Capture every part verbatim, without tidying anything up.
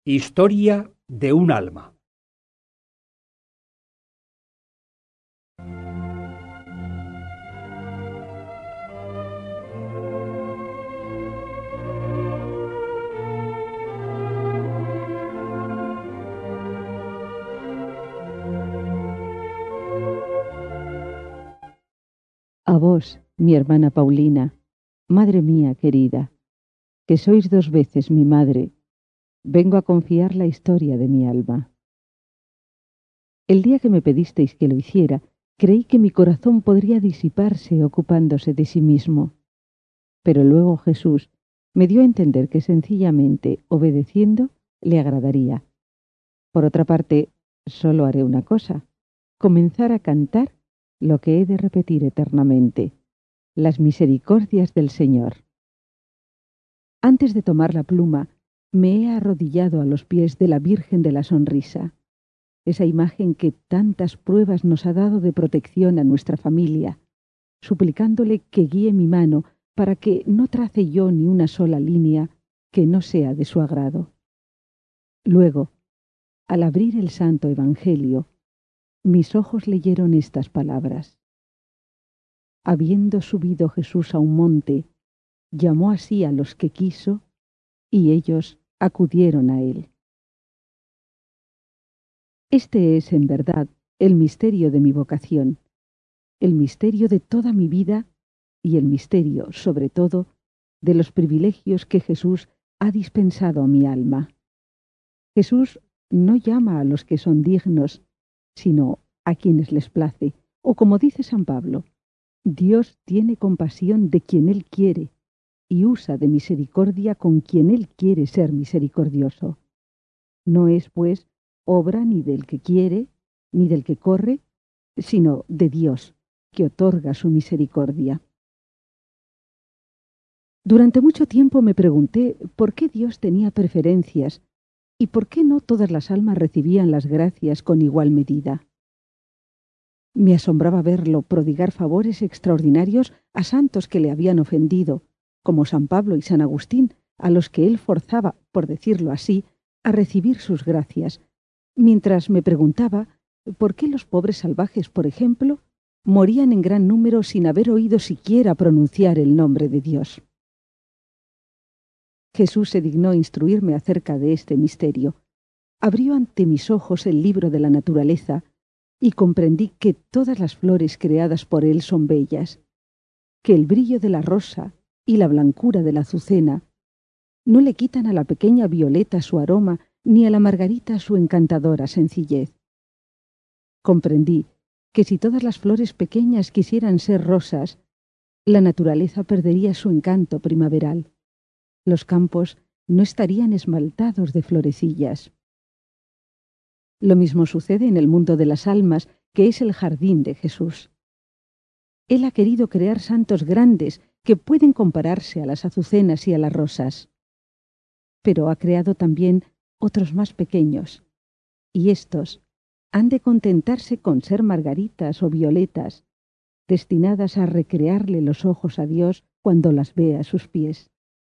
Historia de un alma. A vos, mi hermana Paulina, madre mía querida, que sois dos veces mi madre, vengo a confiar la historia de mi alma. El día que me pedisteis que lo hiciera, creí que mi corazón podría disiparse ocupándose de sí mismo. Pero luego Jesús me dio a entender que sencillamente, obedeciendo, le agradaría. Por otra parte, solo haré una cosa: comenzar a cantar lo que he de repetir eternamente: las misericordias del Señor. Antes de tomar la pluma, me he arrodillado a los pies de la Virgen de la Sonrisa, esa imagen que tantas pruebas nos ha dado de protección a nuestra familia, suplicándole que guíe mi mano para que no trace yo ni una sola línea que no sea de su agrado. Luego, al abrir el Santo Evangelio, mis ojos leyeron estas palabras: habiendo subido Jesús a un monte, llamó así a los que quiso, y ellos acudieron a él. Este es, en verdad, el misterio de mi vocación, el misterio de toda mi vida y el misterio, sobre todo, de los privilegios que Jesús ha dispensado a mi alma. Jesús no llama a los que son dignos, sino a quienes les place, o como dice San Pablo, Dios tiene compasión de quien Él quiere y usa de misericordia con quien Él quiere ser misericordioso. No es, pues, obra ni del que quiere, ni del que corre, sino de Dios, que otorga su misericordia. Durante mucho tiempo me pregunté por qué Dios tenía preferencias y por qué no todas las almas recibían las gracias con igual medida. Me asombraba verlo prodigar favores extraordinarios a santos que le habían ofendido, como San Pablo y San Agustín, a los que él forzaba, por decirlo así, a recibir sus gracias, mientras me preguntaba por qué los pobres salvajes, por ejemplo, morían en gran número sin haber oído siquiera pronunciar el nombre de Dios. Jesús se dignó instruirme acerca de este misterio. Abrió ante mis ojos el libro de la naturaleza y comprendí que todas las flores creadas por él son bellas, que el brillo de la rosa y la blancura de la azucena no le quitan a la pequeña violeta su aroma ni a la margarita su encantadora sencillez. Comprendí que si todas las flores pequeñas quisieran ser rosas, la naturaleza perdería su encanto primaveral. Los campos no estarían esmaltados de florecillas. Lo mismo sucede en el mundo de las almas, que es el jardín de Jesús. Él ha querido crear santos grandes que pueden compararse a las azucenas y a las rosas. Pero ha creado también otros más pequeños, y éstos han de contentarse con ser margaritas o violetas, destinadas a recrearle los ojos a Dios cuando las ve a sus pies.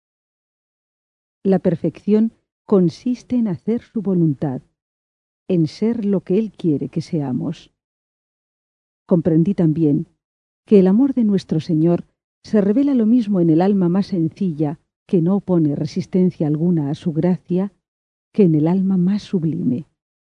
La perfección consiste en hacer su voluntad, en ser lo que Él quiere que seamos. Comprendí también que el amor de nuestro Señor se revela lo mismo en el alma más sencilla, que no opone resistencia alguna a su gracia, que en el alma más sublime.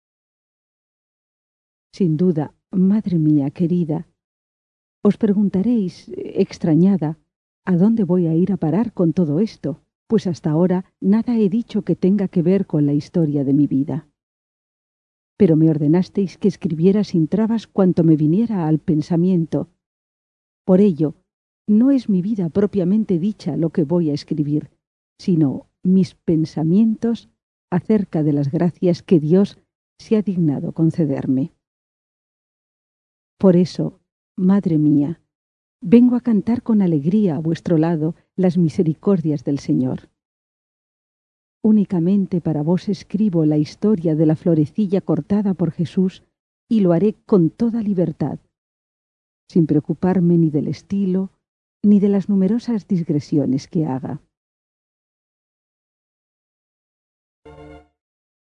Sin duda, madre mía querida, os preguntaréis, extrañada, ¿a dónde voy a ir a parar con todo esto? Pues hasta ahora nada he dicho que tenga que ver con la historia de mi vida. Pero me ordenasteis que escribiera sin trabas cuanto me viniera al pensamiento. Por ello, no es mi vida propiamente dicha lo que voy a escribir, sino mis pensamientos acerca de las gracias que Dios se ha dignado concederme. Por eso, madre mía, vengo a cantar con alegría a vuestro lado las misericordias del Señor. Únicamente para vos escribo la historia de la florecilla cortada por Jesús, y lo haré con toda libertad, sin preocuparme ni del estilo, ni de las numerosas digresiones que haga.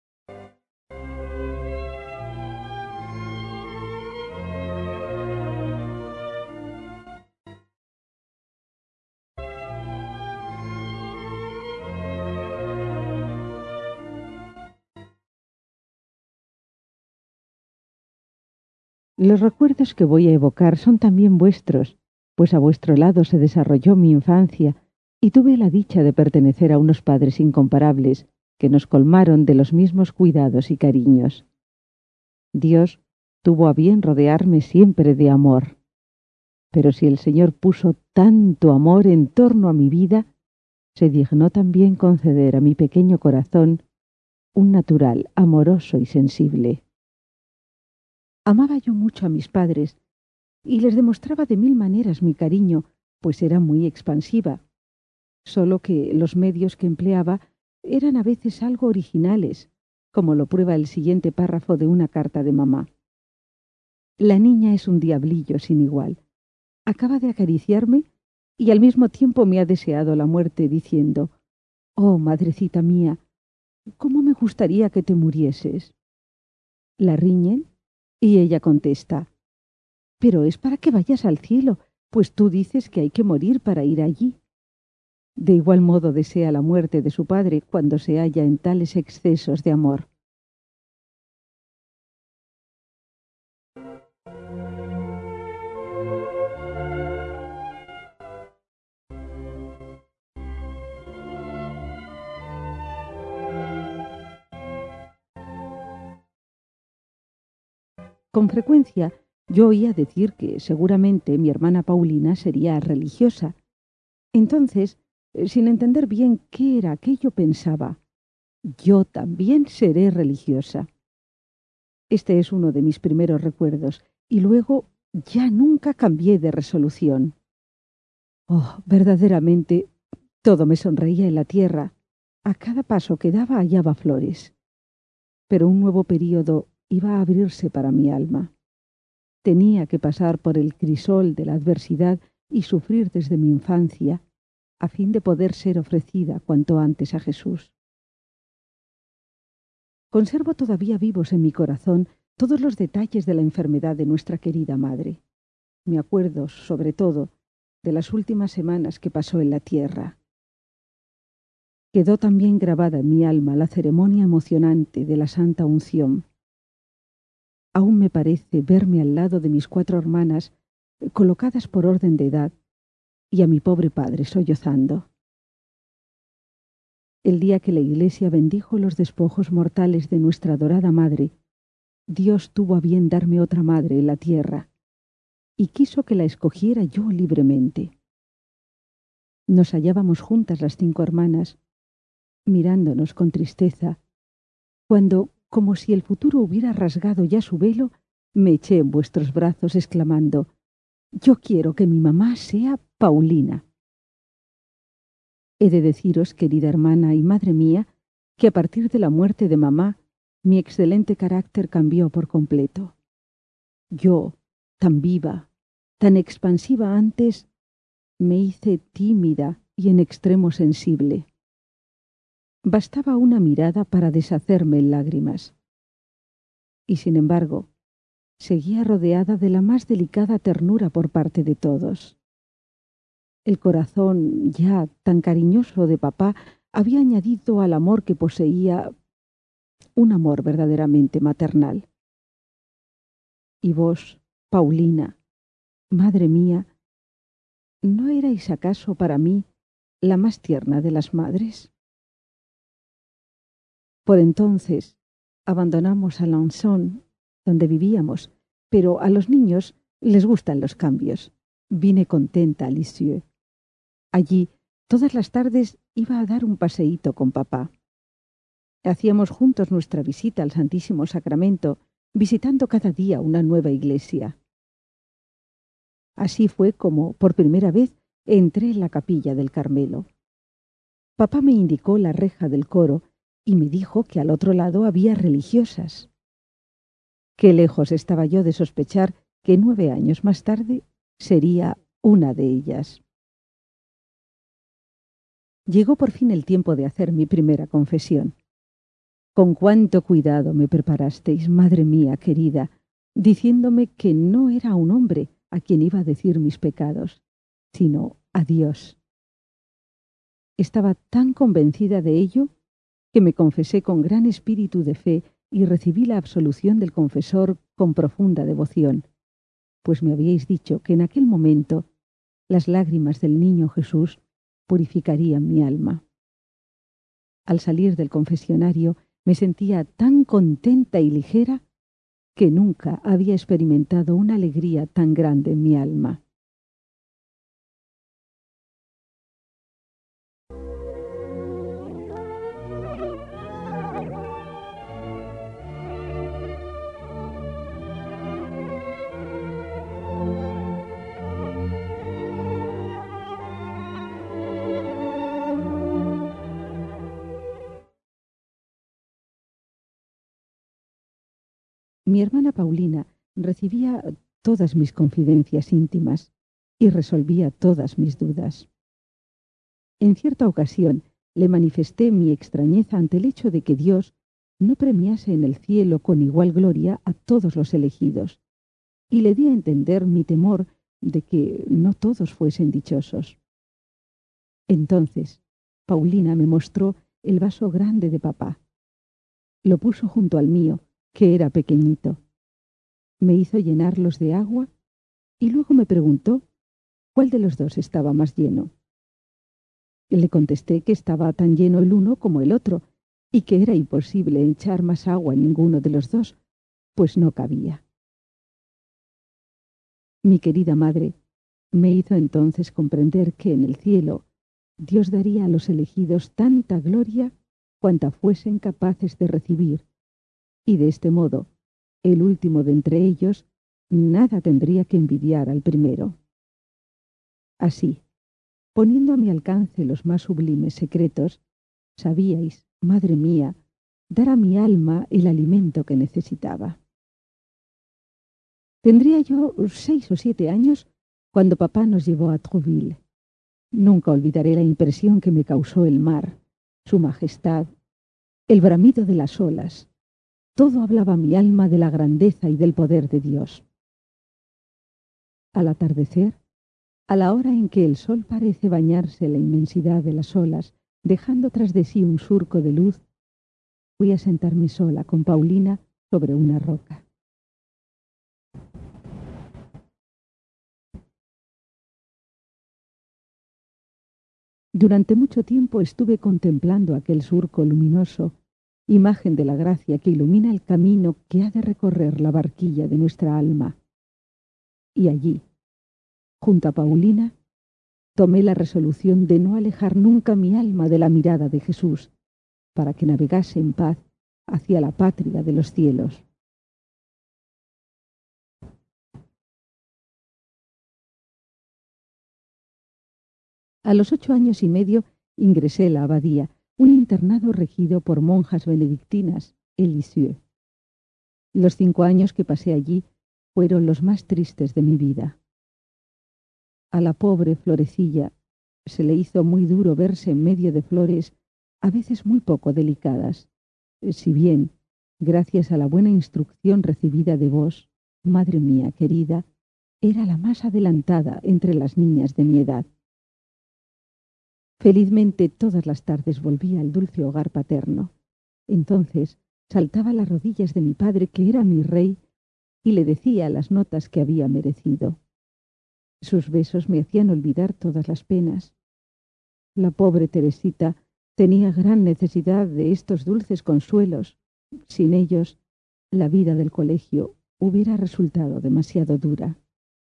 Los recuerdos que voy a evocar son también vuestros, pues a vuestro lado se desarrolló mi infancia y tuve la dicha de pertenecer a unos padres incomparables que nos colmaron de los mismos cuidados y cariños. Dios tuvo a bien rodearme siempre de amor. Pero si el Señor puso tanto amor en torno a mi vida, se dignó también conceder a mi pequeño corazón un natural amoroso y sensible. Amaba yo mucho a mis padres y les demostraba de mil maneras mi cariño, pues era muy expansiva, solo que los medios que empleaba eran a veces algo originales, como lo prueba el siguiente párrafo de una carta de mamá. La niña es un diablillo sin igual. Acaba de acariciarme y al mismo tiempo me ha deseado la muerte diciendo: «Oh, madrecita mía, ¿cómo me gustaría que te murieses?». La riñen y ella contesta: «Pero es para que vayas al cielo, pues tú dices que hay que morir para ir allí». De igual modo desea la muerte de su padre cuando se halla en tales excesos de amor. Con frecuencia yo oía decir que seguramente mi hermana Paulina sería religiosa. Entonces, eh, sin entender bien qué era aquello, pensaba: yo también seré religiosa. Este es uno de mis primeros recuerdos, y luego ya nunca cambié de resolución. Oh, verdaderamente, todo me sonreía en la tierra. A cada paso que daba hallaba flores. Pero un nuevo período iba a abrirse para mi alma. Tenía que pasar por el crisol de la adversidad y sufrir desde mi infancia, a fin de poder ser ofrecida cuanto antes a Jesús. Conservo todavía vivos en mi corazón todos los detalles de la enfermedad de nuestra querida madre. Me acuerdo, sobre todo, de las últimas semanas que pasó en la tierra. Quedó también grabada en mi alma la ceremonia emocionante de la Santa Unción. Aún me parece verme al lado de mis cuatro hermanas, colocadas por orden de edad, y a mi pobre padre sollozando. El día que la Iglesia bendijo los despojos mortales de nuestra adorada madre, Dios tuvo a bien darme otra madre en la tierra, y quiso que la escogiera yo libremente. Nos hallábamos juntas las cinco hermanas, mirándonos con tristeza, cuando, como si el futuro hubiera rasgado ya su velo, me eché en vuestros brazos exclamando: «Yo quiero que mi mamá sea Paulina». He de deciros, querida hermana y madre mía, que a partir de la muerte de mamá, mi excelente carácter cambió por completo. Yo, tan viva, tan expansiva antes, me hice tímida y en extremo sensible. Bastaba una mirada para deshacerme en lágrimas. Y sin embargo, seguía rodeada de la más delicada ternura por parte de todos. El corazón, ya tan cariñoso de papá, había añadido al amor que poseía un amor verdaderamente maternal. Y vos, Paulina, madre mía, ¿no erais acaso para mí la más tierna de las madres? Por entonces abandonamos Alençon, donde vivíamos, pero a los niños les gustan los cambios. Vine contenta a Lisieux. Allí, todas las tardes, iba a dar un paseíto con papá. Hacíamos juntos nuestra visita al Santísimo Sacramento, visitando cada día una nueva iglesia. Así fue como, por primera vez, entré en la capilla del Carmelo. Papá me indicó la reja del coro y me dijo que al otro lado había religiosas. Qué lejos estaba yo de sospechar que nueve años más tarde sería una de ellas. Llegó por fin el tiempo de hacer mi primera confesión. Con cuánto cuidado me preparasteis, madre mía querida, diciéndome que no era un hombre a quien iba a decir mis pecados, sino a Dios. Estaba tan convencida de ello que me confesé con gran espíritu de fe y recibí la absolución del confesor con profunda devoción, pues me habíais dicho que en aquel momento las lágrimas del niño Jesús purificarían mi alma. Al salir del confesionario me sentía tan contenta y ligera que nunca había experimentado una alegría tan grande en mi alma. Mi hermana Paulina recibía todas mis confidencias íntimas y resolvía todas mis dudas. En cierta ocasión le manifesté mi extrañeza ante el hecho de que Dios no premiase en el cielo con igual gloria a todos los elegidos, y le di a entender mi temor de que no todos fuesen dichosos. Entonces Paulina me mostró el vaso grande de papá. Lo puso junto al mío, que era pequeñito. Me hizo llenarlos de agua y luego me preguntó cuál de los dos estaba más lleno. Le contesté que estaba tan lleno el uno como el otro y que era imposible echar más agua en ninguno de los dos, pues no cabía. Mi querida madre me hizo entonces comprender que en el cielo Dios daría a los elegidos tanta gloria cuanta fuesen capaces de recibir, y de este modo el último de entre ellos nada tendría que envidiar al primero. Así, poniendo a mi alcance los más sublimes secretos, sabíais, madre mía, dar a mi alma el alimento que necesitaba. Tendría yo seis o siete años cuando papá nos llevó a Trouville. Nunca olvidaré la impresión que me causó el mar, su majestad, el bramido de las olas. Todo hablaba a mi alma de la grandeza y del poder de Dios. Al atardecer, a la hora en que el sol parece bañarse en la inmensidad de las olas, dejando tras de sí un surco de luz, fui a sentarme sola con Paulina sobre una roca. Durante mucho tiempo estuve contemplando aquel surco luminoso, imagen de la gracia que ilumina el camino que ha de recorrer la barquilla de nuestra alma. Y allí, junto a Paulina, tomé la resolución de no alejar nunca mi alma de la mirada de Jesús, para que navegase en paz hacia la patria de los cielos. A los ocho años y medio ingresé en la abadía, un internado regido por monjas benedictinas, el Lisieux. Los cinco años que pasé allí fueron los más tristes de mi vida. A la pobre Florecilla se le hizo muy duro verse en medio de flores, a veces muy poco delicadas, si bien, gracias a la buena instrucción recibida de vos, madre mía querida, era la más adelantada entre las niñas de mi edad. Felizmente todas las tardes volvía al dulce hogar paterno. Entonces saltaba a las rodillas de mi padre, que era mi rey, y le decía las notas que había merecido. Sus besos me hacían olvidar todas las penas. La pobre Teresita tenía gran necesidad de estos dulces consuelos. Sin ellos, la vida del colegio hubiera resultado demasiado dura.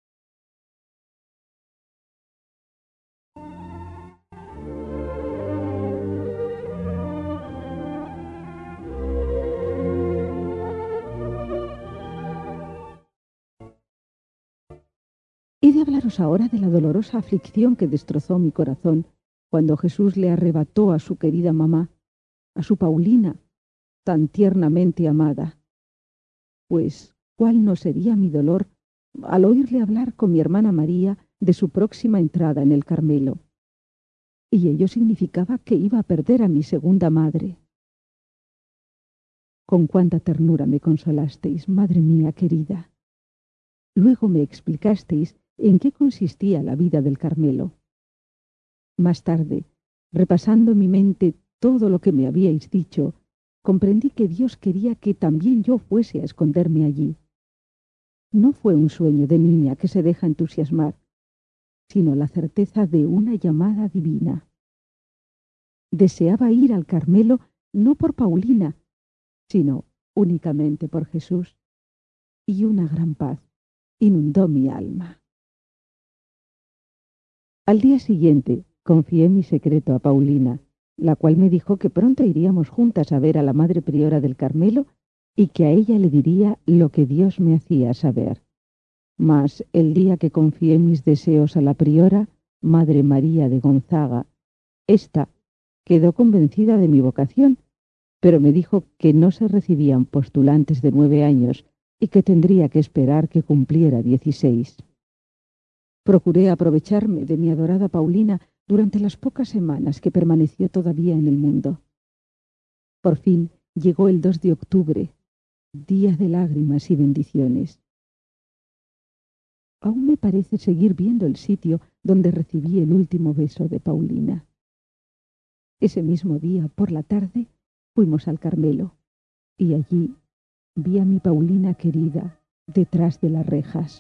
He de hablaros ahora de la dolorosa aflicción que destrozó mi corazón cuando Jesús le arrebató a su querida mamá, a su Paulina, tan tiernamente amada. Pues, ¿cuál no sería mi dolor al oírle hablar con mi hermana María de su próxima entrada en el Carmelo? Y ello significaba que iba a perder a mi segunda madre. Con cuánta ternura me consolasteis, madre mía querida. Luego me explicasteis en qué consistía la vida del Carmelo. Más tarde, repasando en mi mente todo lo que me habíais dicho, comprendí que Dios quería que también yo fuese a esconderme allí. No fue un sueño de niña que se deja entusiasmar, sino la certeza de una llamada divina. Deseaba ir al Carmelo no por Paulina, sino únicamente por Jesús, y una gran paz inundó mi alma. Al día siguiente confié mi secreto a Paulina, la cual me dijo que pronto iríamos juntas a ver a la madre priora del Carmelo y que a ella le diría lo que Dios me hacía saber. Mas el día que confié mis deseos a la priora, Madre María de Gonzaga, ésta quedó convencida de mi vocación, pero me dijo que no se recibían postulantes de nueve años y que tendría que esperar que cumpliera dieciséis. Procuré aprovecharme de mi adorada Paulina durante las pocas semanas que permaneció todavía en el mundo. Por fin llegó el dos de octubre, día de lágrimas y bendiciones. Aún me parece seguir viendo el sitio donde recibí el último beso de Paulina. Ese mismo día, por la tarde, fuimos al Carmelo, y allí vi a mi Paulina querida detrás de las rejas.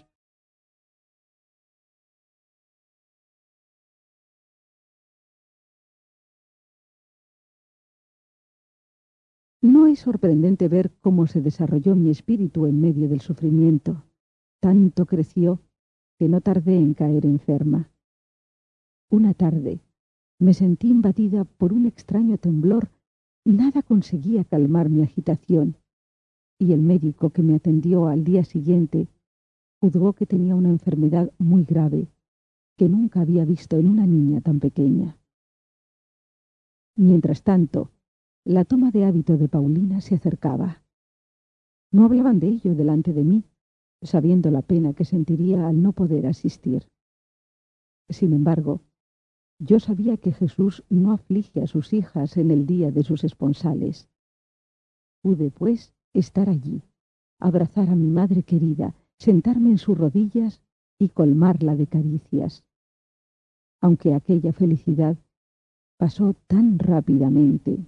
No es sorprendente ver cómo se desarrolló mi espíritu en medio del sufrimiento. Tanto creció que no tardé en caer enferma. Una tarde me sentí invadida por un extraño temblor. Nada conseguía calmar mi agitación, y el médico que me atendió al día siguiente juzgó que tenía una enfermedad muy grave que nunca había visto en una niña tan pequeña. Mientras tanto, la toma de hábito de Paulina se acercaba. No hablaban de ello delante de mí, sabiendo la pena que sentiría al no poder asistir. Sin embargo, yo sabía que Jesús no aflige a sus hijas en el día de sus esponsales. Pude, pues, estar allí, abrazar a mi madre querida, sentarme en sus rodillas y colmarla de caricias. Aunque aquella felicidad pasó tan rápidamente.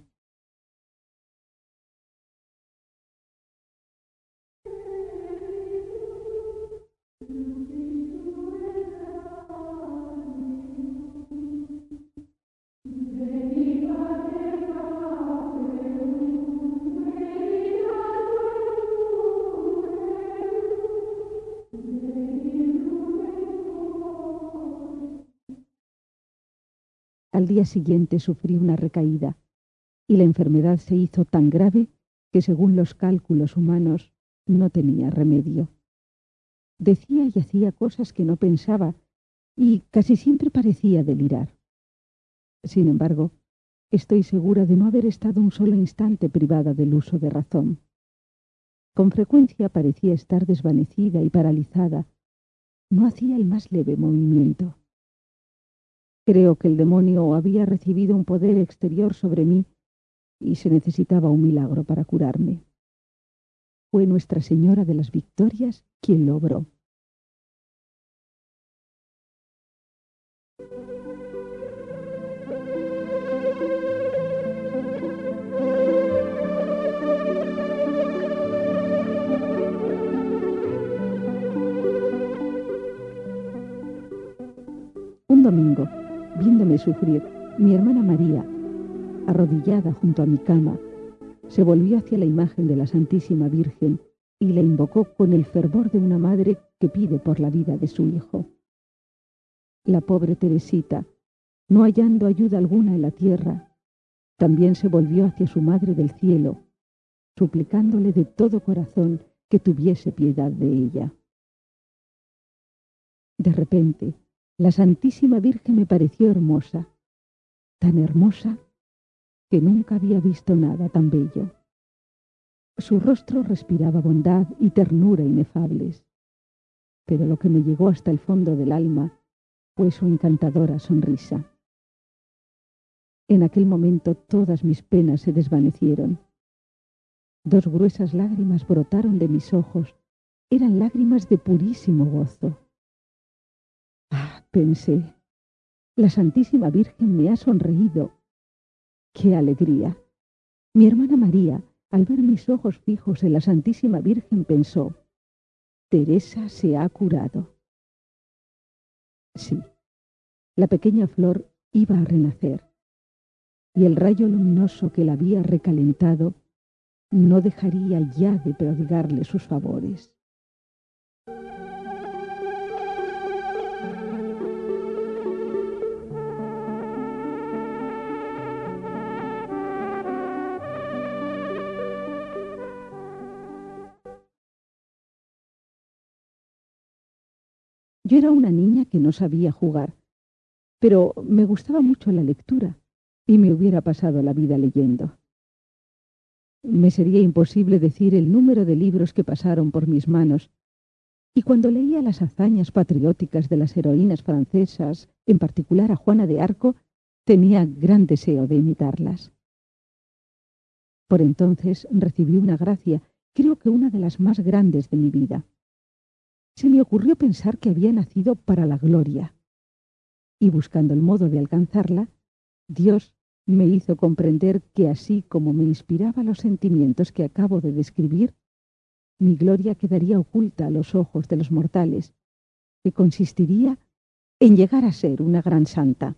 Al día siguiente sufrí una recaída, y la enfermedad se hizo tan grave que, según los cálculos humanos, no tenía remedio. Decía y hacía cosas que no pensaba, y casi siempre parecía delirar. Sin embargo, estoy segura de no haber estado un solo instante privada del uso de razón. Con frecuencia parecía estar desvanecida y paralizada. No hacía el más leve movimiento. Creo que el demonio había recibido un poder exterior sobre mí y se necesitaba un milagro para curarme. Fue Nuestra Señora de las Victorias quien lo obró. Un domingo, viéndome sufrir, mi hermana María, arrodillada junto a mi cama, se volvió hacia la imagen de la Santísima Virgen y la invocó con el fervor de una madre que pide por la vida de su hijo. La pobre Teresita, no hallando ayuda alguna en la tierra, también se volvió hacia su Madre del Cielo, suplicándole de todo corazón que tuviese piedad de ella. De repente, la Santísima Virgen me pareció hermosa, tan hermosa que nunca había visto nada tan bello. Su rostro respiraba bondad y ternura inefables, pero lo que me llegó hasta el fondo del alma fue su encantadora sonrisa. En aquel momento todas mis penas se desvanecieron. Dos gruesas lágrimas brotaron de mis ojos. Eran lágrimas de purísimo gozo. Ah, pensé, la Santísima Virgen me ha sonreído. ¡Qué alegría! Mi hermana María Al ver mis ojos fijos en la Santísima Virgen, pensó: Teresa se ha curado. Sí, la pequeña flor iba a renacer, y el rayo luminoso que la había recalentado no dejaría ya de prodigarle sus favores. Yo era una niña que no sabía jugar, pero me gustaba mucho la lectura y me hubiera pasado la vida leyendo. Me sería imposible decir el número de libros que pasaron por mis manos, y cuando leía las hazañas patrióticas de las heroínas francesas, en particular a Juana de Arco, tenía gran deseo de imitarlas. Por entonces recibí una gracia, creo que una de las más grandes de mi vida. Se me ocurrió pensar que había nacido para la gloria, y buscando el modo de alcanzarla, Dios me hizo comprender que así como me inspiraba los sentimientos que acabo de describir, mi gloria quedaría oculta a los ojos de los mortales, que consistiría en llegar a ser una gran santa.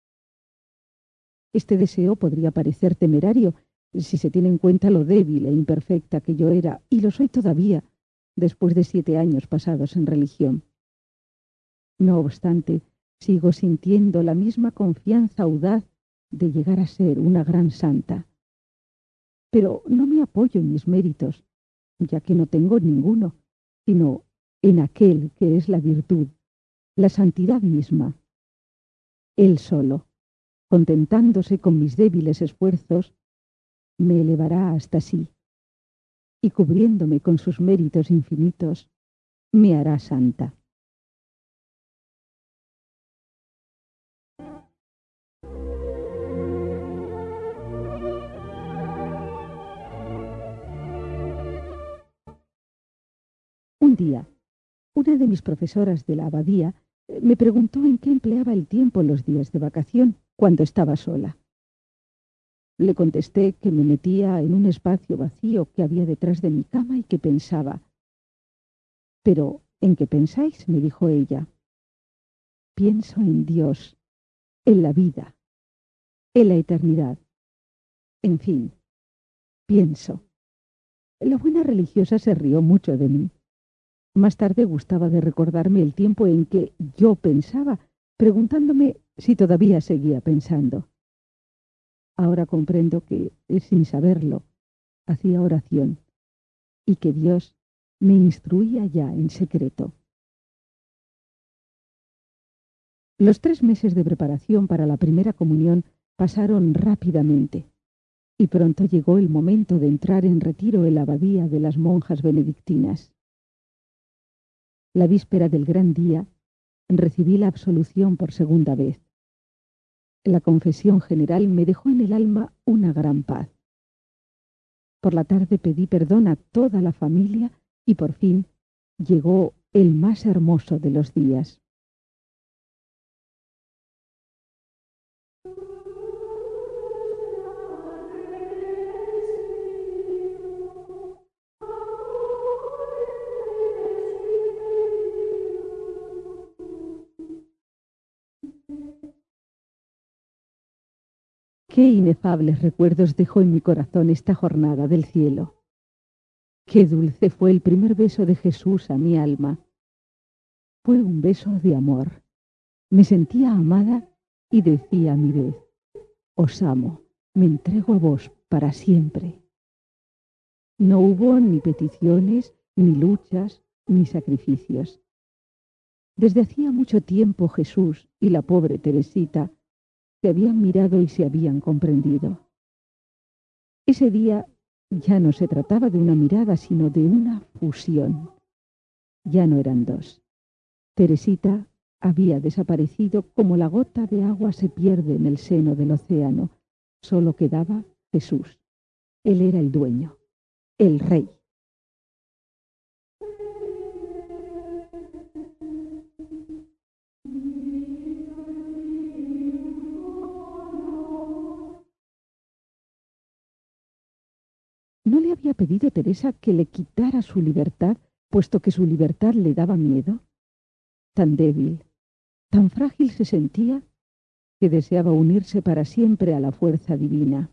Este deseo podría parecer temerario si se tiene en cuenta lo débil e imperfecta que yo era, y lo soy todavía, después de siete años pasados en religión. No obstante, sigo sintiendo la misma confianza audaz de llegar a ser una gran santa. Pero no me apoyo en mis méritos, ya que no tengo ninguno, sino en aquel que es la virtud, la santidad misma. Él solo, contentándose con mis débiles esfuerzos, me elevará hasta sí, y cubriéndome con sus méritos infinitos, me hará santa. Un día, una de mis profesoras de la abadía eh, me preguntó en qué empleaba el tiempo en los días de vacación, cuando estaba sola. Le contesté que me metía en un espacio vacío que había detrás de mi cama y que pensaba. «¿Pero en qué pensáis?», me dijo ella. «Pienso en Dios, en la vida, en la eternidad. En fin, pienso». La buena religiosa se rió mucho de mí. Más tarde gustaba de recordarme el tiempo en que yo pensaba, preguntándome si todavía seguía pensando. Ahora comprendo que, sin saberlo, hacía oración y que Dios me instruía ya en secreto. Los tres meses de preparación para la primera comunión pasaron rápidamente y pronto llegó el momento de entrar en retiro en la abadía de las monjas benedictinas. La víspera del gran día recibí la absolución por segunda vez. La confesión general me dejó en el alma una gran paz. Por la tarde pedí perdón a toda la familia y por fin llegó el más hermoso de los días. Qué inefables recuerdos dejó en mi corazón esta jornada del cielo. Qué dulce fue el primer beso de Jesús a mi alma. Fue un beso de amor. Me sentía amada y decía a mi vez: «Os amo, me entrego a vos para siempre». No hubo ni peticiones, ni luchas, ni sacrificios. Desde hacía mucho tiempo Jesús y la pobre Teresita se habían mirado y se habían comprendido. Ese día ya no se trataba de una mirada, sino de una fusión. Ya no eran dos. Teresita había desaparecido como la gota de agua se pierde en el seno del océano. Solo quedaba Jesús. Él era el dueño, el rey. ¿No le había pedido Teresa que le quitara su libertad, puesto que su libertad le daba miedo? Tan débil, tan frágil se sentía que deseaba unirse para siempre a la fuerza divina.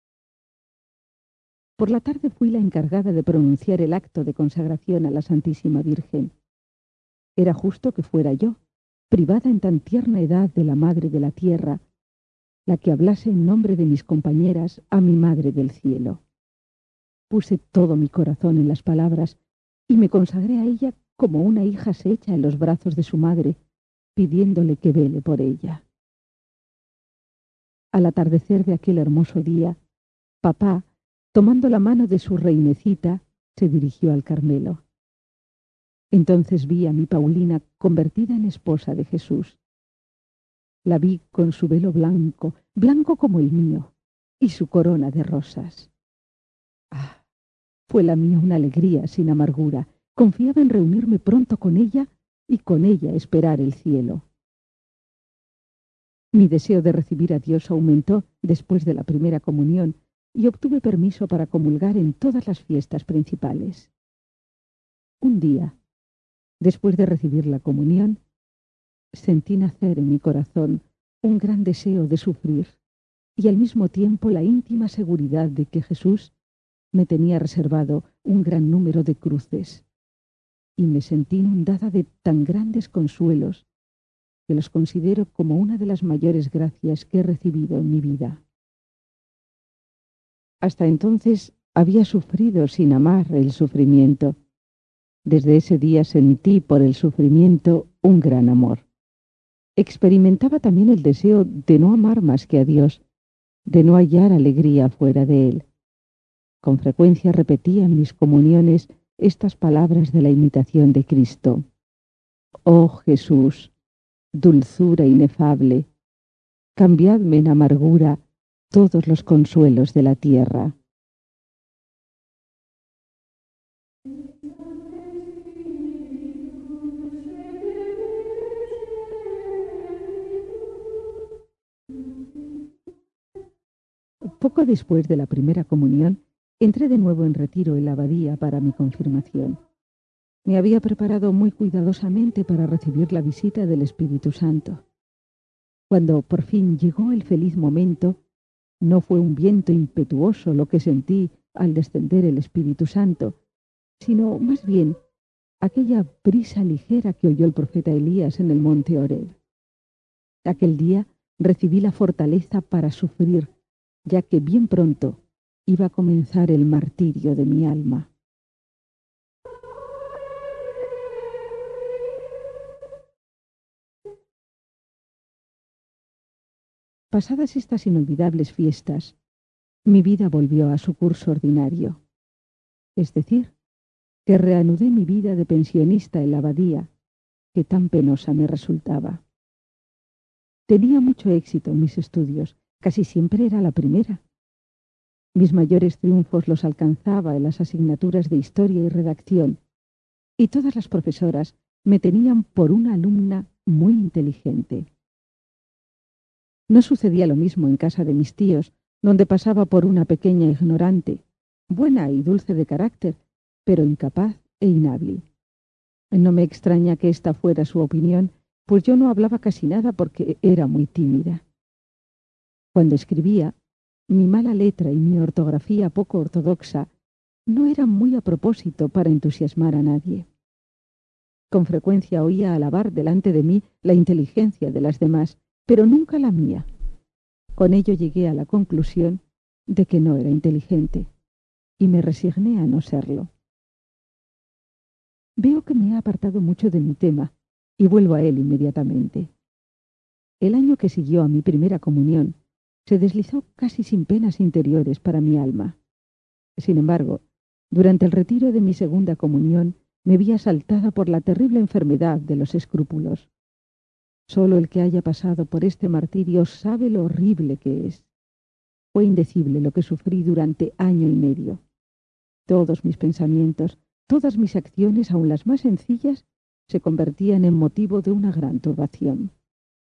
Por la tarde fui la encargada de pronunciar el acto de consagración a la Santísima Virgen. Era justo que fuera yo, privada en tan tierna edad de la Madre de la Tierra, la que hablase en nombre de mis compañeras a mi Madre del Cielo. Puse todo mi corazón en las palabras y me consagré a ella como una hija se echa en los brazos de su madre, pidiéndole que vele por ella. Al atardecer de aquel hermoso día, papá, tomando la mano de su reinecita, se dirigió al Carmelo. Entonces vi a mi Paulina convertida en esposa de Jesús. La vi con su velo blanco, blanco como el mío, y su corona de rosas. Ah, fue la mía una alegría sin amargura. Confiaba en reunirme pronto con ella y con ella esperar el cielo. Mi deseo de recibir a Dios aumentó después de la primera comunión y obtuve permiso para comulgar en todas las fiestas principales. Un día, después de recibir la comunión, sentí nacer en mi corazón un gran deseo de sufrir y al mismo tiempo la íntima seguridad de que Jesús me tenía reservado un gran número de cruces, y me sentí inundada de tan grandes consuelos que los considero como una de las mayores gracias que he recibido en mi vida. Hasta entonces había sufrido sin amar el sufrimiento. Desde ese día sentí por el sufrimiento un gran amor. Experimentaba también el deseo de no amar más que a Dios, de no hallar alegría fuera de Él. Con frecuencia repetía en mis comuniones estas palabras de la imitación de Cristo. Oh Jesús, dulzura inefable, cambiadme en amargura todos los consuelos de la tierra. Poco después de la primera comunión, entré de nuevo en retiro en la abadía para mi confirmación. Me había preparado muy cuidadosamente para recibir la visita del Espíritu Santo. Cuando por fin llegó el feliz momento, no fue un viento impetuoso lo que sentí al descender el Espíritu Santo, sino más bien aquella brisa ligera que oyó el profeta Elías en el monte Horeb. Aquel día recibí la fortaleza para sufrir, ya que bien pronto iba a comenzar el martirio de mi alma. Pasadas estas inolvidables fiestas, mi vida volvió a su curso ordinario. Es decir, que reanudé mi vida de pensionista en la abadía, que tan penosa me resultaba. Tenía mucho éxito en mis estudios, casi siempre era la primera. Mis mayores triunfos los alcanzaba en las asignaturas de historia y redacción, y todas las profesoras me tenían por una alumna muy inteligente. No sucedía lo mismo en casa de mis tíos, donde pasaba por una pequeña ignorante, buena y dulce de carácter, pero incapaz e inhábil. No me extraña que esta fuera su opinión, pues yo no hablaba casi nada porque era muy tímida. Cuando escribía, mi mala letra y mi ortografía poco ortodoxa no eran muy a propósito para entusiasmar a nadie. Con frecuencia oía alabar delante de mí la inteligencia de las demás, pero nunca la mía. Con ello llegué a la conclusión de que no era inteligente, y me resigné a no serlo. Veo que me he apartado mucho de mi tema, y vuelvo a él inmediatamente. El año que siguió a mi primera comunión se deslizó casi sin penas interiores para mi alma. Sin embargo, durante el retiro de mi segunda comunión me vi asaltada por la terrible enfermedad de los escrúpulos. Solo el que haya pasado por este martirio sabe lo horrible que es. Fue indecible lo que sufrí durante año y medio. Todos mis pensamientos, todas mis acciones, aun las más sencillas, se convertían en motivo de una gran turbación.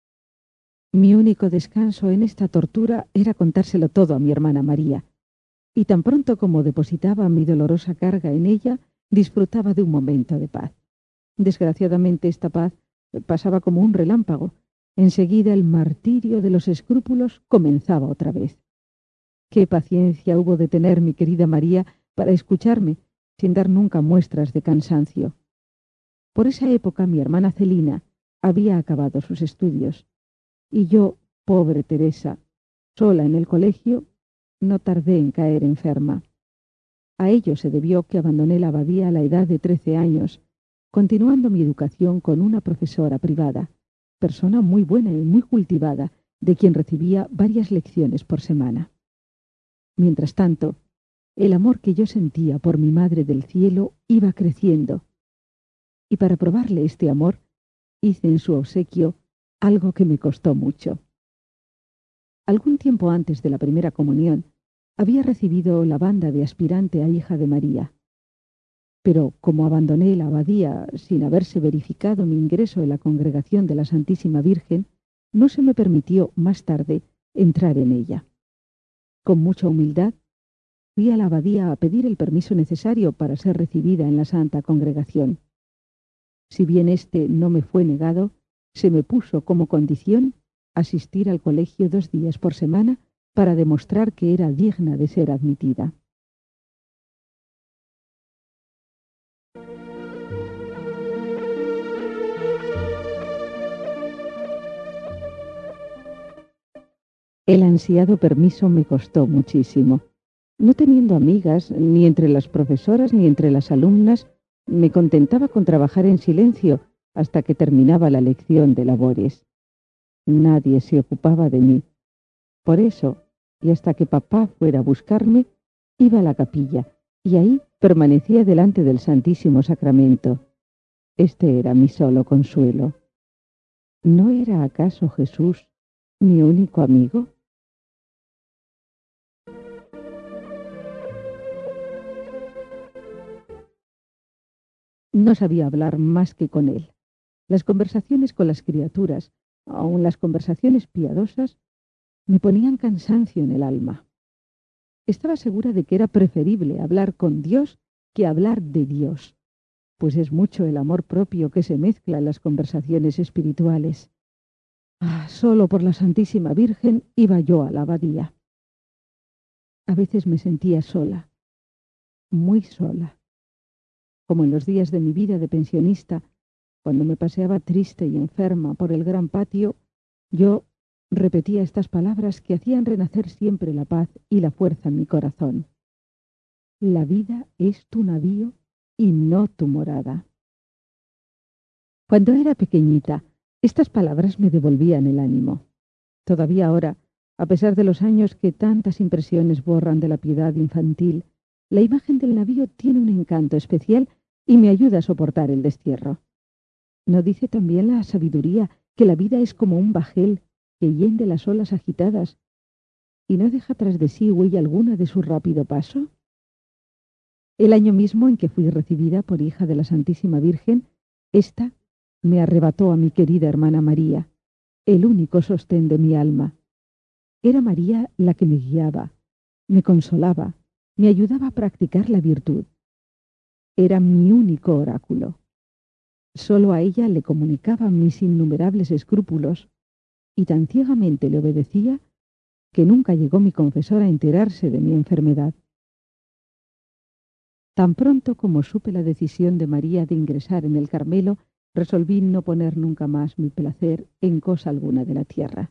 Mi único descanso en esta tortura era contárselo todo a mi hermana María, y tan pronto como depositaba mi dolorosa carga en ella, disfrutaba de un momento de paz. Desgraciadamente esta paz pasaba como un relámpago. Enseguida el martirio de los escrúpulos comenzaba otra vez. Qué paciencia hubo de tener mi querida María para escucharme, sin dar nunca muestras de cansancio. Por esa época mi hermana Celina había acabado sus estudios, y yo, pobre Teresa, sola en el colegio, no tardé en caer enferma. A ello se debió que abandoné la abadía a la edad de trece años, continuando mi educación con una profesora privada, persona muy buena y muy cultivada, de quien recibía varias lecciones por semana. Mientras tanto, el amor que yo sentía por mi Madre del Cielo iba creciendo, y para probarle este amor, hice en su obsequio algo que me costó mucho. Algún tiempo antes de la primera comunión, había recibido la banda de aspirante a hija de María. Pero como abandoné la abadía sin haberse verificado mi ingreso en la congregación de la Santísima Virgen, no se me permitió más tarde entrar en ella. Con mucha humildad, fui a la abadía a pedir el permiso necesario para ser recibida en la Santa Congregación. Si bien este no me fue negado, se me puso como condición asistir al colegio dos días por semana para demostrar que era digna de ser admitida. El ansiado permiso me costó muchísimo. No teniendo amigas, ni entre las profesoras ni entre las alumnas, me contentaba con trabajar en silencio hasta que terminaba la lección de labores. Nadie se ocupaba de mí. Por eso, y hasta que papá fuera a buscarme, iba a la capilla, y ahí permanecía delante del Santísimo Sacramento. Este era mi solo consuelo. ¿No era acaso Jesús mi único amigo? No sabía hablar más que con él. Las conversaciones con las criaturas, aun las conversaciones piadosas, me ponían cansancio en el alma. Estaba segura de que era preferible hablar con Dios que hablar de Dios, pues es mucho el amor propio que se mezcla en las conversaciones espirituales. Ah, solo por la Santísima Virgen iba yo a la abadía. A veces me sentía sola, muy sola, como en los días de mi vida de pensionista, cuando me paseaba triste y enferma por el gran patio. Yo repetía estas palabras que hacían renacer siempre la paz y la fuerza en mi corazón. La vida es tu navío y no tu morada. Cuando era pequeñita, estas palabras me devolvían el ánimo. Todavía ahora, a pesar de los años que tantas impresiones borran de la piedad infantil, la imagen del navío tiene un encanto especial y me ayuda a soportar el destierro. ¿No dice también la sabiduría que la vida es como un bajel que hiende las olas agitadas y no deja tras de sí huella alguna de su rápido paso? El año mismo en que fui recibida por hija de la Santísima Virgen, ésta me arrebató a mi querida hermana María, el único sostén de mi alma. Era María la que me guiaba, me consolaba, me ayudaba a practicar la virtud. Era mi único oráculo. Solo a ella le comunicaba mis innumerables escrúpulos, y tan ciegamente le obedecía que nunca llegó mi confesor a enterarse de mi enfermedad. Tan pronto como supe la decisión de María de ingresar en el Carmelo, resolví no poner nunca más mi placer en cosa alguna de la tierra.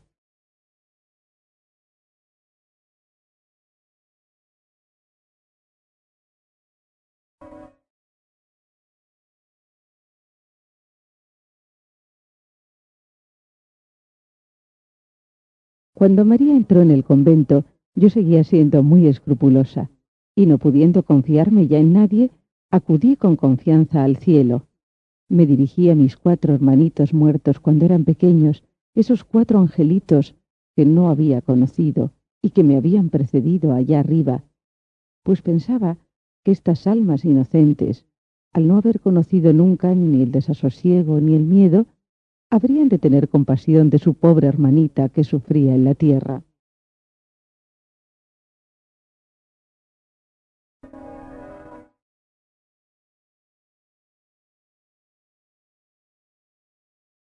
Cuando María entró en el convento, yo seguía siendo muy escrupulosa, y no pudiendo confiarme ya en nadie, acudí con confianza al cielo. Me dirigí a mis cuatro hermanitos muertos cuando eran pequeños, esos cuatro angelitos que no había conocido y que me habían precedido allá arriba, pues pensaba que estas almas inocentes, al no haber conocido nunca ni el desasosiego ni el miedo, habrían de tener compasión de su pobre hermanita que sufría en la tierra.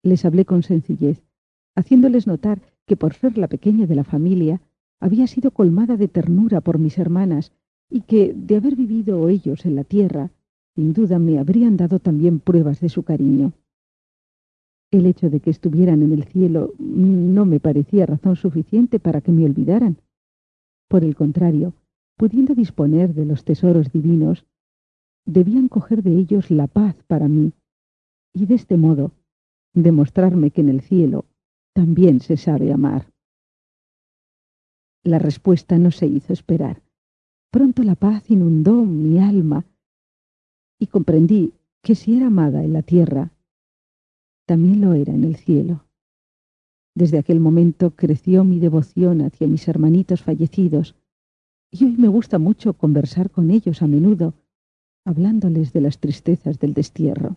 Les hablé con sencillez, haciéndoles notar que por ser la pequeña de la familia, había sido colmada de ternura por mis hermanas y que, de haber vivido ellos en la tierra, sin duda me habrían dado también pruebas de su cariño. El hecho de que estuvieran en el cielo no me parecía razón suficiente para que me olvidaran. Por el contrario, pudiendo disponer de los tesoros divinos, debían coger de ellos la paz para mí, y de este modo demostrarme que en el cielo también se sabe amar. La respuesta no se hizo esperar. Pronto la paz inundó mi alma y comprendí que si era amada en la tierra, también lo era en el cielo. Desde aquel momento creció mi devoción hacia mis hermanitos fallecidos, y hoy me gusta mucho conversar con ellos a menudo, hablándoles de las tristezas del destierro.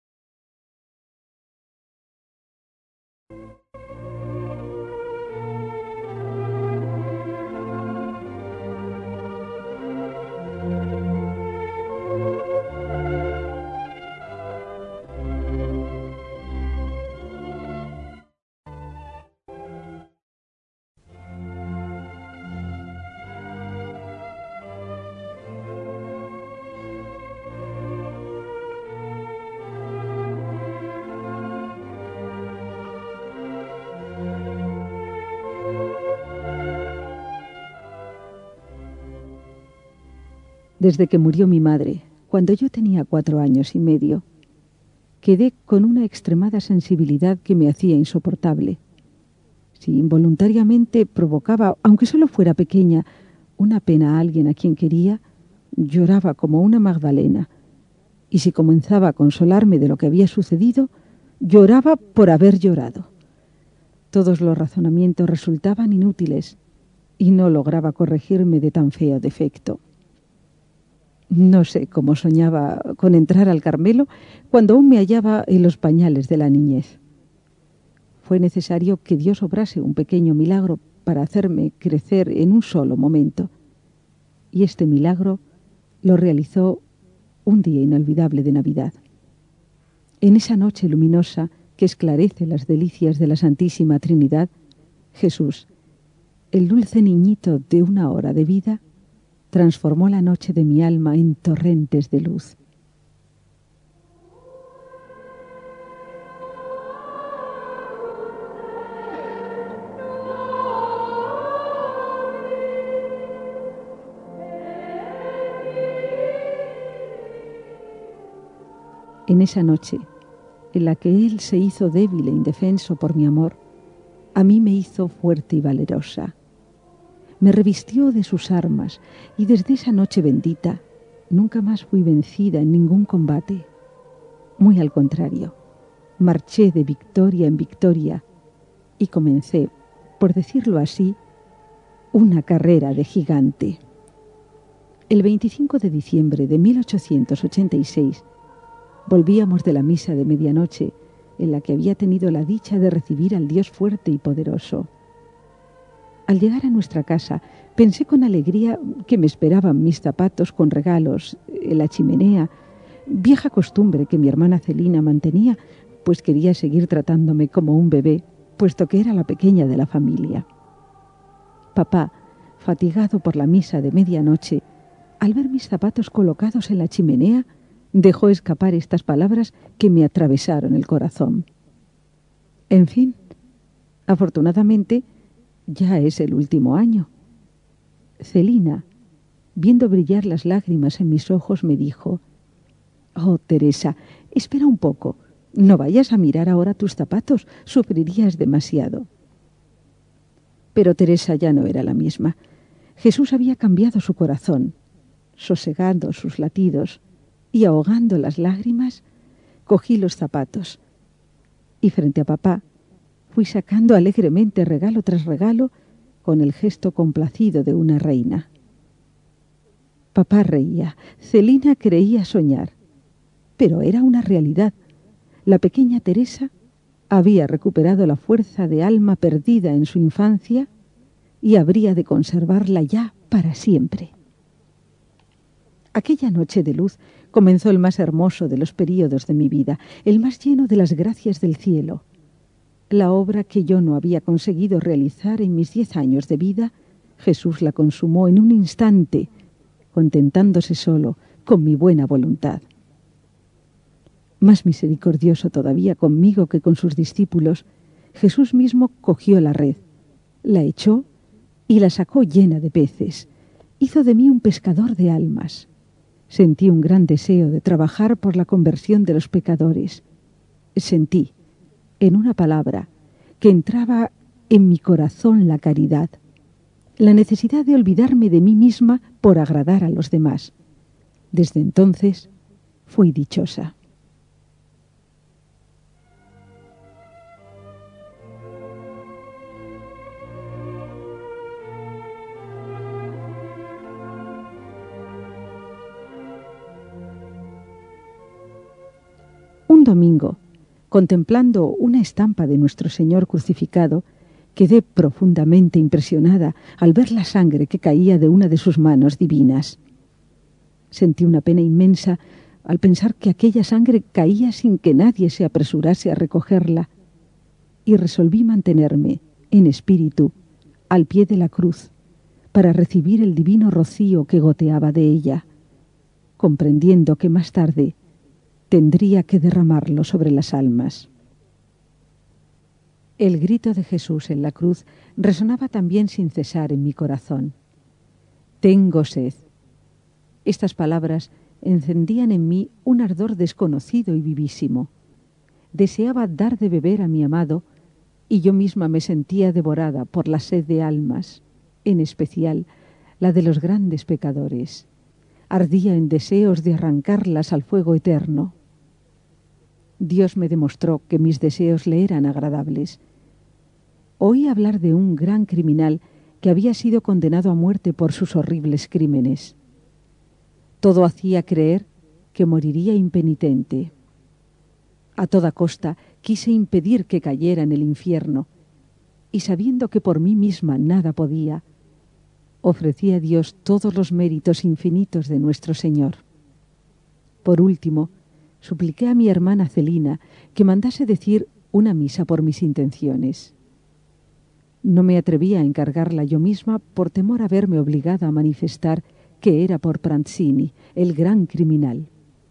Desde que murió mi madre, cuando yo tenía cuatro años y medio, quedé con una extremada sensibilidad que me hacía insoportable. Si involuntariamente provocaba, aunque solo fuera pequeña, una pena a alguien a quien quería, lloraba como una Magdalena. Y si comenzaba a consolarme de lo que había sucedido, lloraba por haber llorado. Todos los razonamientos resultaban inútiles y no lograba corregirme de tan feo defecto. No sé cómo soñaba con entrar al Carmelo cuando aún me hallaba en los pañales de la niñez. Fue necesario que Dios obrase un pequeño milagro para hacerme crecer en un solo momento. Y este milagro lo realizó un día inolvidable de Navidad. En esa noche luminosa que esclarece las delicias de la Santísima Trinidad, Jesús, el dulce niñito de una hora de vida, transformó la noche de mi alma en torrentes de luz. En esa noche, en la que Él se hizo débil e indefenso por mi amor, a mí me hizo fuerte y valerosa. Me revistió de sus armas y desde esa noche bendita nunca más fui vencida en ningún combate. Muy al contrario, marché de victoria en victoria y comencé, por decirlo así, una carrera de gigante. El veinticinco de diciembre de mil ochocientos ochenta y seis volvíamos de la misa de medianoche en la que había tenido la dicha de recibir al Dios fuerte y poderoso. Al llegar a nuestra casa, pensé con alegría que me esperaban mis zapatos con regalos en la chimenea, vieja costumbre que mi hermana Celina mantenía, pues quería seguir tratándome como un bebé, puesto que era la pequeña de la familia. Papá, fatigado por la misa de medianoche, al ver mis zapatos colocados en la chimenea, dejó escapar estas palabras que me atravesaron el corazón. En fin, afortunadamente, ya es el último año. Celina, viendo brillar las lágrimas en mis ojos, me dijo: «Oh, Teresa, espera un poco. No vayas a mirar ahora tus zapatos, sufrirías demasiado». Pero Teresa ya no era la misma. Jesús había cambiado su corazón. Sosegando sus latidos y ahogando las lágrimas, cogí los zapatos y frente a papá fui sacando alegremente regalo tras regalo con el gesto complacido de una reina. Papá reía, Celina creía soñar, pero era una realidad. La pequeña Teresa había recuperado la fuerza de alma perdida en su infancia y habría de conservarla ya para siempre. Aquella noche de luz comenzó el más hermoso de los períodos de mi vida, el más lleno de las gracias del cielo. La obra que yo no había conseguido realizar en mis diez años de vida, Jesús la consumó en un instante, contentándose solo con mi buena voluntad. Más misericordioso todavía conmigo que con sus discípulos, Jesús mismo cogió la red, la echó y la sacó llena de peces. Hizo de mí un pescador de almas. Sentí un gran deseo de trabajar por la conversión de los pecadores. Sentí, en una palabra, que entraba en mi corazón la caridad, la necesidad de olvidarme de mí misma por agradar a los demás. Desde entonces fui dichosa. Un domingo, contemplando una estampa de nuestro Señor crucificado, quedé profundamente impresionada al ver la sangre que caía de una de sus manos divinas. Sentí una pena inmensa al pensar que aquella sangre caía sin que nadie se apresurase a recogerla, y resolví mantenerme, en espíritu, al pie de la cruz, para recibir el divino rocío que goteaba de ella, comprendiendo que más tarde tendría que derramarlo sobre las almas. El grito de Jesús en la cruz resonaba también sin cesar en mi corazón. «Tengo sed». Estas palabras encendían en mí un ardor desconocido y vivísimo. Deseaba dar de beber a mi amado y yo misma me sentía devorada por la sed de almas, en especial la de los grandes pecadores. Ardía en deseos de arrancarlas al fuego eterno. Dios me demostró que mis deseos le eran agradables. Oí hablar de un gran criminal que había sido condenado a muerte por sus horribles crímenes. Todo hacía creer que moriría impenitente. A toda costa quise impedir que cayera en el infierno, y sabiendo que por mí misma nada podía, ofrecí a Dios todos los méritos infinitos de nuestro Señor. Por último, supliqué a mi hermana Celina que mandase decir una misa por mis intenciones. No me atreví a encargarla yo misma por temor a verme obligada a manifestar que era por Pranzini, el gran criminal.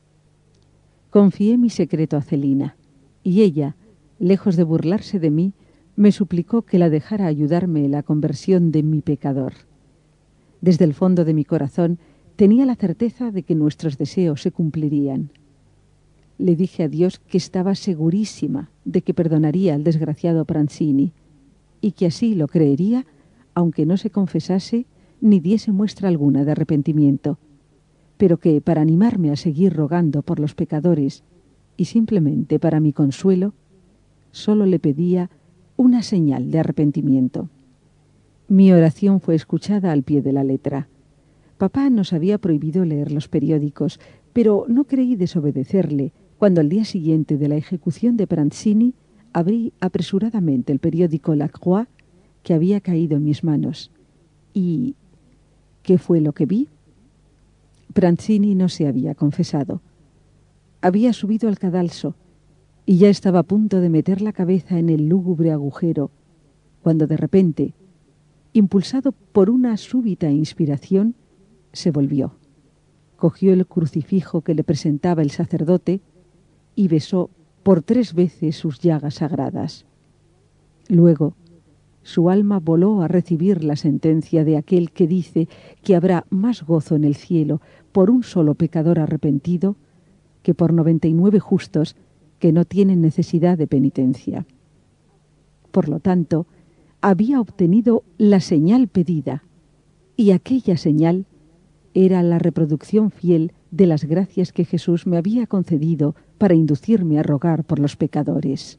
Confié mi secreto a Celina, y ella, lejos de burlarse de mí, me suplicó que la dejara ayudarme en la conversión de mi pecador. Desde el fondo de mi corazón tenía la certeza de que nuestros deseos se cumplirían. Le dije a Dios que estaba segurísima de que perdonaría al desgraciado Pranzini, y que así lo creería, aunque no se confesase ni diese muestra alguna de arrepentimiento, pero que para animarme a seguir rogando por los pecadores y simplemente para mi consuelo, solo le pedía una señal de arrepentimiento. Mi oración fue escuchada al pie de la letra. Papá nos había prohibido leer los periódicos, pero no creí desobedecerle cuando al día siguiente de la ejecución de Pranzini abrí apresuradamente el periódico La Croix que había caído en mis manos. Y ¿qué fue lo que vi? Pranzini no se había confesado. Había subido al cadalso y ya estaba a punto de meter la cabeza en el lúgubre agujero, cuando de repente, impulsado por una súbita inspiración, se volvió. Cogió el crucifijo que le presentaba el sacerdote y besó por tres veces sus llagas sagradas. Luego, su alma voló a recibir la sentencia de aquel que dice que habrá más gozo en el cielo por un solo pecador arrepentido que por noventa y nueve justos que no tienen necesidad de penitencia. Por lo tanto, había obtenido la señal pedida, y aquella señal era la reproducción fiel de las gracias que Jesús me había concedido para inducirme a rogar por los pecadores.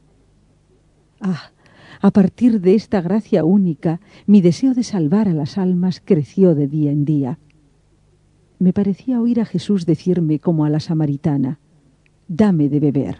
Ah, a partir de esta gracia única, mi deseo de salvar a las almas creció de día en día. Me parecía oír a Jesús decirme como a la samaritana: «Dame de beber».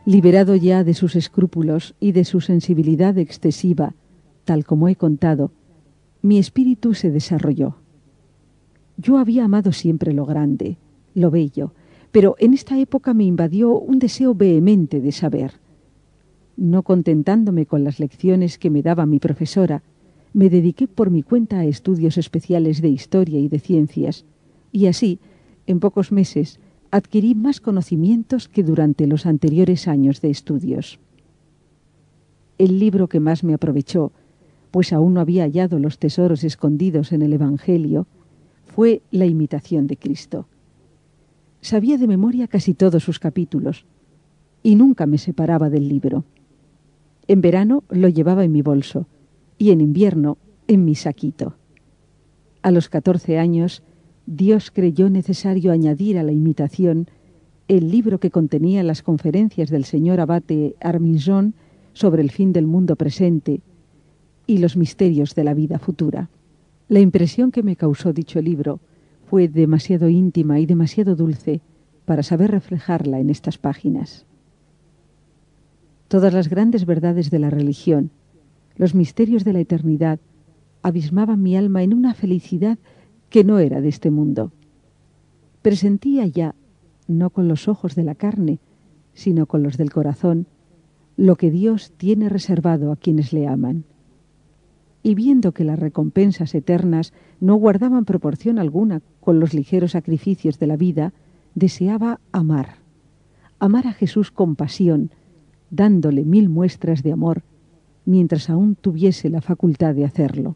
Liberado ya de sus escrúpulos y de su sensibilidad excesiva, tal como he contado, mi espíritu se desarrolló. Yo había amado siempre lo grande, lo bello, pero en esta época me invadió un deseo vehemente de saber. No contentándome con las lecciones que me daba mi profesora, me dediqué por mi cuenta a estudios especiales de historia y de ciencias, y así, en pocos meses, adquirí más conocimientos que durante los anteriores años de estudios. El libro que más me aprovechó, pues aún no había hallado los tesoros escondidos en el Evangelio, fue La imitación de Cristo. Sabía de memoria casi todos sus capítulos, y nunca me separaba del libro. En verano lo llevaba en mi bolso, y en invierno en mi saquito. A los catorce años, Dios creyó necesario añadir a la imitación el libro que contenía las conferencias del señor abate Arminjon sobre el fin del mundo presente y los misterios de la vida futura. La impresión que me causó dicho libro fue demasiado íntima y demasiado dulce para saber reflejarla en estas páginas. Todas las grandes verdades de la religión, los misterios de la eternidad, abismaban mi alma en una felicidad que no era de este mundo. Presentía ya, no con los ojos de la carne, sino con los del corazón, lo que Dios tiene reservado a quienes le aman. Y viendo que las recompensas eternas no guardaban proporción alguna con los ligeros sacrificios de la vida, deseaba amar, amar a Jesús con pasión, dándole mil muestras de amor, mientras aún tuviese la facultad de hacerlo.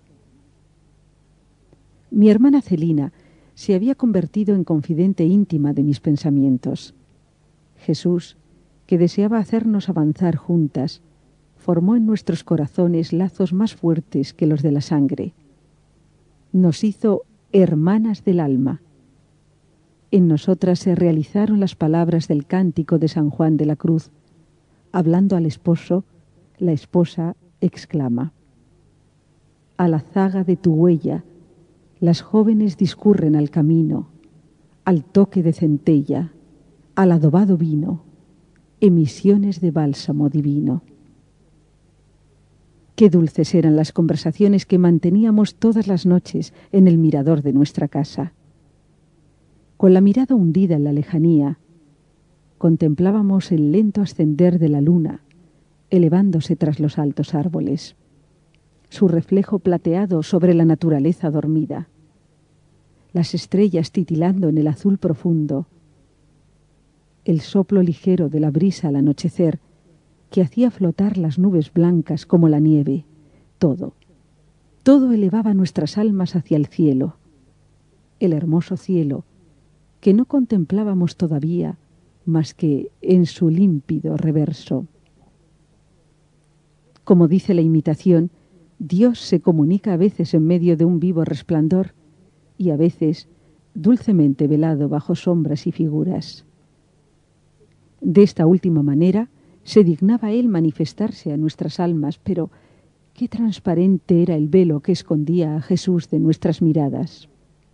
Mi hermana Celina se había convertido en confidente íntima de mis pensamientos. Jesús, que deseaba hacernos avanzar juntas, formó en nuestros corazones lazos más fuertes que los de la sangre. Nos hizo hermanas del alma. En nosotras se realizaron las palabras del cántico de San Juan de la Cruz. Hablando al esposo, la esposa exclama: a la zaga de tu huella, las jóvenes discurren al camino, al toque de centella, al adobado vino, emisiones de bálsamo divino. Qué dulces eran las conversaciones que manteníamos todas las noches en el mirador de nuestra casa. Con la mirada hundida en la lejanía, contemplábamos el lento ascender de la luna, elevándose tras los altos árboles, su reflejo plateado sobre la naturaleza dormida, las estrellas titilando en el azul profundo, el soplo ligero de la brisa al anochecer que hacía flotar las nubes blancas como la nieve. Todo, todo elevaba nuestras almas hacia el cielo, el hermoso cielo que no contemplábamos todavía más que en su límpido reverso. Como dice la imitación, Dios se comunica a veces en medio de un vivo resplandor y a veces dulcemente velado bajo sombras y figuras. De esta última manera se dignaba Él manifestarse a nuestras almas, pero qué transparente era el velo que escondía a Jesús de nuestras miradas.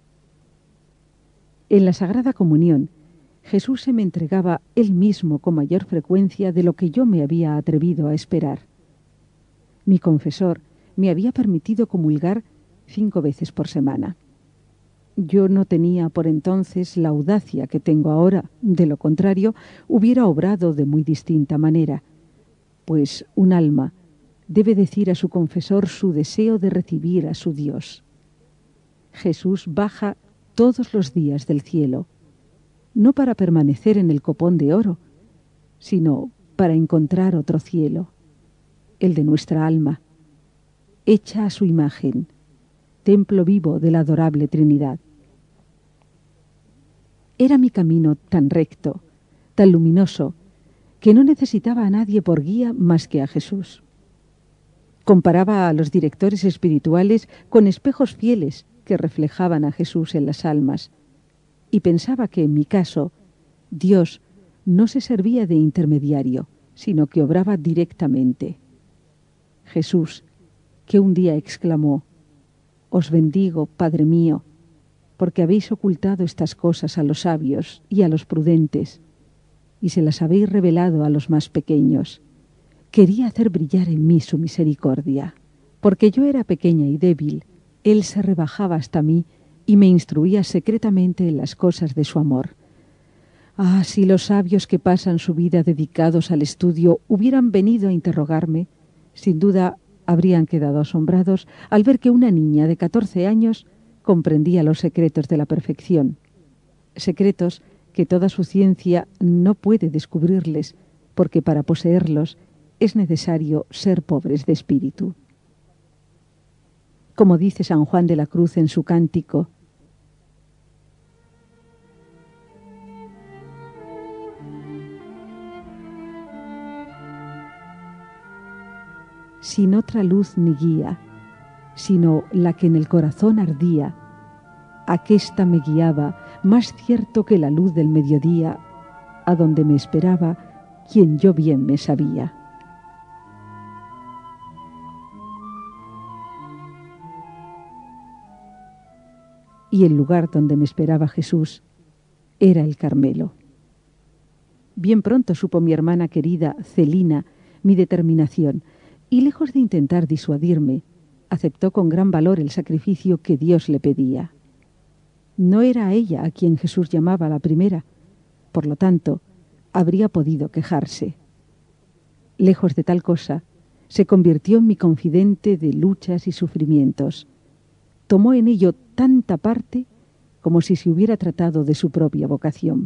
En la Sagrada Comunión, Jesús se me entregaba Él mismo con mayor frecuencia de lo que yo me había atrevido a esperar. Mi confesor me había permitido comulgar cinco veces por semana. Yo no tenía por entonces la audacia que tengo ahora, de lo contrario, hubiera obrado de muy distinta manera, pues un alma debe decir a su confesor su deseo de recibir a su Dios. Jesús baja todos los días del cielo, no para permanecer en el copón de oro, sino para encontrar otro cielo, el de nuestra alma, hecha a su imagen, templo vivo de la adorable Trinidad. Era mi camino tan recto, tan luminoso, que no necesitaba a nadie por guía más que a Jesús. Comparaba a los directores espirituales con espejos fieles que reflejaban a Jesús en las almas, y pensaba que en mi caso Dios no se servía de intermediario, sino que obraba directamente. Jesús, que un día exclamó: «Os bendigo, Padre mío, porque habéis ocultado estas cosas a los sabios y a los prudentes, y se las habéis revelado a los más pequeños. Quería hacer brillar en mí su misericordia. Porque yo era pequeña y débil, Él se rebajaba hasta mí y me instruía secretamente en las cosas de su amor. Ah, si los sabios que pasan su vida dedicados al estudio hubieran venido a interrogarme, sin duda habrían quedado asombrados al ver que una niña de catorce años comprendía los secretos de la perfección. Secretos que toda su ciencia no puede descubrirles, porque para poseerlos es necesario ser pobres de espíritu. Como dice San Juan de la Cruz en su cántico: sin otra luz ni guía, sino la que en el corazón ardía, aquesta me guiaba, más cierto que la luz del mediodía, a donde me esperaba quien yo bien me sabía. Y el lugar donde me esperaba Jesús era el Carmelo. Bien pronto supo mi hermana querida, Celina, mi determinación, y lejos de intentar disuadirme, aceptó con gran valor el sacrificio que Dios le pedía. No era a ella a quien Jesús llamaba la primera, por lo tanto, habría podido quejarse. Lejos de tal cosa, se convirtió en mi confidente de luchas y sufrimientos. Tomó en ello tanta parte como si se hubiera tratado de su propia vocación.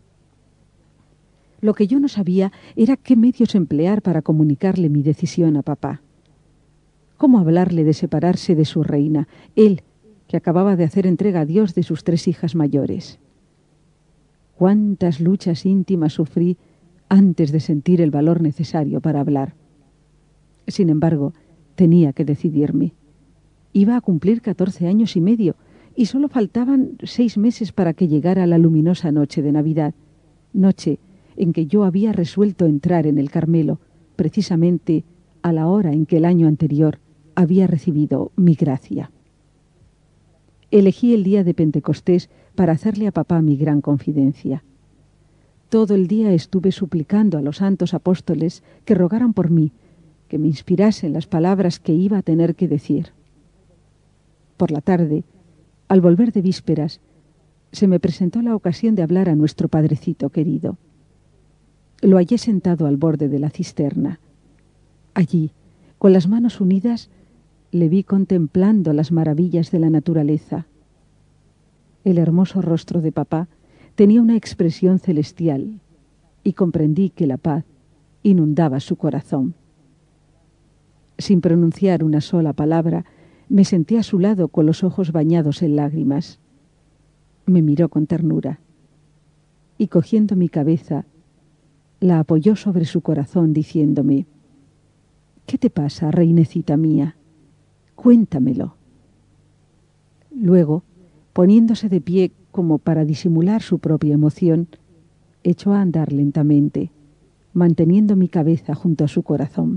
Lo que yo no sabía era qué medios emplear para comunicarle mi decisión a papá. Cómo hablarle de separarse de su reina, él, que acababa de hacer entrega a Dios de sus tres hijas mayores. Cuántas luchas íntimas sufrí antes de sentir el valor necesario para hablar. Sin embargo, tenía que decidirme. Iba a cumplir catorce años y medio, y solo faltaban seis meses para que llegara la luminosa noche de Navidad, noche en que yo había resuelto entrar en el Carmelo, precisamente a la hora en que el año anterior había recibido mi gracia. Elegí el día de Pentecostés para hacerle a papá mi gran confidencia. Todo el día estuve suplicando a los santos apóstoles que rogaran por mí, que me inspirasen las palabras que iba a tener que decir. Por la tarde, al volver de vísperas, se me presentó la ocasión de hablar a nuestro padrecito querido. Lo hallé sentado al borde de la cisterna. Allí, con las manos unidas, le vi contemplando las maravillas de la naturaleza. El hermoso rostro de papá tenía una expresión celestial y comprendí que la paz inundaba su corazón. Sin pronunciar una sola palabra, me senté a su lado con los ojos bañados en lágrimas. Me miró con ternura y, cogiendo mi cabeza, la apoyó sobre su corazón diciéndome: ¿qué te pasa, reinecita mía? Cuéntamelo. Luego, poniéndose de pie como para disimular su propia emoción, echó a andar lentamente, manteniendo mi cabeza junto a su corazón.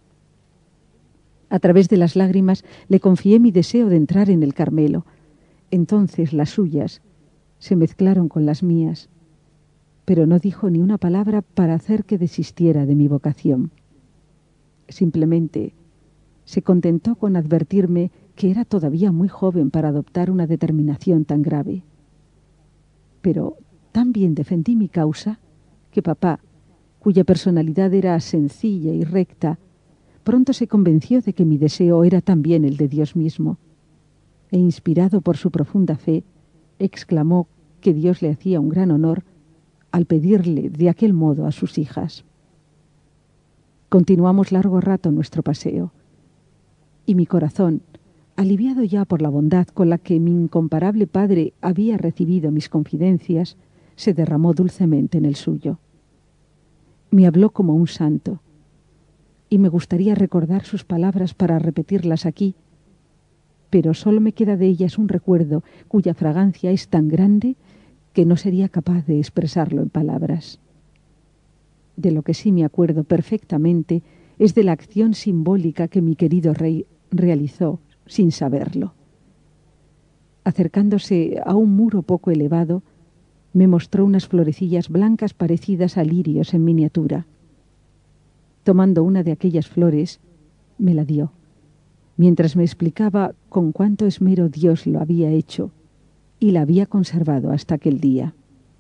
A través de las lágrimas le confié mi deseo de entrar en el Carmelo. Entonces las suyas se mezclaron con las mías, pero no dijo ni una palabra para hacer que desistiera de mi vocación. Simplemente se contentó con advertirme que era todavía muy joven para adoptar una determinación tan grave. Pero tan bien defendí mi causa que papá, cuya personalidad era sencilla y recta, pronto se convenció de que mi deseo era también el de Dios mismo, e inspirado por su profunda fe, exclamó que Dios le hacía un gran honor al pedirle de aquel modo a sus hijas. Continuamos largo rato nuestro paseo, y mi corazón, aliviado ya por la bondad con la que mi incomparable padre había recibido mis confidencias, se derramó dulcemente en el suyo. Me habló como un santo, y me gustaría recordar sus palabras para repetirlas aquí, pero solo me queda de ellas un recuerdo cuya fragancia es tan grande que no sería capaz de expresarlo en palabras. De lo que sí me acuerdo perfectamente es de la acción simbólica que mi querido rey realizó sin saberlo. Acercándose a un muro poco elevado, me mostró unas florecillas blancas parecidas a lirios en miniatura. Tomando una de aquellas flores, me la dio, mientras me explicaba con cuánto esmero Dios lo había hecho y la había conservado hasta aquel día.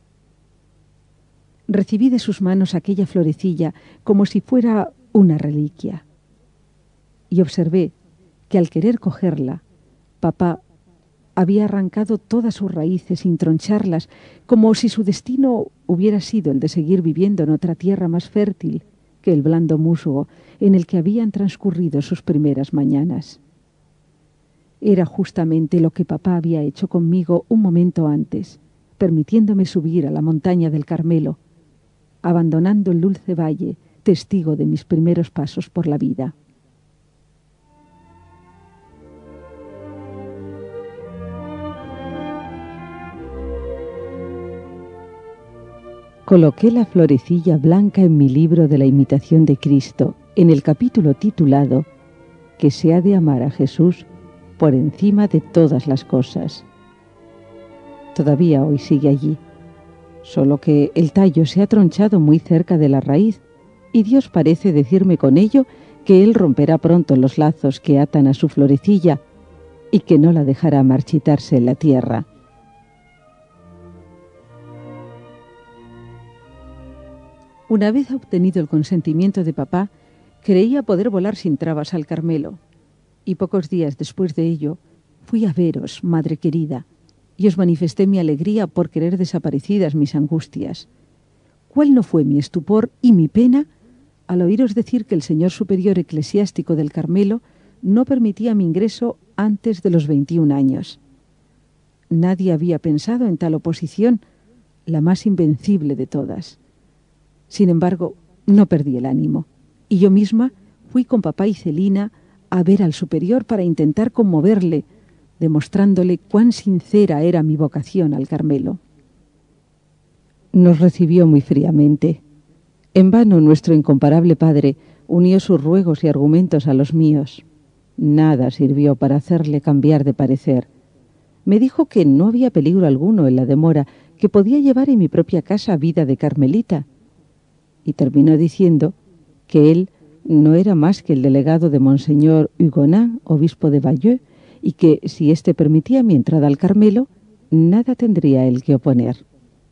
Recibí de sus manos aquella florecilla como si fuera una reliquia, y observé que al querer cogerla, papá había arrancado todas sus raíces sin troncharlas, como si su destino hubiera sido el de seguir viviendo en otra tierra más fértil que el blando musgo en el que habían transcurrido sus primeras mañanas. Era justamente lo que papá había hecho conmigo un momento antes, permitiéndome subir a la montaña del Carmelo, abandonando el dulce valle, testigo de mis primeros pasos por la vida. Coloqué la florecilla blanca en mi libro de la imitación de Cristo, en el capítulo titulado «Que se ha de amar a Jesús por encima de todas las cosas». Todavía hoy sigue allí, solo que el tallo se ha tronchado muy cerca de la raíz, y Dios parece decirme con ello que Él romperá pronto los lazos que atan a su florecilla y que no la dejará marchitarse en la tierra. Una vez obtenido el consentimiento de papá, creía poder volar sin trabas al Carmelo, y pocos días después de ello fui a veros, madre querida, y os manifesté mi alegría por querer desaparecidas mis angustias. ¿Cuál no fue mi estupor y mi pena al oíros decir que el señor superior eclesiástico del Carmelo no permitía mi ingreso antes de los veintiún años? Nadie había pensado en tal oposición, la más invencible de todas. Sin embargo, no perdí el ánimo, y yo misma fui con papá y Celina a ver al superior para intentar conmoverle, demostrándole cuán sincera era mi vocación al Carmelo. Nos recibió muy fríamente. En vano nuestro incomparable padre unió sus ruegos y argumentos a los míos. Nada sirvió para hacerle cambiar de parecer. Me dijo que no había peligro alguno en la demora, que podía llevar en mi propia casa vida de carmelita, y terminó diciendo que él no era más que el delegado de Monseñor Hugonin, obispo de Bayeux, y que, si éste permitía mi entrada al Carmelo, nada tendría él que oponer.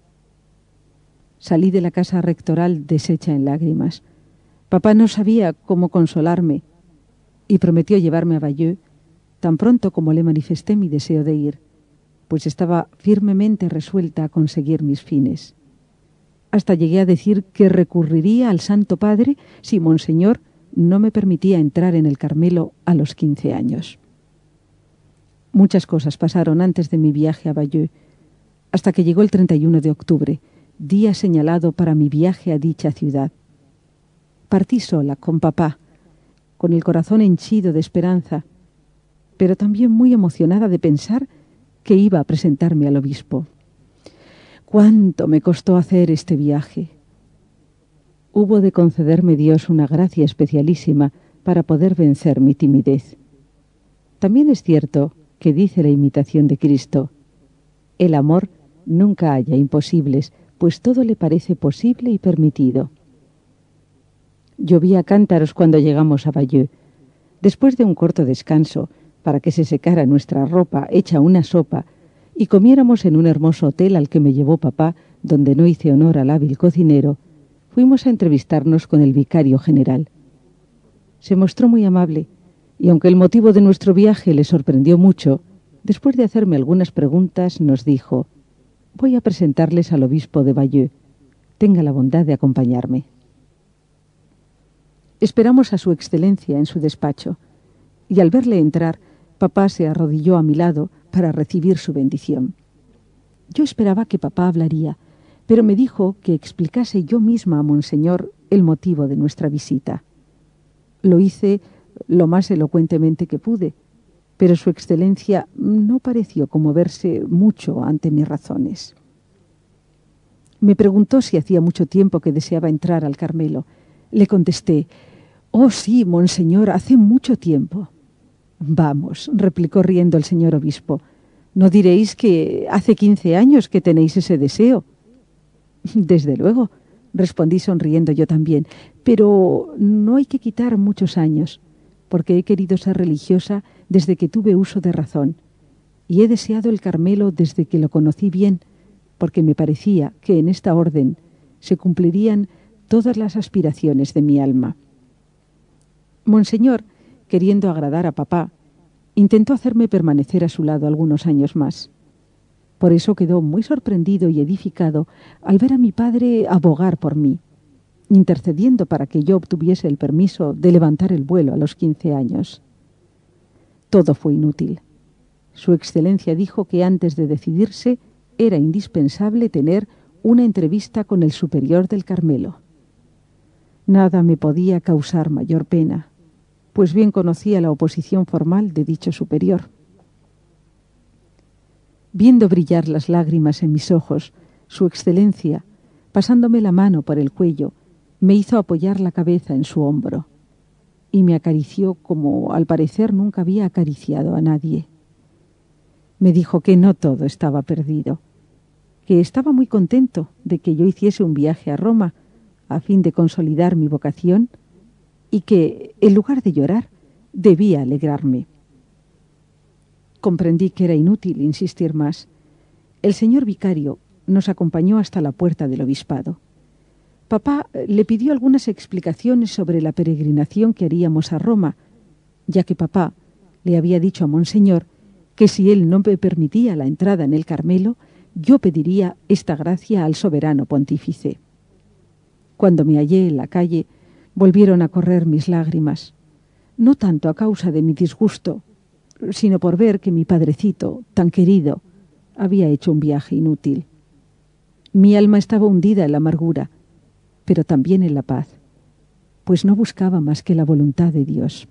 Salí de la casa rectoral deshecha en lágrimas. Papá no sabía cómo consolarme y prometió llevarme a Bayeux tan pronto como le manifesté mi deseo de ir, pues estaba firmemente resuelta a conseguir mis fines. Hasta llegué a decir que recurriría al Santo Padre si Monseñor no me permitía entrar en el Carmelo a los quince años. Muchas cosas pasaron antes de mi viaje a Bayeux, hasta que llegó el treinta y uno de octubre, día señalado para mi viaje a dicha ciudad. Partí sola, con papá, con el corazón henchido de esperanza, pero también muy emocionada de pensar que iba a presentarme al obispo. ¡Cuánto me costó hacer este viaje! Hubo de concederme Dios una gracia especialísima para poder vencer mi timidez. También es cierto que dice la imitación de Cristo: el amor nunca halla imposibles, pues todo le parece posible y permitido. Llovía a cántaros cuando llegamos a Bayeux. Después de un corto descanso, para que se secara nuestra ropa hecha una sopa, y comiéramos en un hermoso hotel al que me llevó papá, donde no hice honor al hábil cocinero, fuimos a entrevistarnos con el vicario general. Se mostró muy amable, y aunque el motivo de nuestro viaje le sorprendió mucho, después de hacerme algunas preguntas, nos dijo: «Voy a presentarles al obispo de Bayeux. Tenga la bondad de acompañarme». Esperamos a su excelencia en su despacho, y al verle entrar, papá se arrodilló a mi lado para recibir su bendición. Yo esperaba que papá hablaría, pero me dijo que explicase yo misma a Monseñor el motivo de nuestra visita. Lo hice lo más elocuentemente que pude, pero su excelencia no pareció conmoverse mucho ante mis razones. Me preguntó si hacía mucho tiempo que deseaba entrar al Carmelo. Le contesté: «Oh sí, Monseñor, hace mucho tiempo». «Vamos», replicó riendo el señor obispo, No diréis que hace quince años que tenéis ese deseo. Desde luego, respondí sonriendo yo también, pero no hay que quitar muchos años, porque he querido ser religiosa desde que tuve uso de razón, y he deseado el Carmelo desde que lo conocí bien, porque me parecía que en esta orden se cumplirían todas las aspiraciones de mi alma. Monseñor, queriendo agradar a papá, intentó hacerme permanecer a su lado algunos años más. Por eso quedó muy sorprendido y edificado al ver a mi padre abogar por mí, intercediendo para que yo obtuviese el permiso de levantar el vuelo a los quince años. Todo fue inútil. Su Excelencia dijo que antes de decidirse era indispensable tener una entrevista con el superior del Carmelo. Nada me podía causar mayor pena, pues bien conocía la oposición formal de dicho superior. Viendo brillar las lágrimas en mis ojos, su Excelencia, pasándome la mano por el cuello, me hizo apoyar la cabeza en su hombro y me acarició como al parecer nunca había acariciado a nadie. Me dijo que no todo estaba perdido, que estaba muy contento de que yo hiciese un viaje a Roma a fin de consolidar mi vocación y que, en lugar de llorar, debía alegrarme. Comprendí que era inútil insistir más. El señor vicario nos acompañó hasta la puerta del obispado. Papá le pidió algunas explicaciones sobre la peregrinación que haríamos a Roma, ya que papá le había dicho a Monseñor que si él no me permitía la entrada en el Carmelo, yo pediría esta gracia al soberano pontífice. Cuando me hallé en la calle, volvieron a correr mis lágrimas, no tanto a causa de mi disgusto, sino por ver que mi padrecito, tan querido, había hecho un viaje inútil. Mi alma estaba hundida en la amargura, pero también en la paz, pues no buscaba más que la voluntad de Dios.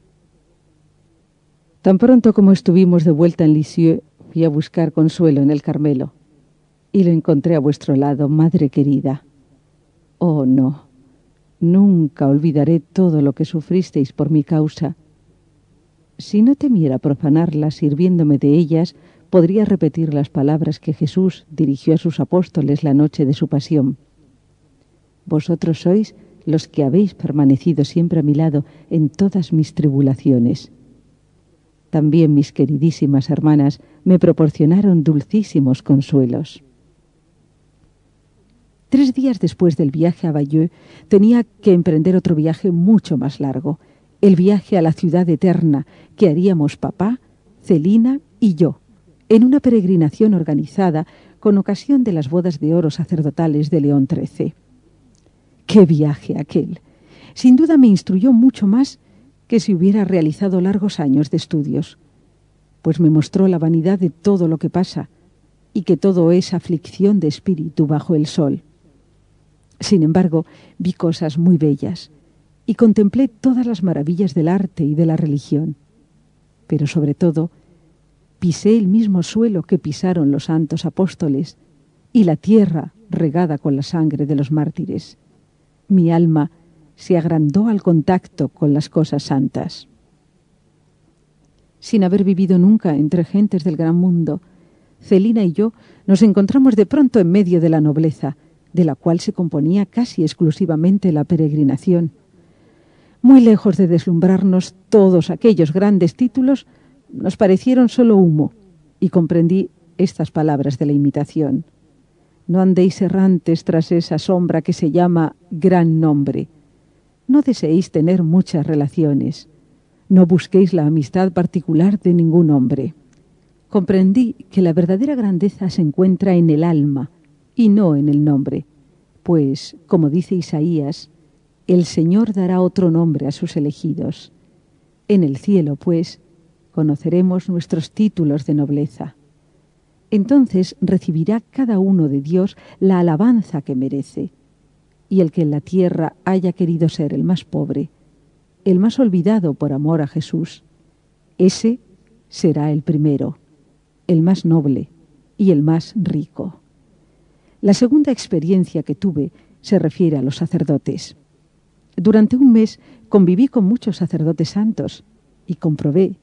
Tan pronto como estuvimos de vuelta en Lisieux, fui a buscar consuelo en el Carmelo, y lo encontré a vuestro lado, madre querida. Oh, no, nunca olvidaré todo lo que sufristeis por mi causa. Si no temiera profanarlas sirviéndome de ellas, podría repetir las palabras que Jesús dirigió a sus apóstoles la noche de su pasión. Vosotros sois los que habéis permanecido siempre a mi lado en todas mis tribulaciones. También mis queridísimas hermanas me proporcionaron dulcísimos consuelos. Tres días después del viaje a Bayeux, tenía que emprender otro viaje mucho más largo, el viaje a la ciudad eterna que haríamos papá, Celina y yo, en una peregrinación organizada con ocasión de las bodas de oro sacerdotales de León trece. ¡Qué viaje aquel! Sin duda me instruyó mucho más que si hubiera realizado largos años de estudios, pues me mostró la vanidad de todo lo que pasa y que todo es aflicción de espíritu bajo el sol. Sin embargo, vi cosas muy bellas y contemplé todas las maravillas del arte y de la religión. Pero sobre todo, pisé el mismo suelo que pisaron los santos apóstoles y la tierra regada con la sangre de los mártires. Mi alma se agrandó al contacto con las cosas santas. Sin haber vivido nunca entre gentes del gran mundo, Celina y yo nos encontramos de pronto en medio de la nobleza, de la cual se componía casi exclusivamente la peregrinación. Muy lejos de deslumbrarnos todos aquellos grandes títulos, nos parecieron solo humo, y comprendí estas palabras de la imitación. No andéis errantes tras esa sombra que se llama gran nombre. No deseéis tener muchas relaciones. No busquéis la amistad particular de ningún hombre. Comprendí que la verdadera grandeza se encuentra en el alma y no en el nombre, pues, como dice Isaías, el Señor dará otro nombre a sus elegidos. En el cielo, pues, conoceremos nuestros títulos de nobleza. Entonces recibirá cada uno de Dios la alabanza que merece, y el que en la tierra haya querido ser el más pobre, el más olvidado por amor a Jesús, ese será el primero, el más noble y el más rico. La segunda experiencia que tuve se refiere a los sacerdotes. Durante un mes conviví con muchos sacerdotes santos y comprobé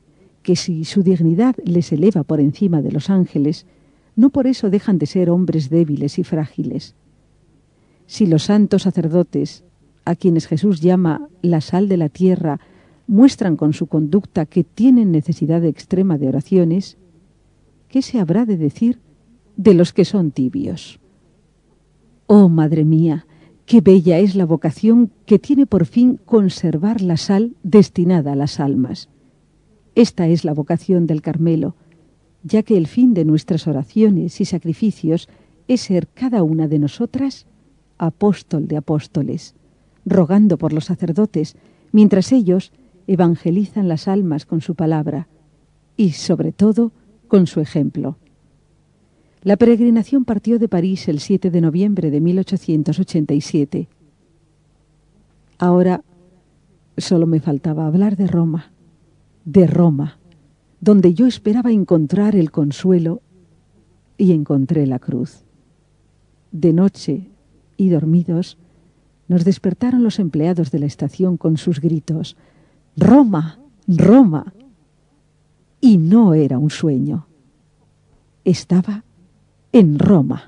que si su dignidad les eleva por encima de los ángeles, no por eso dejan de ser hombres débiles y frágiles. Si los santos sacerdotes, a quienes Jesús llama la sal de la tierra, muestran con su conducta que tienen necesidad extrema de oraciones, ¿qué se habrá de decir de los que son tibios? Oh, madre mía, qué bella es la vocación que tiene por fin conservar la sal destinada a las almas. Esta es la vocación del Carmelo, ya que el fin de nuestras oraciones y sacrificios es ser cada una de nosotras apóstol de apóstoles, rogando por los sacerdotes, mientras ellos evangelizan las almas con su palabra y, sobre todo, con su ejemplo. La peregrinación partió de París el siete de noviembre de mil ochocientos ochenta y siete. Ahora solo me faltaba hablar de Roma, de Roma, donde yo esperaba encontrar el consuelo y encontré la cruz. De noche y dormidos, nos despertaron los empleados de la estación con sus gritos: ¡Roma! ¡Roma! Y no era un sueño. Estaba en Roma.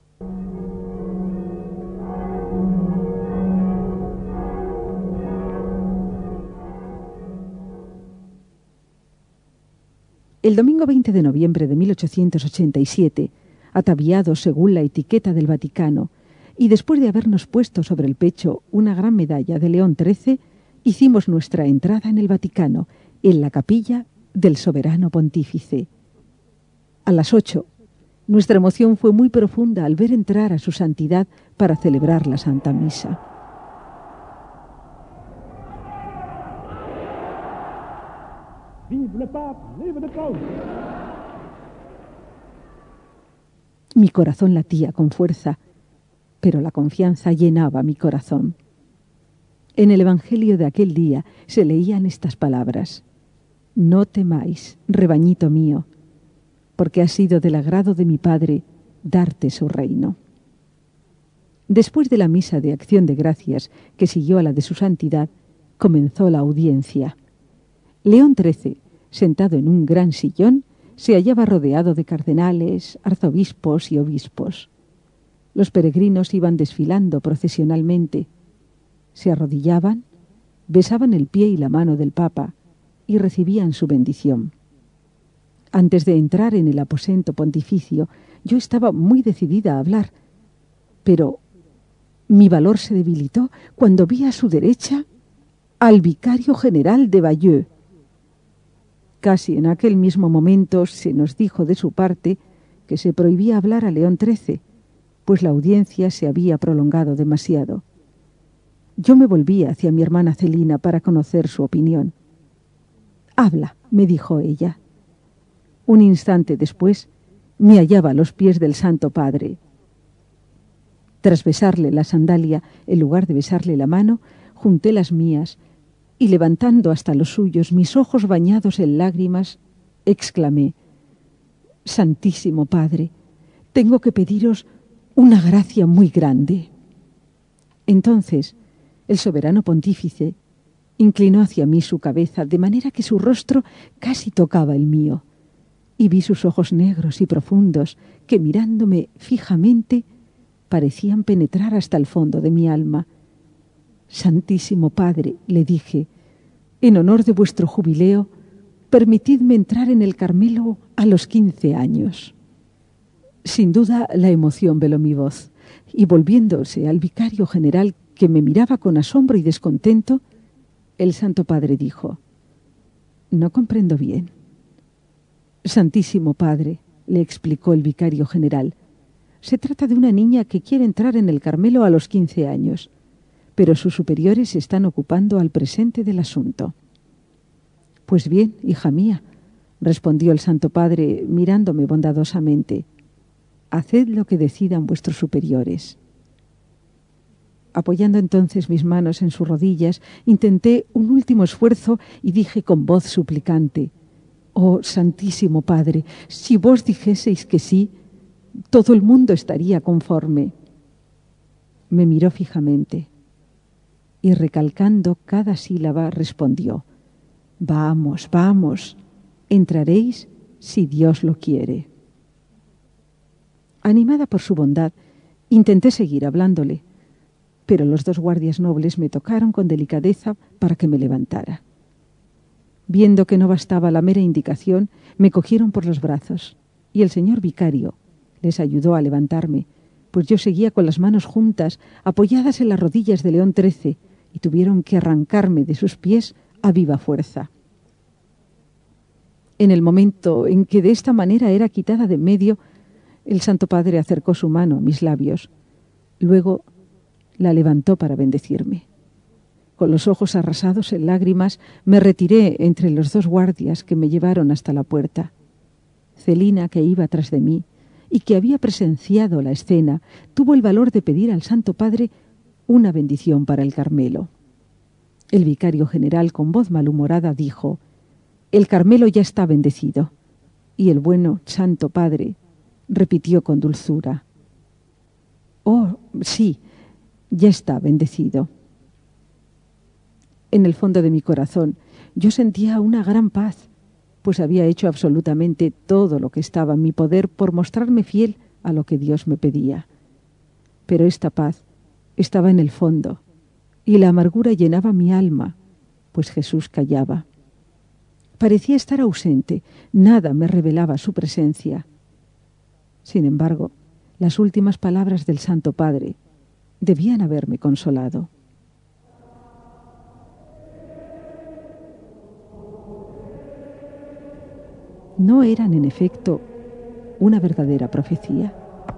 El domingo veinte de noviembre de mil ochocientos ochenta y siete, ataviados según la etiqueta del Vaticano, y después de habernos puesto sobre el pecho una gran medalla de León trece, hicimos nuestra entrada en el Vaticano, en la capilla del soberano pontífice. A las ocho, nuestra emoción fue muy profunda al ver entrar a su santidad para celebrar la Santa Misa. Vive le pape, vive le pape. Mi corazón latía con fuerza, pero la confianza llenaba mi corazón. En el Evangelio de aquel día se leían estas palabras: no temáis, rebañito mío, porque ha sido del agrado de mi Padre darte su reino. Después de la misa de acción de gracias que siguió a la de su santidad, comenzó la audiencia. León trece, sentado en un gran sillón, se hallaba rodeado de cardenales, arzobispos y obispos. Los peregrinos iban desfilando procesionalmente. Se arrodillaban, besaban el pie y la mano del Papa y recibían su bendición. Antes de entrar en el aposento pontificio, yo estaba muy decidida a hablar, pero mi valor se debilitó cuando vi a su derecha al vicario general de Bayeux. Casi en aquel mismo momento se nos dijo de su parte que se prohibía hablar a León trece, pues la audiencia se había prolongado demasiado. Yo me volví hacia mi hermana Celina para conocer su opinión. «Habla», me dijo ella. Un instante después me hallaba a los pies del Santo Padre. Tras besarle la sandalia, en lugar de besarle la mano, junté las mías y, levantando hasta los suyos mis ojos bañados en lágrimas, exclamé: «Santísimo Padre, tengo que pediros una gracia muy grande». Entonces, el soberano pontífice inclinó hacia mí su cabeza, de manera que su rostro casi tocaba el mío, y vi sus ojos negros y profundos, que mirándome fijamente, parecían penetrar hasta el fondo de mi alma. «Santísimo Padre», le dije, «en honor de vuestro jubileo, permitidme entrar en el Carmelo a los quince años». Sin duda la emoción veló mi voz, y volviéndose al vicario general, que me miraba con asombro y descontento, el Santo Padre dijo: «No comprendo bien». «Santísimo Padre», le explicó el vicario general, «se trata de una niña que quiere entrar en el Carmelo a los quince años, pero sus superiores se están ocupando al presente del asunto». «Pues bien, hija mía», respondió el Santo Padre mirándome bondadosamente, «haced lo que decidan vuestros superiores». Apoyando entonces mis manos en sus rodillas, intenté un último esfuerzo y dije con voz suplicante: «Oh, Santísimo Padre, si vos dijeseis que sí, todo el mundo estaría conforme». Me miró fijamente y, recalcando cada sílaba, respondió: «Vamos, vamos, entraréis si Dios lo quiere. Animada por su bondad, intenté seguir hablándole, pero los dos guardias nobles me tocaron con delicadeza para que me levantara. Viendo que no bastaba la mera indicación, me cogieron por los brazos, y el señor vicario les ayudó a levantarme, pues yo seguía con las manos juntas, apoyadas en las rodillas de León trece, y tuvieron que arrancarme de sus pies a viva fuerza. En el momento en que de esta manera era quitada de en medio, el Santo Padre acercó su mano a mis labios. Luego la levantó para bendecirme. Con los ojos arrasados en lágrimas, me retiré entre los dos guardias que me llevaron hasta la puerta. Celina, que iba tras de mí y que había presenciado la escena, tuvo el valor de pedir al Santo Padre una bendición para el Carmelo. El vicario general, con voz malhumorada, dijo: «El Carmelo ya está bendecido». Y el bueno Santo Padre repitió con dulzura: «Oh, sí, ya está bendecido». En el fondo de mi corazón yo sentía una gran paz, pues había hecho absolutamente todo lo que estaba en mi poder por mostrarme fiel a lo que Dios me pedía. Pero esta paz estaba en el fondo, y la amargura llenaba mi alma, pues Jesús callaba. Parecía estar ausente, nada me revelaba su presencia. Sin embargo, las últimas palabras del Santo Padre debían haberme consolado. ¿No eran, en efecto, una verdadera profecía?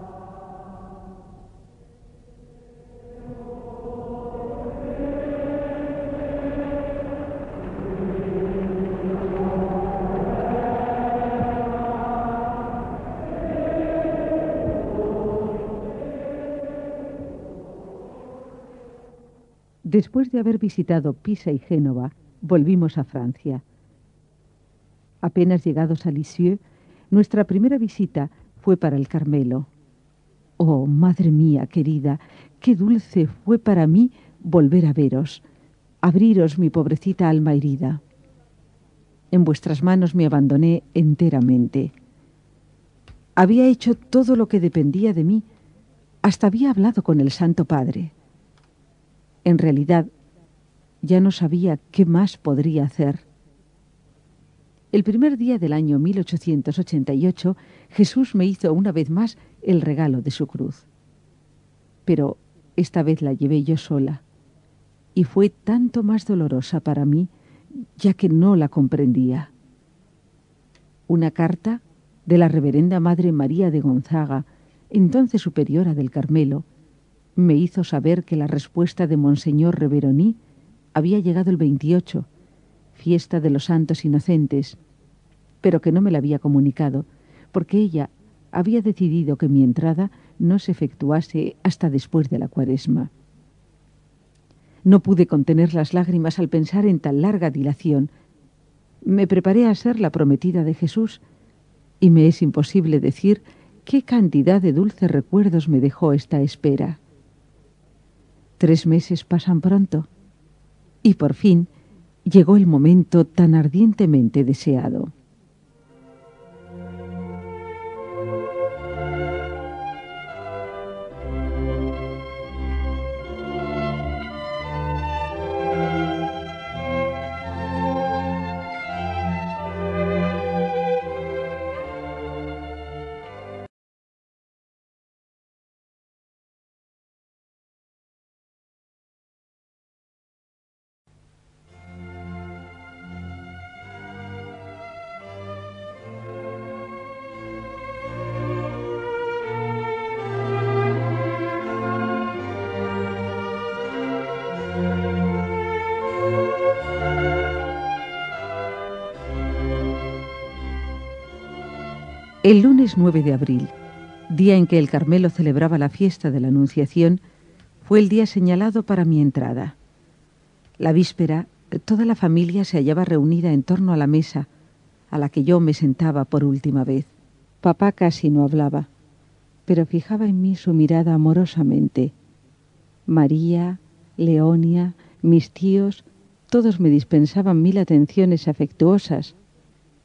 Después de haber visitado Pisa y Génova, volvimos a Francia. Apenas llegados a Lisieux, nuestra primera visita fue para el Carmelo. Oh, madre mía querida, qué dulce fue para mí volver a veros, abriros mi pobrecita alma herida. En vuestras manos me abandoné enteramente. Había hecho todo lo que dependía de mí, hasta había hablado con el Santo Padre. En realidad, ya no sabía qué más podría hacer. El primer día del año mil ochocientos ochenta y ocho, Jesús me hizo una vez más el regalo de su cruz. Pero esta vez la llevé yo sola, y fue tanto más dolorosa para mí, ya que no la comprendía. Una carta de la Reverenda Madre María de Gonzaga, entonces superiora del Carmelo, me hizo saber que la respuesta de Monseñor Reveroni había llegado el veintiocho, fiesta de los santos inocentes, pero que no me la había comunicado, porque ella había decidido que mi entrada no se efectuase hasta después de la Cuaresma. No pude contener las lágrimas al pensar en tan larga dilación. Me preparé a ser la prometida de Jesús, y me es imposible decir qué cantidad de dulces recuerdos me dejó esta espera. Tres meses pasan pronto, y por fin llegó el momento tan ardientemente deseado. El lunes nueve de abril, día en que el Carmelo celebraba la fiesta de la Anunciación, fue el día señalado para mi entrada. La víspera, toda la familia se hallaba reunida en torno a la mesa, a la que yo me sentaba por última vez. Papá casi no hablaba, pero fijaba en mí su mirada amorosamente. María, Leonia, mis tíos, todos me dispensaban mil atenciones afectuosas.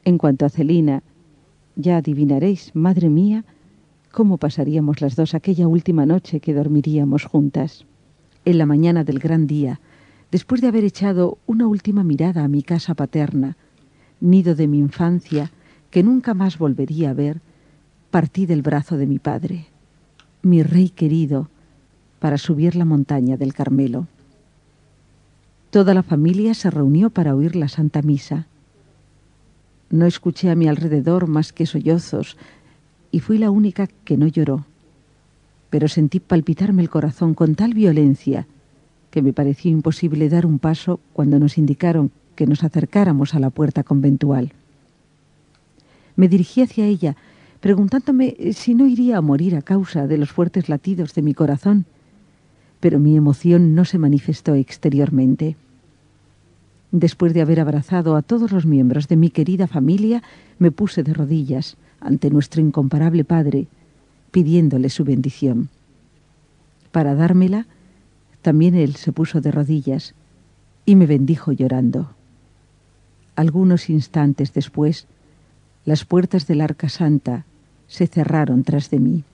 En cuanto a Celina, ya adivinaréis, madre mía, cómo pasaríamos las dos aquella última noche que dormiríamos juntas. En la mañana del gran día, después de haber echado una última mirada a mi casa paterna, nido de mi infancia, que nunca más volvería a ver, partí del brazo de mi padre, mi rey querido, para subir la montaña del Carmelo. Toda la familia se reunió para oír la Santa Misa. No escuché a mi alrededor más que sollozos, y fui la única que no lloró, pero sentí palpitarme el corazón con tal violencia que me pareció imposible dar un paso cuando nos indicaron que nos acercáramos a la puerta conventual. Me dirigí hacia ella, preguntándome si no iría a morir a causa de los fuertes latidos de mi corazón, pero mi emoción no se manifestó exteriormente. Después de haber abrazado a todos los miembros de mi querida familia, me puse de rodillas ante nuestro incomparable Padre, pidiéndole su bendición. Para dármela, también él se puso de rodillas y me bendijo llorando. Algunos instantes después, las puertas del Arca Santa se cerraron tras de mí.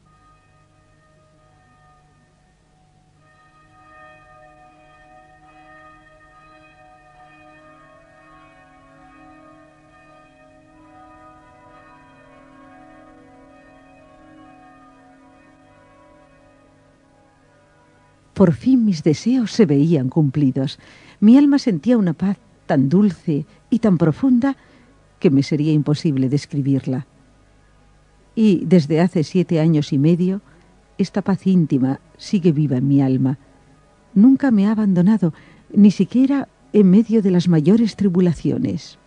Por fin mis deseos se veían cumplidos. Mi alma sentía una paz tan dulce y tan profunda que me sería imposible describirla. Y desde hace siete años y medio, esta paz íntima sigue viva en mi alma. Nunca me ha abandonado, ni siquiera en medio de las mayores tribulaciones.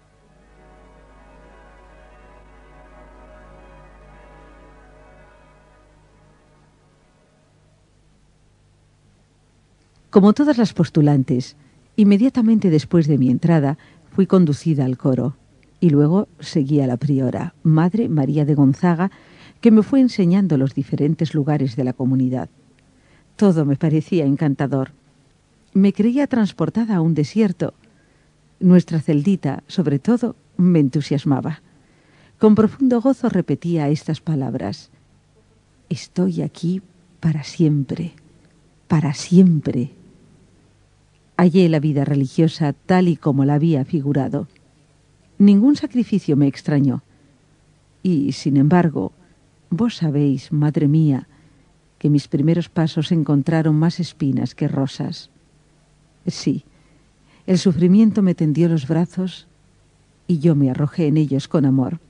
Como todas las postulantes, inmediatamente después de mi entrada, fui conducida al coro y luego seguí a la priora, Madre María de Gonzaga, que me fue enseñando los diferentes lugares de la comunidad. Todo me parecía encantador. Me creía transportada a un desierto. Nuestra celdita, sobre todo, me entusiasmaba. Con profundo gozo repetía estas palabras: «Estoy aquí para siempre, para siempre». Hallé la vida religiosa tal y como la había figurado. Ningún sacrificio me extrañó. Y, sin embargo, vos sabéis, madre mía, que mis primeros pasos encontraron más espinas que rosas. Sí, el sufrimiento me tendió los brazos y yo me arrojé en ellos con amor.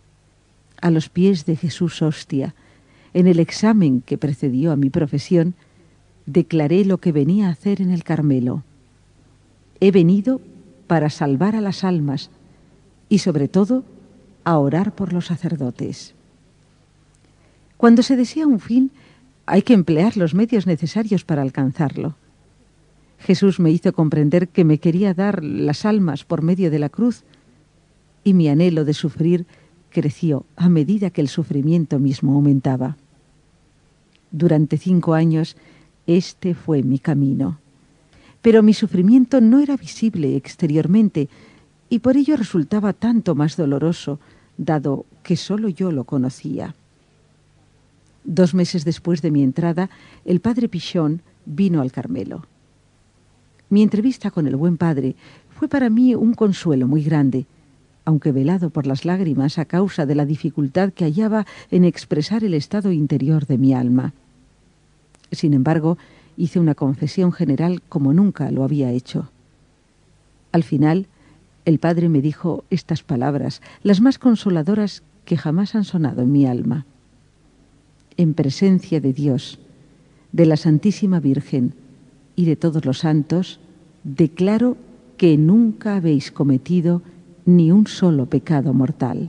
A los pies de Jesús Hostia, en el examen que precedió a mi profesión, declaré lo que venía a hacer en el Carmelo. He venido para salvar a las almas y, sobre todo, a orar por los sacerdotes. Cuando se desea un fin, hay que emplear los medios necesarios para alcanzarlo. Jesús me hizo comprender que me quería dar las almas por medio de la cruz, y mi anhelo de sufrir creció a medida que el sufrimiento mismo aumentaba. Durante cinco años, este fue mi camino. Pero mi sufrimiento no era visible exteriormente y por ello resultaba tanto más doloroso, dado que solo yo lo conocía. Dos meses después de mi entrada, el padre Pichón vino al Carmelo. Mi entrevista con el buen padre fue para mí un consuelo muy grande, aunque velado por las lágrimas a causa de la dificultad que hallaba en expresar el estado interior de mi alma. Sin embargo, hice una confesión general como nunca lo había hecho. Al final, el padre me dijo estas palabras, las más consoladoras que jamás han sonado en mi alma. En presencia de Dios, de la Santísima Virgen y de todos los santos, declaro que nunca habéis cometido ni un solo pecado mortal.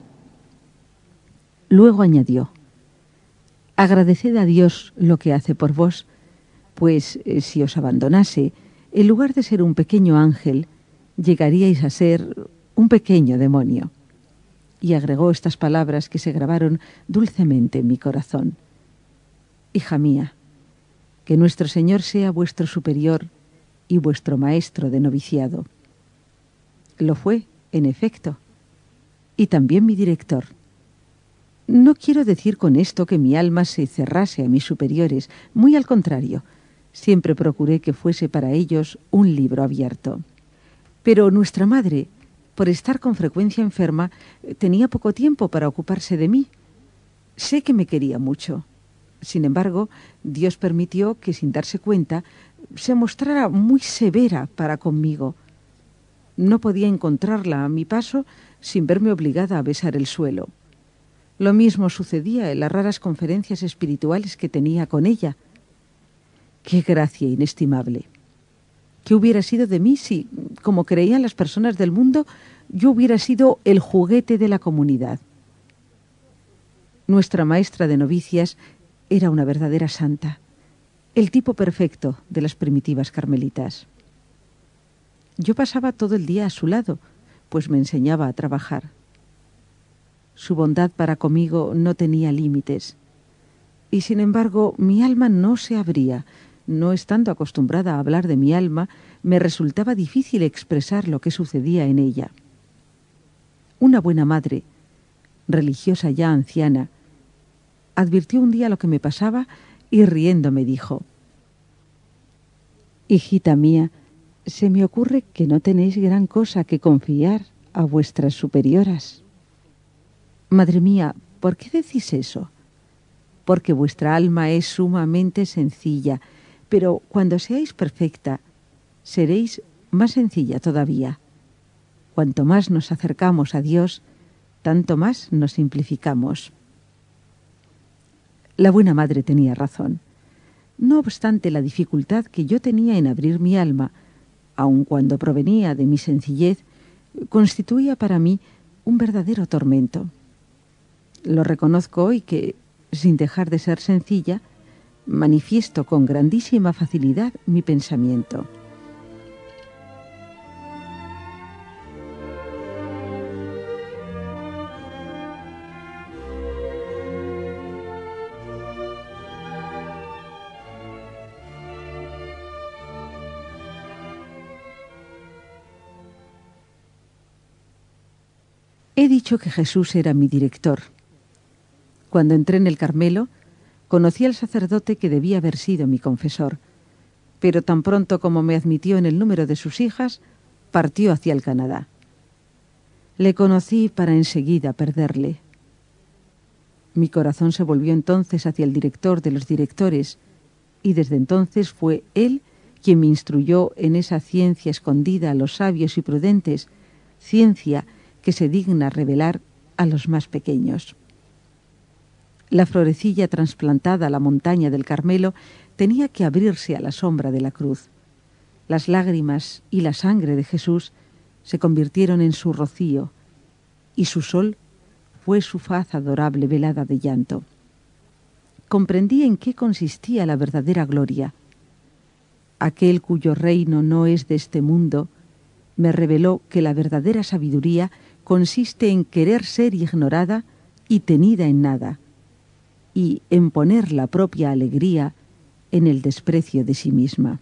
Luego añadió: agradeced a Dios lo que hace por vos, pues eh, si os abandonase, en lugar de ser un pequeño ángel, llegaríais a ser un pequeño demonio. Y agregó estas palabras que se grabaron dulcemente en mi corazón: hija mía, que nuestro Señor sea vuestro superior y vuestro maestro de noviciado. Lo fue, en efecto, y también mi director. No quiero decir con esto que mi alma se cerrase a mis superiores, muy al contrario. Siempre procuré que fuese para ellos un libro abierto. Pero nuestra madre, por estar con frecuencia enferma, tenía poco tiempo para ocuparse de mí. Sé que me quería mucho. Sin embargo, Dios permitió que, sin darse cuenta, se mostrara muy severa para conmigo. No podía encontrarla a mi paso sin verme obligada a besar el suelo. Lo mismo sucedía en las raras conferencias espirituales que tenía con ella. ¡Qué gracia inestimable! ¿Qué hubiera sido de mí si, como creían las personas del mundo, yo hubiera sido el juguete de la comunidad? Nuestra maestra de novicias era una verdadera santa, el tipo perfecto de las primitivas carmelitas. Yo pasaba todo el día a su lado, pues me enseñaba a trabajar. Su bondad para conmigo no tenía límites. Y sin embargo, mi alma no se abría. No estando acostumbrada a hablar de mi alma, me resultaba difícil expresar lo que sucedía en ella. Una buena madre, religiosa ya anciana, advirtió un día lo que me pasaba y riendo me dijo: «Hijita mía, se me ocurre que no tenéis gran cosa que confiar a vuestras superioras». «Madre mía, ¿por qué decís eso?». «Porque vuestra alma es sumamente sencilla, pero cuando seáis perfecta, seréis más sencilla todavía. Cuanto más nos acercamos a Dios, tanto más nos simplificamos». La buena madre tenía razón. No obstante la dificultad que yo tenía en abrir mi alma, aun cuando provenía de mi sencillez, constituía para mí un verdadero tormento. Lo reconozco hoy que, sin dejar de ser sencilla, manifiesto con grandísima facilidad mi pensamiento. He dicho que Jesús era mi director. Cuando entré en el Carmelo, conocí al sacerdote que debía haber sido mi confesor, pero tan pronto como me admitió en el número de sus hijas, partió hacia el Canadá. Le conocí para enseguida perderle. Mi corazón se volvió entonces hacia el director de los directores, y desde entonces fue él quien me instruyó en esa ciencia escondida a los sabios y prudentes, ciencia que se digna revelar a los más pequeños. La florecilla trasplantada a la montaña del Carmelo tenía que abrirse a la sombra de la cruz. Las lágrimas y la sangre de Jesús se convirtieron en su rocío, y su sol fue su faz adorable velada de llanto. Comprendí en qué consistía la verdadera gloria. Aquel cuyo reino no es de este mundo me reveló que la verdadera sabiduría consiste en querer ser ignorada y tenida en nada, y en poner la propia alegría en el desprecio de sí misma.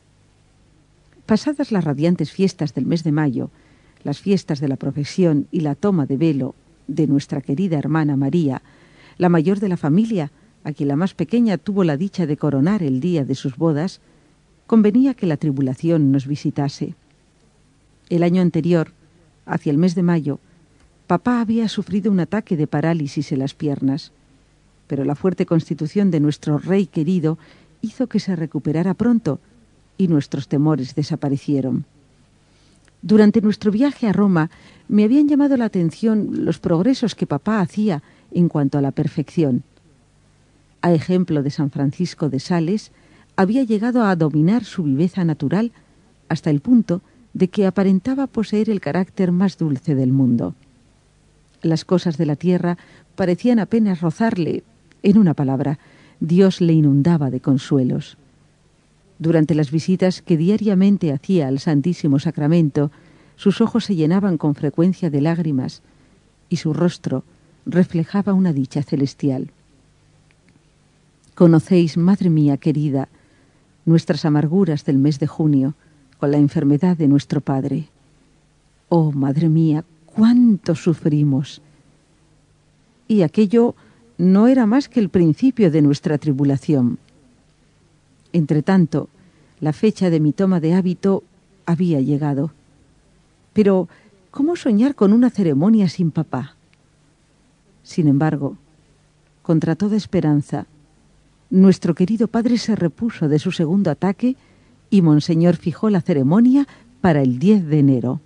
Pasadas las radiantes fiestas del mes de mayo, las fiestas de la profesión y la toma de velo de nuestra querida hermana María, la mayor de la familia, a quien la más pequeña tuvo la dicha de coronar el día de sus bodas, convenía que la tribulación nos visitase. El año anterior, hacia el mes de mayo, papá había sufrido un ataque de parálisis en las piernas, pero la fuerte constitución de nuestro rey querido hizo que se recuperara pronto y nuestros temores desaparecieron. Durante nuestro viaje a Roma me habían llamado la atención los progresos que papá hacía en cuanto a la perfección. A ejemplo de San Francisco de Sales, había llegado a dominar su viveza natural hasta el punto de que aparentaba poseer el carácter más dulce del mundo. Las cosas de la tierra parecían apenas rozarle. En una palabra, Dios le inundaba de consuelos. Durante las visitas que diariamente hacía al Santísimo Sacramento, sus ojos se llenaban con frecuencia de lágrimas y su rostro reflejaba una dicha celestial. Conocéis, madre mía querida, nuestras amarguras del mes de junio, con la enfermedad de nuestro padre. Oh, madre mía, cuánto sufrimos. Y aquello no era más que el principio de nuestra tribulación. Entretanto, la fecha de mi toma de hábito había llegado. Pero, ¿cómo soñar con una ceremonia sin papá? Sin embargo, contra toda esperanza, nuestro querido padre se repuso de su segundo ataque y Monseñor fijó la ceremonia para el diez de enero.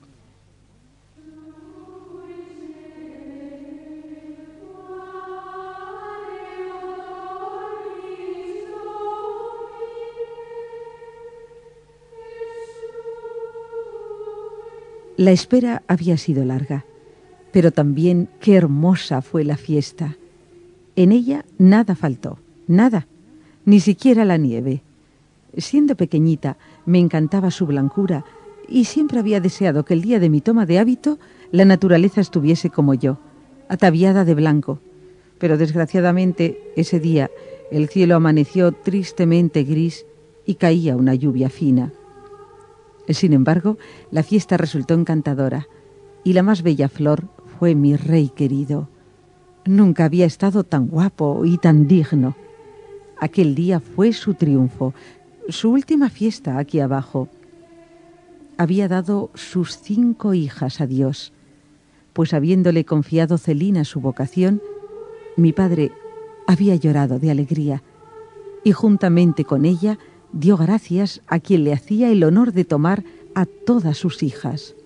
La espera había sido larga, pero también qué hermosa fue la fiesta. En ella nada faltó, nada, ni siquiera la nieve. Siendo pequeñita, me encantaba su blancura y siempre había deseado que el día de mi toma de hábito la naturaleza estuviese como yo, ataviada de blanco. Pero desgraciadamente ese día el cielo amaneció tristemente gris y caía una lluvia fina. Sin embargo, la fiesta resultó encantadora y la más bella flor fue mi rey querido. Nunca había estado tan guapo y tan digno. Aquel día fue su triunfo, su última fiesta aquí abajo. Había dado sus cinco hijas a Dios, pues habiéndole confiado Celina su vocación, mi padre había llorado de alegría y juntamente con ella dio gracias a quien le hacía el honor de tomar a todas sus hijas.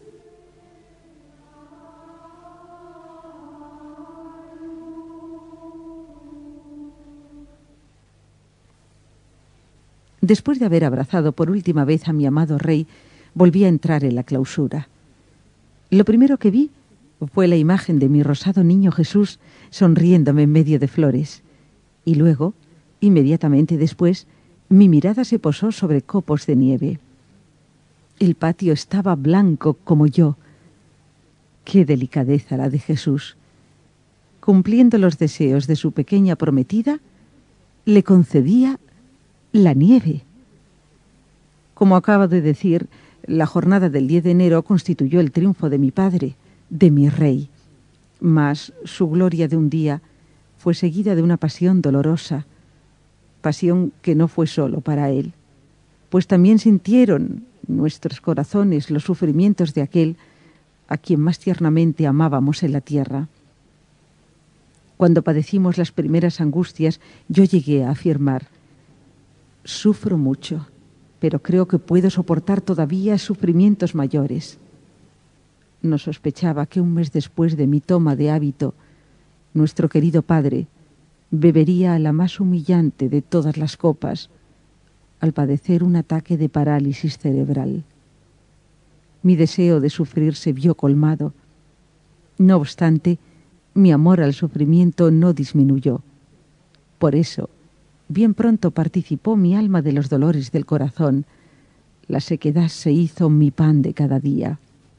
Después de haber abrazado por última vez a mi amado rey, volví a entrar en la clausura. Lo primero que vi fue la imagen de mi rosado niño Jesús sonriéndome en medio de flores. Y luego, inmediatamente después, mi mirada se posó sobre copos de nieve. El patio estaba blanco como yo. Qué delicadeza la de Jesús. Cumpliendo los deseos de su pequeña prometida, le concedía la nieve. Como acabo de decir, la jornada del diez de enero constituyó el triunfo de mi padre, de mi rey. Mas su gloria de un día fue seguida de una pasión dolorosa, pasión que no fue solo para él, pues también sintieron nuestros corazones los sufrimientos de aquel a quien más tiernamente amábamos en la tierra. Cuando padecimos las primeras angustias, yo llegué a afirmar: sufro mucho, pero creo que puedo soportar todavía sufrimientos mayores. No sospechaba que un mes después de mi toma de hábito, nuestro querido padre bebería a la más humillante de todas las copas, al padecer un ataque de parálisis cerebral. Mi deseo de sufrir se vio colmado. No obstante, mi amor al sufrimiento no disminuyó. Por eso, bien pronto participó mi alma de los dolores del corazón. La sequedad se hizo mi pan de cada día.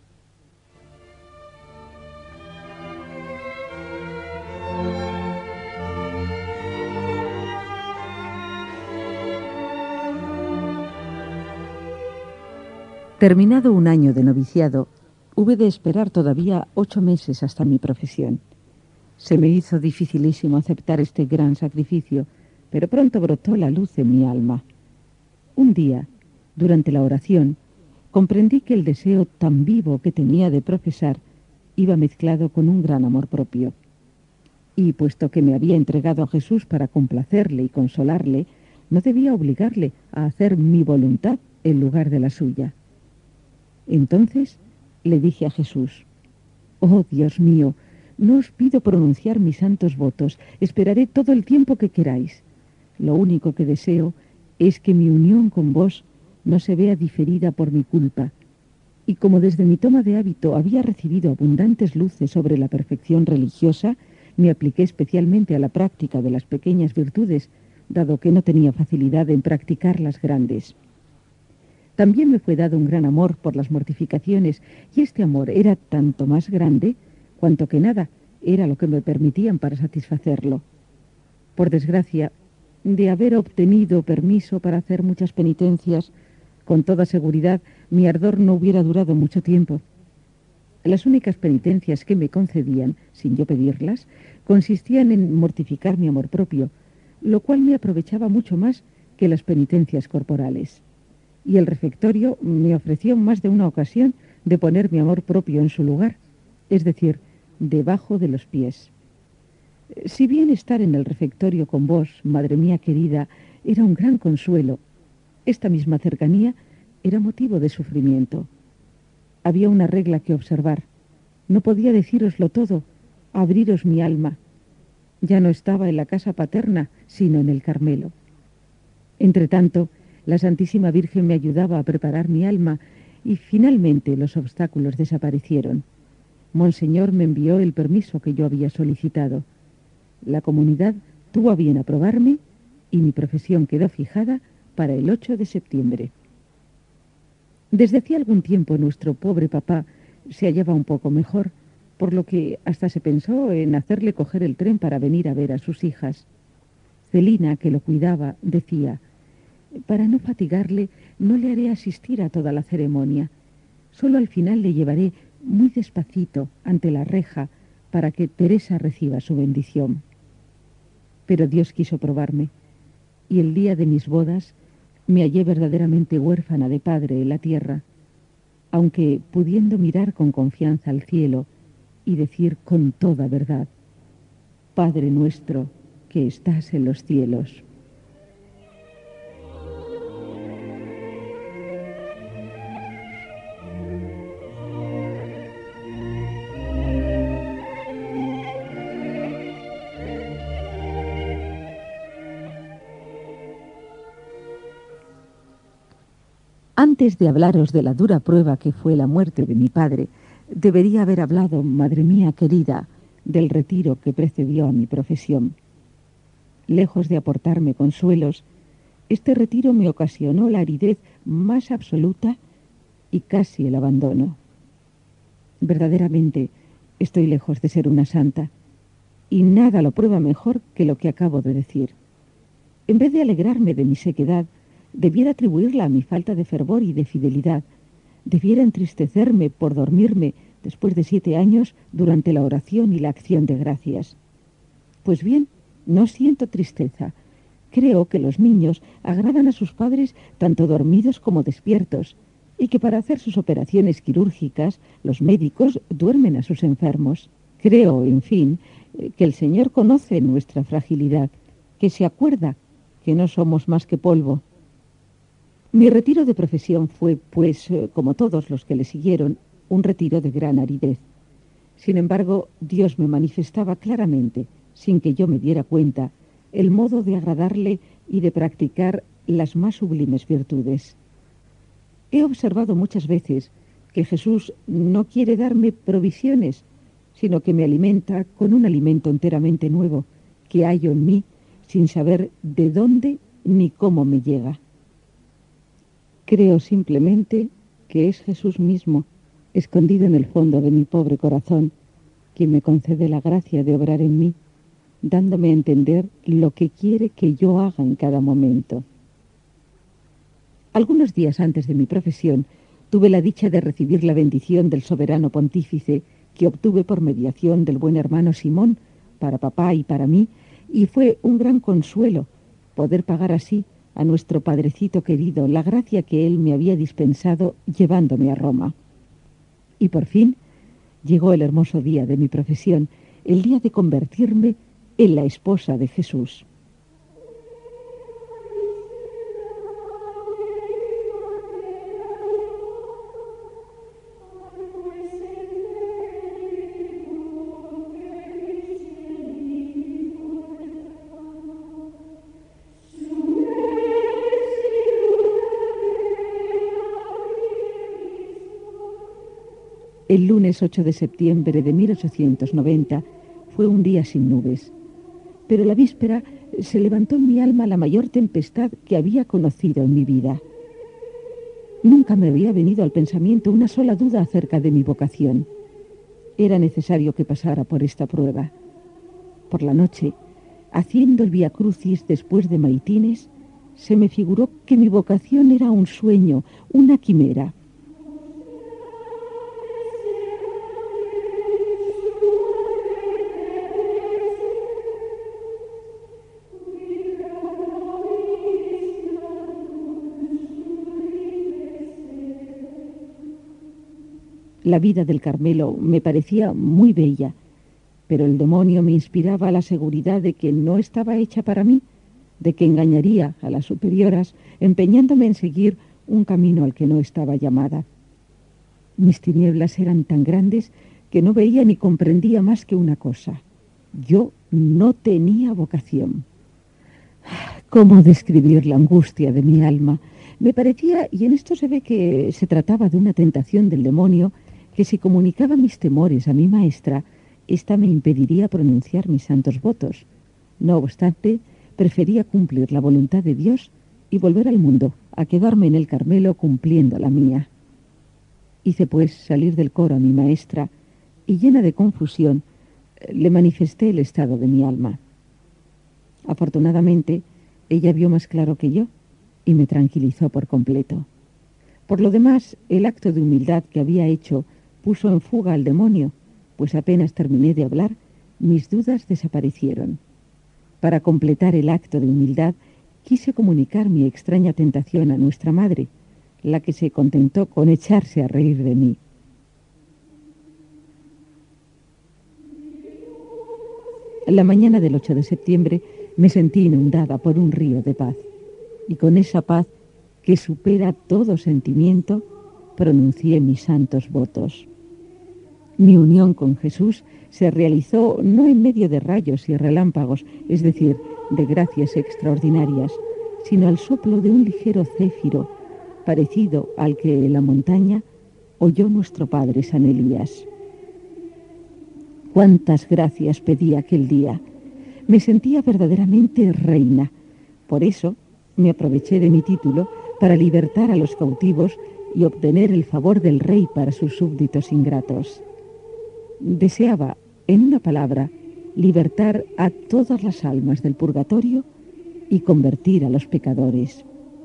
Terminado un año de noviciado, hube de esperar todavía ocho meses hasta mi profesión. Se me hizo dificilísimo aceptar este gran sacrificio, pero pronto brotó la luz en mi alma. Un día, durante la oración, comprendí que el deseo tan vivo que tenía de profesar iba mezclado con un gran amor propio. Y puesto que me había entregado a Jesús para complacerle y consolarle, no debía obligarle a hacer mi voluntad en lugar de la suya. Entonces le dije a Jesús: «Oh Dios mío, no os pido pronunciar mis santos votos, esperaré todo el tiempo que queráis. Lo único que deseo es que mi unión con vos no se vea diferida por mi culpa. Y como desde mi toma de hábito había recibido abundantes luces sobre la perfección religiosa, me apliqué especialmente a la práctica de las pequeñas virtudes, dado que no tenía facilidad en practicar las grandes. También me fue dado un gran amor por las mortificaciones, y este amor era tanto más grande cuanto que nada era lo que me permitían para satisfacerlo. Por desgracia, de haber obtenido permiso para hacer muchas penitencias, con toda seguridad mi ardor no hubiera durado mucho tiempo. Las únicas penitencias que me concedían, sin yo pedirlas, consistían en mortificar mi amor propio, lo cual me aprovechaba mucho más que las penitencias corporales. Y el refectorio me ofreció más de una ocasión de poner mi amor propio en su lugar, es decir, debajo de los pies. Si bien estar en el refectorio con vos, madre mía querida, era un gran consuelo, esta misma cercanía era motivo de sufrimiento. Había una regla que observar. No podía decíroslo todo, abriros mi alma. Ya no estaba en la casa paterna, sino en el Carmelo. Entretanto, la Santísima Virgen me ayudaba a preparar mi alma y finalmente los obstáculos desaparecieron. Monseñor me envió el permiso que yo había solicitado. La comunidad tuvo a bien aprobarme y mi profesión quedó fijada para el ocho de septiembre. Desde hacía algún tiempo nuestro pobre papá se hallaba un poco mejor, por lo que hasta se pensó en hacerle coger el tren para venir a ver a sus hijas. Celina, que lo cuidaba, decía: para no fatigarle, no le haré asistir a toda la ceremonia. Solo al final le llevaré muy despacito ante la reja para que Teresa reciba su bendición. Pero Dios quiso probarme, y el día de mis bodas me hallé verdaderamente huérfana de padre en la tierra, aunque pudiendo mirar con confianza al cielo y decir con toda verdad: Padre nuestro que estás en los cielos. Antes de hablaros de la dura prueba que fue la muerte de mi padre, debería haber hablado, madre mía querida, del retiro que precedió a mi profesión. Lejos de aportarme consuelos, este retiro me ocasionó la aridez más absoluta y casi el abandono. Verdaderamente estoy lejos de ser una santa, y nada lo prueba mejor que lo que acabo de decir. En vez de alegrarme de mi sequedad, debiera atribuirla a mi falta de fervor y de fidelidad. Debiera entristecerme por dormirme después de siete años durante la oración y la acción de gracias. Pues bien, no siento tristeza. Creo que los niños agradan a sus padres tanto dormidos como despiertos, y que para hacer sus operaciones quirúrgicas los médicos duermen a sus enfermos. Creo, en fin, que el Señor conoce nuestra fragilidad, que se acuerda que no somos más que polvo. Mi retiro de profesión fue, pues, como todos los que le siguieron, un retiro de gran aridez. Sin embargo, Dios me manifestaba claramente, sin que yo me diera cuenta, el modo de agradarle y de practicar las más sublimes virtudes. He observado muchas veces que Jesús no quiere darme provisiones, sino que me alimenta con un alimento enteramente nuevo, que hallo en mí, sin saber de dónde ni cómo me llega. Creo simplemente que es Jesús mismo, escondido en el fondo de mi pobre corazón, quien me concede la gracia de obrar en mí, dándome a entender lo que quiere que yo haga en cada momento. Algunos días antes de mi profesión, tuve la dicha de recibir la bendición del soberano pontífice, que obtuve por mediación del buen hermano Simón, para papá y para mí, y fue un gran consuelo poder pagar así a nuestro padrecito querido la gracia que él me había dispensado llevándome a Roma. Y por fin llegó el hermoso día de mi profesión, el día de convertirme en la esposa de Jesús. El lunes ocho de septiembre de mil ochocientos noventa fue un día sin nubes, pero la víspera se levantó en mi alma la mayor tempestad que había conocido en mi vida. Nunca me había venido al pensamiento una sola duda acerca de mi vocación. Era necesario que pasara por esta prueba. Por la noche, haciendo el Vía Crucis después de maitines, se me figuró que mi vocación era un sueño, una quimera. La vida del Carmelo me parecía muy bella, pero el demonio me inspiraba la seguridad de que no estaba hecha para mí, de que engañaría a las superioras, empeñándome en seguir un camino al que no estaba llamada. Mis tinieblas eran tan grandes que no veía ni comprendía más que una cosa. Yo no tenía vocación. ¿Cómo describir la angustia de mi alma? Me parecía, y en esto se ve que se trataba de una tentación del demonio, que si comunicaba mis temores a mi maestra, ésta me impediría pronunciar mis santos votos. No obstante, prefería cumplir la voluntad de Dios y volver al mundo, a quedarme en el Carmelo cumpliendo la mía. Hice pues salir del coro a mi maestra y, llena de confusión, le manifesté el estado de mi alma. Afortunadamente, ella vio más claro que yo y me tranquilizó por completo. Por lo demás, el acto de humildad que había hecho puso en fuga al demonio, pues apenas terminé de hablar, mis dudas desaparecieron. Para completar el acto de humildad, quise comunicar mi extraña tentación a nuestra madre, la que se contentó con echarse a reír de mí. La mañana del ocho de septiembre me sentí inundada por un río de paz, y con esa paz que supera todo sentimiento, pronuncié mis santos votos. Mi unión con Jesús se realizó no en medio de rayos y relámpagos, es decir, de gracias extraordinarias, sino al soplo de un ligero céfiro, parecido al que en la montaña oyó nuestro padre San Elías. Cuántas gracias pedí aquel día. Me sentía verdaderamente reina. Por eso me aproveché de mi título para libertar a los cautivos y obtener el favor del rey para sus súbditos ingratos. Deseaba, en una palabra, libertar a todas las almas del purgatorio y convertir a los pecadores.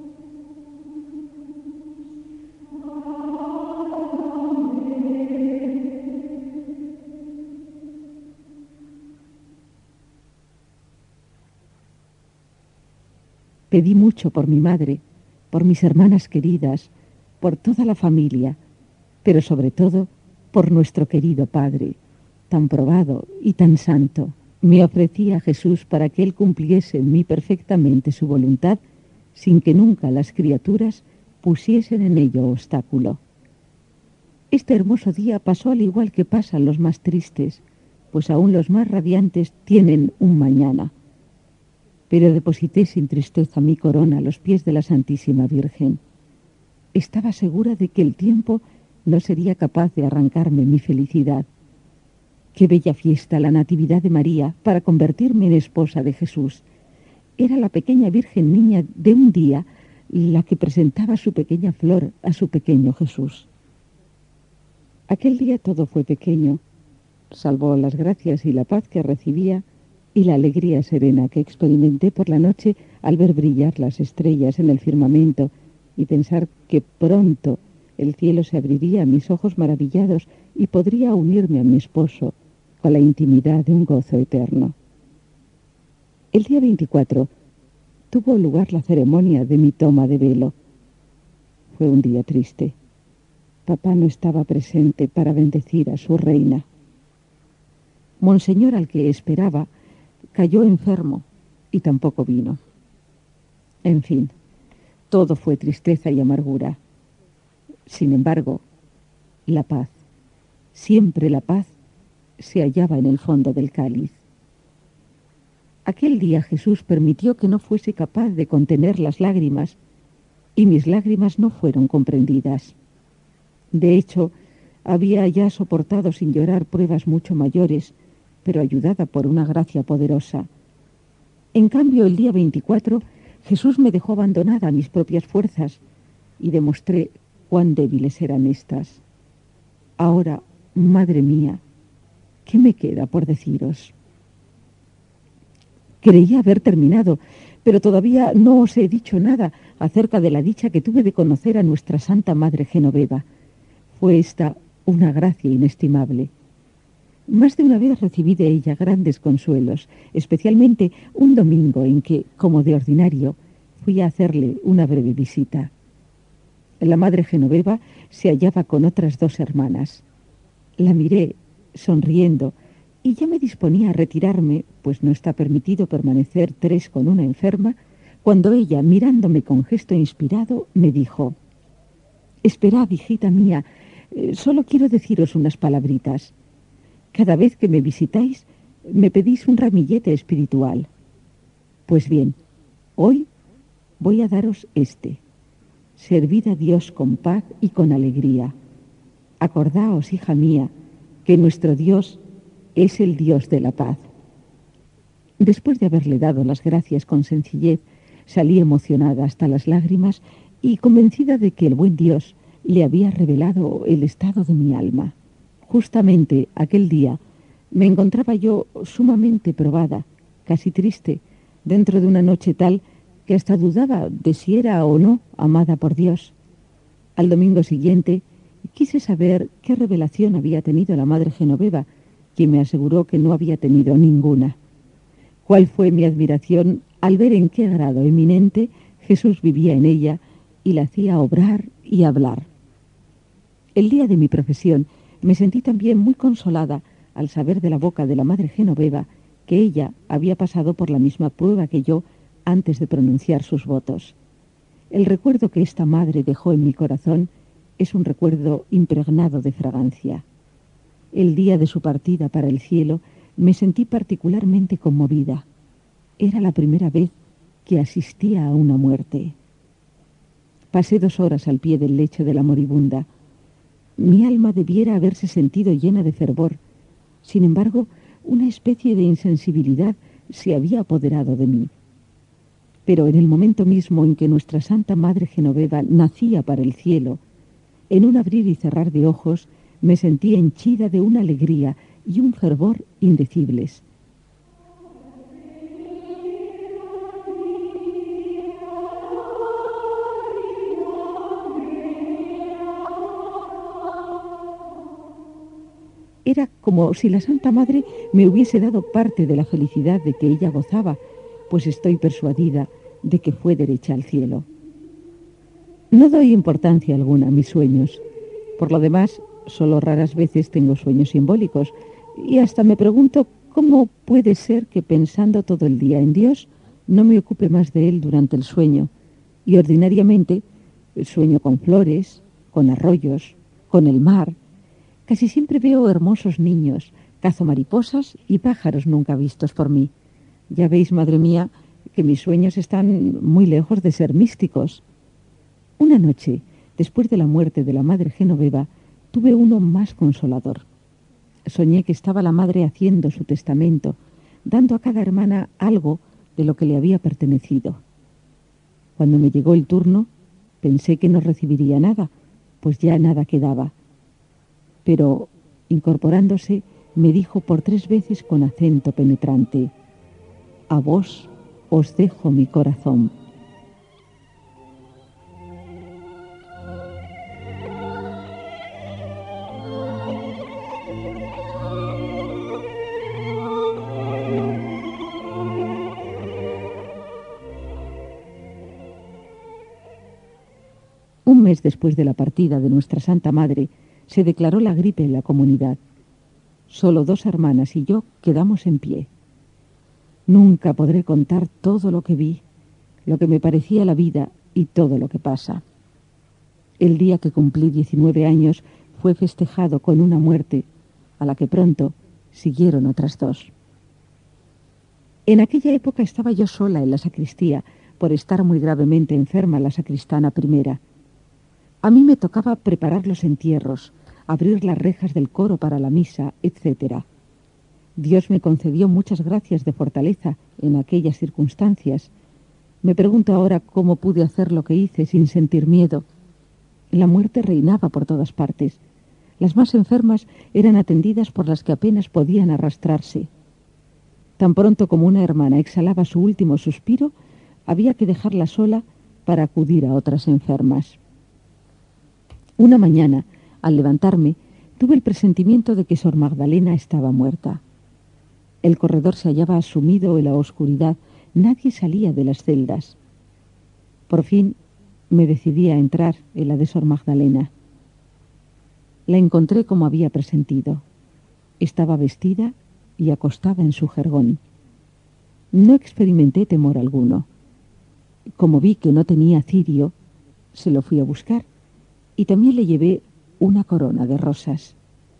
Pedí mucho por mi madre, por mis hermanas queridas, por toda la familia, pero sobre todo por nuestro querido Padre, tan probado y tan santo. Me ofrecí a Jesús para que Él cumpliese en mí perfectamente su voluntad, sin que nunca las criaturas pusiesen en ello obstáculo. Este hermoso día pasó al igual que pasan los más tristes, pues aún los más radiantes tienen un mañana. Pero deposité sin tristeza mi corona a los pies de la Santísima Virgen. Estaba segura de que el tiempo no sería capaz de arrancarme mi felicidad. Qué bella fiesta la Natividad de María para convertirme en esposa de Jesús. Era la pequeña Virgen niña de un día la que presentaba su pequeña flor a su pequeño Jesús. Aquel día todo fue pequeño, salvo las gracias y la paz que recibía y la alegría serena que experimenté por la noche al ver brillar las estrellas en el firmamento y pensar que pronto el cielo se abriría a mis ojos maravillados y podría unirme a mi esposo con la intimidad de un gozo eterno. El día veinticuatro tuvo lugar la ceremonia de mi toma de velo. Fue un día triste. Papá no estaba presente para bendecir a su reina. Monseñor, al que esperaba, cayó enfermo y tampoco vino. En fin, todo fue tristeza y amargura. Sin embargo, la paz, siempre la paz, se hallaba en el fondo del cáliz. Aquel día Jesús permitió que no fuese capaz de contener las lágrimas y mis lágrimas no fueron comprendidas. De hecho, había ya soportado sin llorar pruebas mucho mayores, pero ayudada por una gracia poderosa. En cambio, el día veinticuatro, Jesús me dejó abandonada a mis propias fuerzas y demostré cuán débiles eran estas. Ahora, madre mía, ¿qué me queda por deciros? Creía haber terminado, pero todavía no os he dicho nada acerca de la dicha que tuve de conocer a nuestra Santa Madre Genoveva. Fue esta una gracia inestimable. Más de una vez recibí de ella grandes consuelos, especialmente un domingo en que, como de ordinario, fui a hacerle una breve visita. La madre Genoveva se hallaba con otras dos hermanas. La miré, sonriendo, y ya me disponía a retirarme, pues no está permitido permanecer tres con una enferma, cuando ella, mirándome con gesto inspirado, me dijo: «Esperad, hijita mía, eh, solo quiero deciros unas palabritas. Cada vez que me visitáis, me pedís un ramillete espiritual. Pues bien, hoy voy a daros este. Servid a Dios con paz y con alegría. Acordaos, hija mía, que nuestro Dios es el Dios de la paz». Después de haberle dado las gracias con sencillez, salí emocionada hasta las lágrimas y convencida de que el buen Dios le había revelado el estado de mi alma. Justamente aquel día me encontraba yo sumamente probada, casi triste, dentro de una noche tal que hasta dudaba de si era o no amada por Dios. Al domingo siguiente quise saber qué revelación había tenido la madre Genoveva, quien me aseguró que no había tenido ninguna. Cuál fue mi admiración al ver en qué grado eminente Jesús vivía en ella y la hacía obrar y hablar. El día de mi profesión me sentí también muy consolada al saber de la boca de la madre Genoveva que ella había pasado por la misma prueba que yo antes de pronunciar sus votos. El recuerdo que esta madre dejó en mi corazón es un recuerdo impregnado de fragancia. El día de su partida para el cielo me sentí particularmente conmovida. Era la primera vez que asistía a una muerte. Pasé dos horas al pie del lecho de la moribunda. Mi alma debiera haberse sentido llena de fervor. Sin embargo, una especie de insensibilidad se había apoderado de mí. Pero en el momento mismo en que nuestra Santa Madre Genoveva nacía para el cielo, en un abrir y cerrar de ojos, me sentí henchida de una alegría y un fervor indecibles. Era como si la Santa Madre me hubiese dado parte de la felicidad de que ella gozaba, pues estoy persuadida de que fue derecha al cielo. No doy importancia alguna a mis sueños. Por lo demás, solo raras veces tengo sueños simbólicos, y hasta me pregunto cómo puede ser que pensando todo el día en Dios no me ocupe más de Él durante el sueño, y ordinariamente sueño con flores, con arroyos, con el mar. Casi siempre veo hermosos niños, cazo mariposas y pájaros nunca vistos por mí. Ya veis, madre mía, que mis sueños están muy lejos de ser místicos. Una noche, después de la muerte de la madre Genoveva, tuve uno más consolador. Soñé que estaba la madre haciendo su testamento, dando a cada hermana algo de lo que le había pertenecido. Cuando me llegó el turno, pensé que no recibiría nada, pues ya nada quedaba. Pero, incorporándose, me dijo por tres veces con acento penetrante: «A vos os dejo mi corazón». Un mes después de la partida de nuestra Santa Madre, se declaró la gripe en la comunidad. Solo dos hermanas y yo quedamos en pie. Nunca podré contar todo lo que vi, lo que me parecía la vida y todo lo que pasa. El día que cumplí diecinueve años fue festejado con una muerte, a la que pronto siguieron otras dos. En aquella época estaba yo sola en la sacristía, por estar muy gravemente enferma la sacristana primera. A mí me tocaba preparar los entierros, abrir las rejas del coro para la misa, etcétera. Dios me concedió muchas gracias de fortaleza en aquellas circunstancias. Me pregunto ahora cómo pude hacer lo que hice sin sentir miedo. La muerte reinaba por todas partes. Las más enfermas eran atendidas por las que apenas podían arrastrarse. Tan pronto como una hermana exhalaba su último suspiro, había que dejarla sola para acudir a otras enfermas. Una mañana, al levantarme, tuve el presentimiento de que Sor Magdalena estaba muerta. El corredor se hallaba sumido en la oscuridad, nadie salía de las celdas. Por fin Me decidí a entrar en la de Sor Magdalena. La encontré como había presentido. Estaba vestida y acostada en su jergón. No experimenté temor alguno. Como vi que no tenía cirio, se lo fui a buscar y también le llevé una corona de rosas.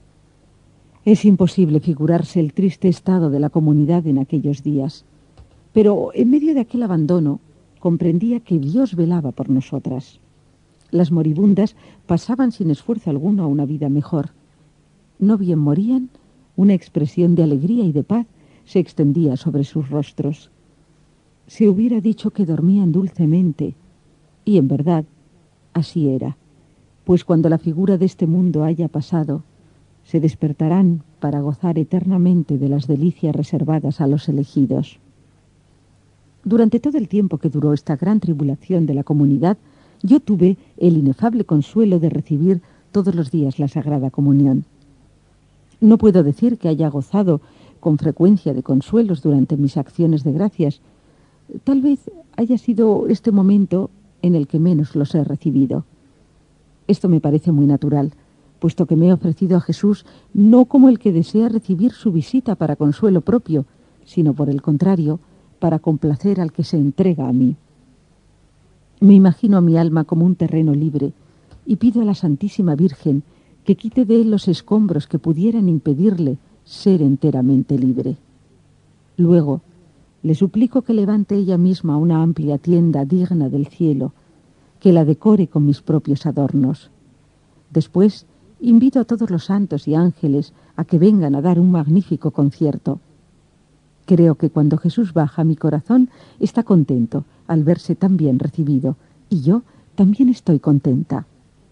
Es imposible figurarse el triste estado de la comunidad en aquellos días, pero en medio de aquel abandono comprendía que Dios velaba por nosotras. Las moribundas pasaban sin esfuerzo alguno a una vida mejor. No bien morían, una expresión de alegría y de paz se extendía sobre sus rostros. Se hubiera dicho que dormían dulcemente, y en verdad así era, pues cuando la figura de este mundo haya pasado, se despertarán para gozar eternamente de las delicias reservadas a los elegidos. Durante todo el tiempo que duró esta gran tribulación de la comunidad, yo tuve el inefable consuelo de recibir todos los días la Sagrada Comunión. No puedo decir que haya gozado con frecuencia de consuelos durante mis acciones de gracias. Tal vez haya sido este momento en el que menos los he recibido. Esto me parece muy natural, puesto que me he ofrecido a Jesús no como el que desea recibir su visita para consuelo propio, sino por el contrario, para complacer al que se entrega a mí. Me imagino a mi alma como un terreno libre y pido a la Santísima Virgen que quite de él los escombros que pudieran impedirle ser enteramente libre. Luego, le suplico que levante ella misma una amplia tienda digna del cielo, que la decore con mis propios adornos. Después, invito a todos los santos y ángeles a que vengan a dar un magnífico concierto. Creo que cuando Jesús baja, mi corazón está contento al verse tan bien recibido, y yo también estoy contenta.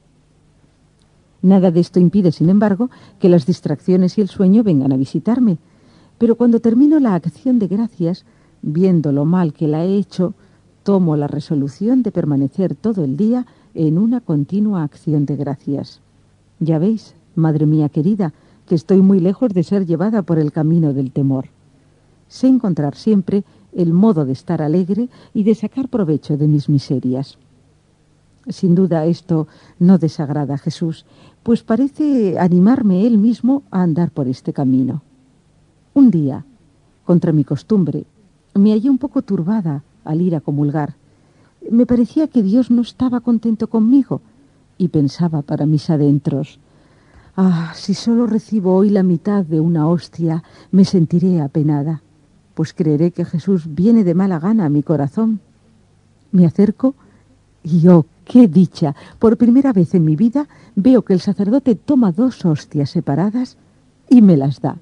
Nada de esto impide, sin embargo, que las distracciones y el sueño vengan a visitarme, pero cuando termino la acción de gracias, viendo lo mal que la he hecho, tomo la resolución de permanecer todo el día en una continua acción de gracias. Ya veis, madre mía querida, que estoy muy lejos de ser llevada por el camino del temor. Sé encontrar siempre el modo de estar alegre y de sacar provecho de mis miserias. Sin duda esto no desagrada a Jesús, pues parece animarme él mismo a andar por este camino. Un día, contra mi costumbre, me hallé un poco turbada al ir a comulgar. Me parecía que Dios no estaba contento conmigo y pensaba para mis adentros: ah, si solo recibo hoy la mitad de una hostia, me sentiré apenada, pues creeré que Jesús viene de mala gana a mi corazón. Me acerco y ¡oh, qué dicha! Por primera vez en mi vida veo que el sacerdote toma dos hostias separadas y me las da.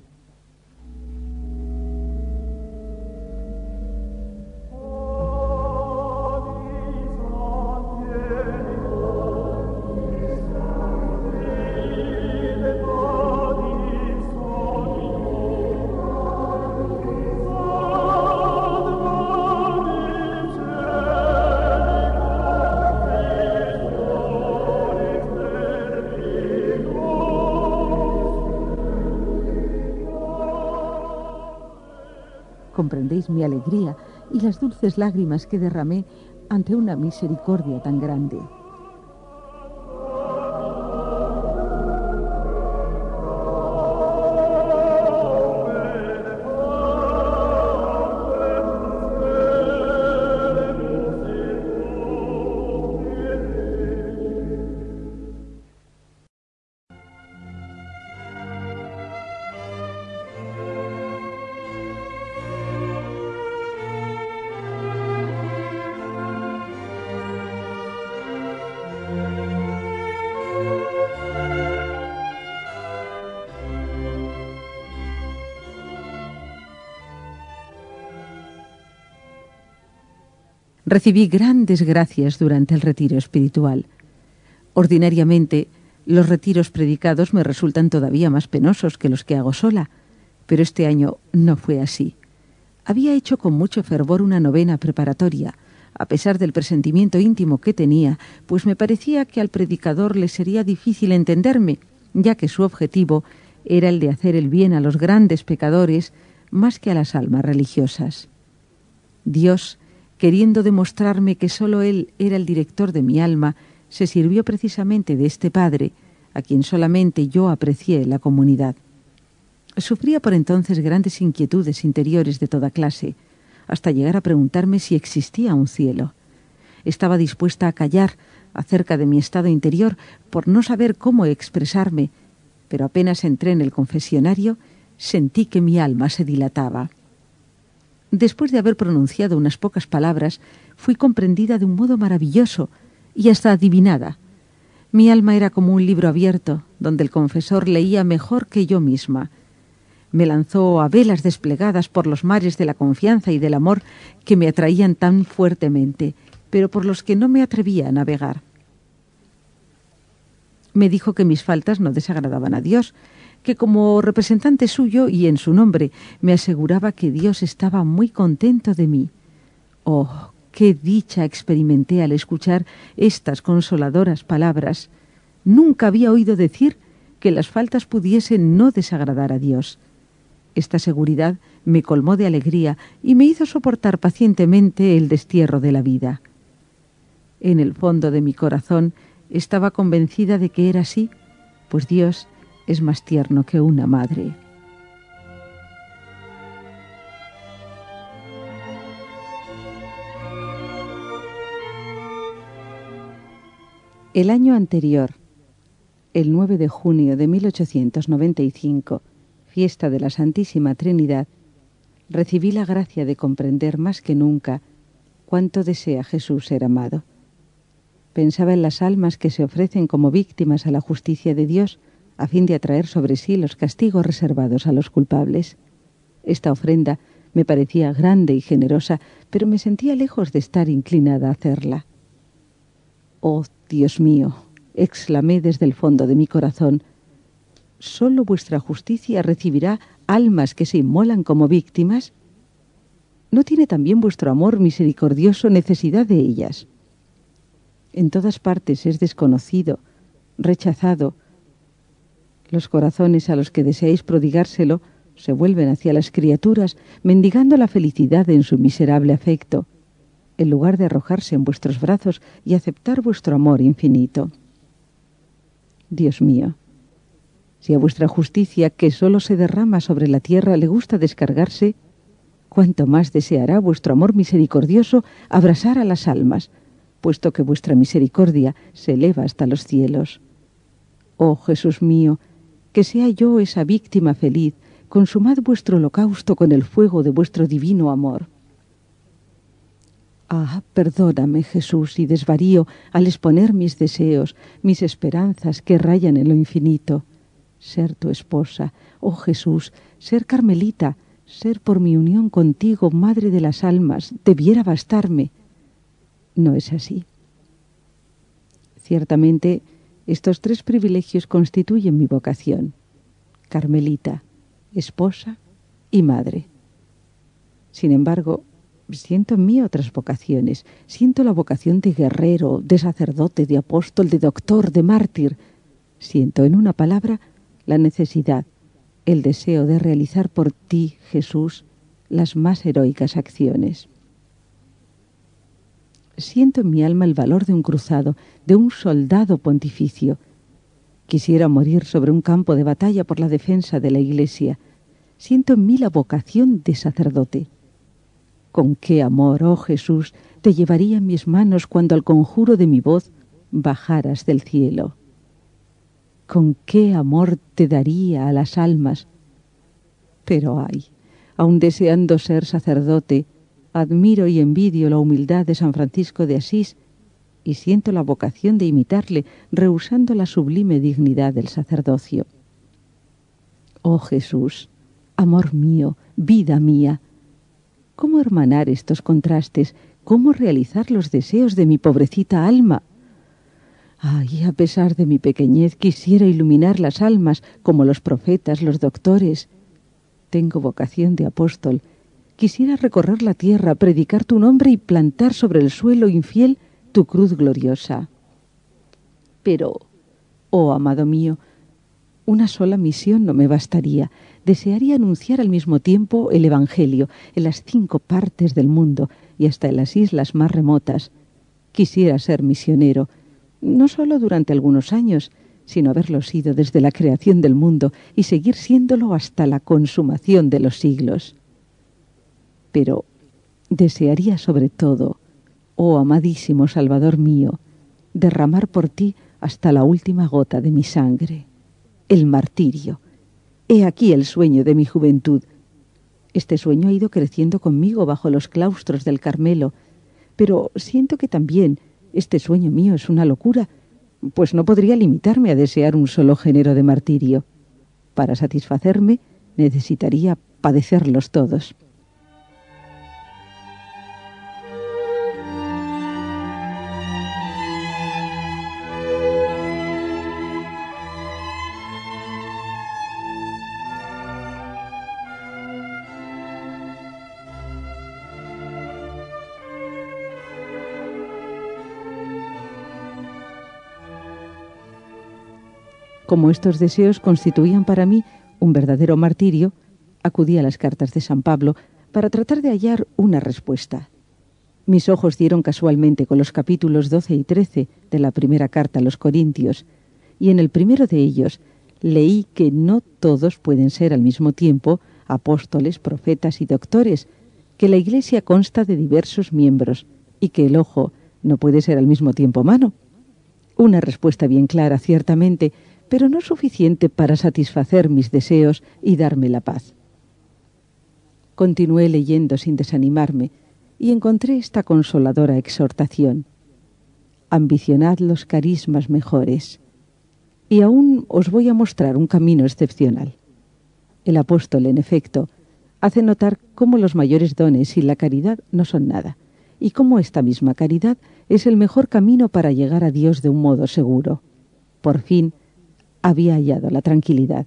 Comprendéis mi alegría y las dulces lágrimas que derramé ante una misericordia tan grande. Recibí grandes gracias durante el retiro espiritual. Ordinariamente, los retiros predicados me resultan todavía más penosos que los que hago sola, pero este año no fue así. Había hecho con mucho fervor una novena preparatoria, a pesar del presentimiento íntimo que tenía, pues me parecía que al predicador le sería difícil entenderme, ya que su objetivo era el de hacer el bien a los grandes pecadores más que a las almas religiosas. Dios, queriendo demostrarme que sólo Él era el director de mi alma, se sirvió precisamente de este padre, a quien solamente yo aprecié la comunidad. Sufría por entonces grandes inquietudes interiores de toda clase, hasta llegar a preguntarme si existía un cielo. Estaba dispuesta a callar acerca de mi estado interior por no saber cómo expresarme, pero apenas entré en el confesionario, sentí que mi alma se dilataba. Después de haber pronunciado unas pocas palabras, fui comprendida de un modo maravilloso y hasta adivinada. Mi alma era como un libro abierto, donde el confesor leía mejor que yo misma. Me lanzó a velas desplegadas por los mares de la confianza y del amor que me atraían tan fuertemente, pero por los que no me atrevía a navegar. Me dijo que mis faltas no desagradaban a Dios, que como representante suyo y en su nombre me aseguraba que Dios estaba muy contento de mí. Oh, qué dicha experimenté al escuchar estas consoladoras palabras. Nunca había oído decir que las faltas pudiesen no desagradar a Dios. Esta seguridad me colmó de alegría y me hizo soportar pacientemente el destierro de la vida. En el fondo de mi corazón estaba convencida de que era así, pues Dios es más tierno que una madre. El año anterior, el nueve de junio de mil ochocientos noventa y cinco, fiesta de la Santísima Trinidad, recibí la gracia de comprender más que nunca cuánto desea Jesús ser amado. Pensaba en las almas que se ofrecen como víctimas a la justicia de Dios a fin de atraer sobre sí los castigos reservados a los culpables. Esta ofrenda me parecía grande y generosa, pero me sentía lejos de estar inclinada a hacerla. «Oh, Dios mío», exclamé desde el fondo de mi corazón, ¿sólo vuestra justicia recibirá almas que se inmolan como víctimas? ¿No tiene también vuestro amor misericordioso necesidad de ellas? En todas partes es desconocido, rechazado. Los corazones a los que deseáis prodigárselo se vuelven hacia las criaturas, mendigando la felicidad en su miserable afecto, en lugar de arrojarse en vuestros brazos y aceptar vuestro amor infinito. Dios mío, si a vuestra justicia, que sólo se derrama sobre la tierra, le gusta descargarse, cuánto más deseará vuestro amor misericordioso abrasar a las almas, puesto que vuestra misericordia se eleva hasta los cielos. Oh Jesús mío, que sea yo esa víctima feliz, consumad vuestro holocausto con el fuego de vuestro divino amor. Ah, perdóname, Jesús, si desvarío al exponer mis deseos, mis esperanzas que rayan en lo infinito. Ser tu esposa, oh Jesús, ser carmelita, ser por mi unión contigo, Madre de las almas, debiera bastarme. No es así. Ciertamente, estos tres privilegios constituyen mi vocación: carmelita, esposa y madre. Sin embargo, siento en mí otras vocaciones. Siento la vocación de guerrero, de sacerdote, de apóstol, de doctor, de mártir. Siento, en una palabra, la necesidad, el deseo de realizar por ti, Jesús, las más heroicas acciones. Siento en mi alma el valor de un cruzado, de un soldado pontificio. Quisiera morir sobre un campo de batalla por la defensa de la Iglesia. Siento en mí la vocación de sacerdote. Con qué amor, oh Jesús, te llevaría en mis manos cuando al conjuro de mi voz bajaras del cielo. Con qué amor te daría a las almas. Pero ay, aun deseando ser sacerdote, admiro y envidio la humildad de San Francisco de Asís y siento la vocación de imitarle, rehusando la sublime dignidad del sacerdocio. Oh Jesús, amor mío, vida mía, ¿cómo hermanar estos contrastes? ¿Cómo realizar los deseos de mi pobrecita alma? Ay, a pesar de mi pequeñez, quisiera iluminar las almas como los profetas, los doctores. Tengo vocación de apóstol. Quisiera recorrer la tierra, predicar tu nombre y plantar sobre el suelo infiel tu cruz gloriosa. Pero, oh amado mío, una sola misión no me bastaría. Desearía anunciar al mismo tiempo el Evangelio en las cinco partes del mundo y hasta en las islas más remotas. Quisiera ser misionero, no solo durante algunos años, sino haberlo sido desde la creación del mundo y seguir siéndolo hasta la consumación de los siglos. Pero desearía sobre todo, oh amadísimo Salvador mío, derramar por ti hasta la última gota de mi sangre, el martirio. He aquí el sueño de mi juventud. Este sueño ha ido creciendo conmigo bajo los claustros del Carmelo, pero siento que también este sueño mío es una locura, pues no podría limitarme a desear un solo género de martirio. Para satisfacerme, necesitaría padecerlos todos. Como estos deseos constituían para mí un verdadero martirio, acudí a las cartas de San Pablo para tratar de hallar una respuesta. Mis ojos dieron casualmente con los capítulos doce y trece de la primera carta a los Corintios, y en el primero de ellos leí que no todos pueden ser al mismo tiempo apóstoles, profetas y doctores, que la Iglesia consta de diversos miembros y que el ojo no puede ser al mismo tiempo mano. Una respuesta bien clara, ciertamente, pero no suficiente para satisfacer mis deseos y darme la paz. Continué leyendo sin desanimarme y encontré esta consoladora exhortación: ambicionad los carismas mejores. Y aún os voy a mostrar un camino excepcional. El apóstol, en efecto, hace notar cómo los mayores dones y la caridad no son nada, y cómo esta misma caridad es el mejor camino para llegar a Dios de un modo seguro. Por fin, había hallado la tranquilidad.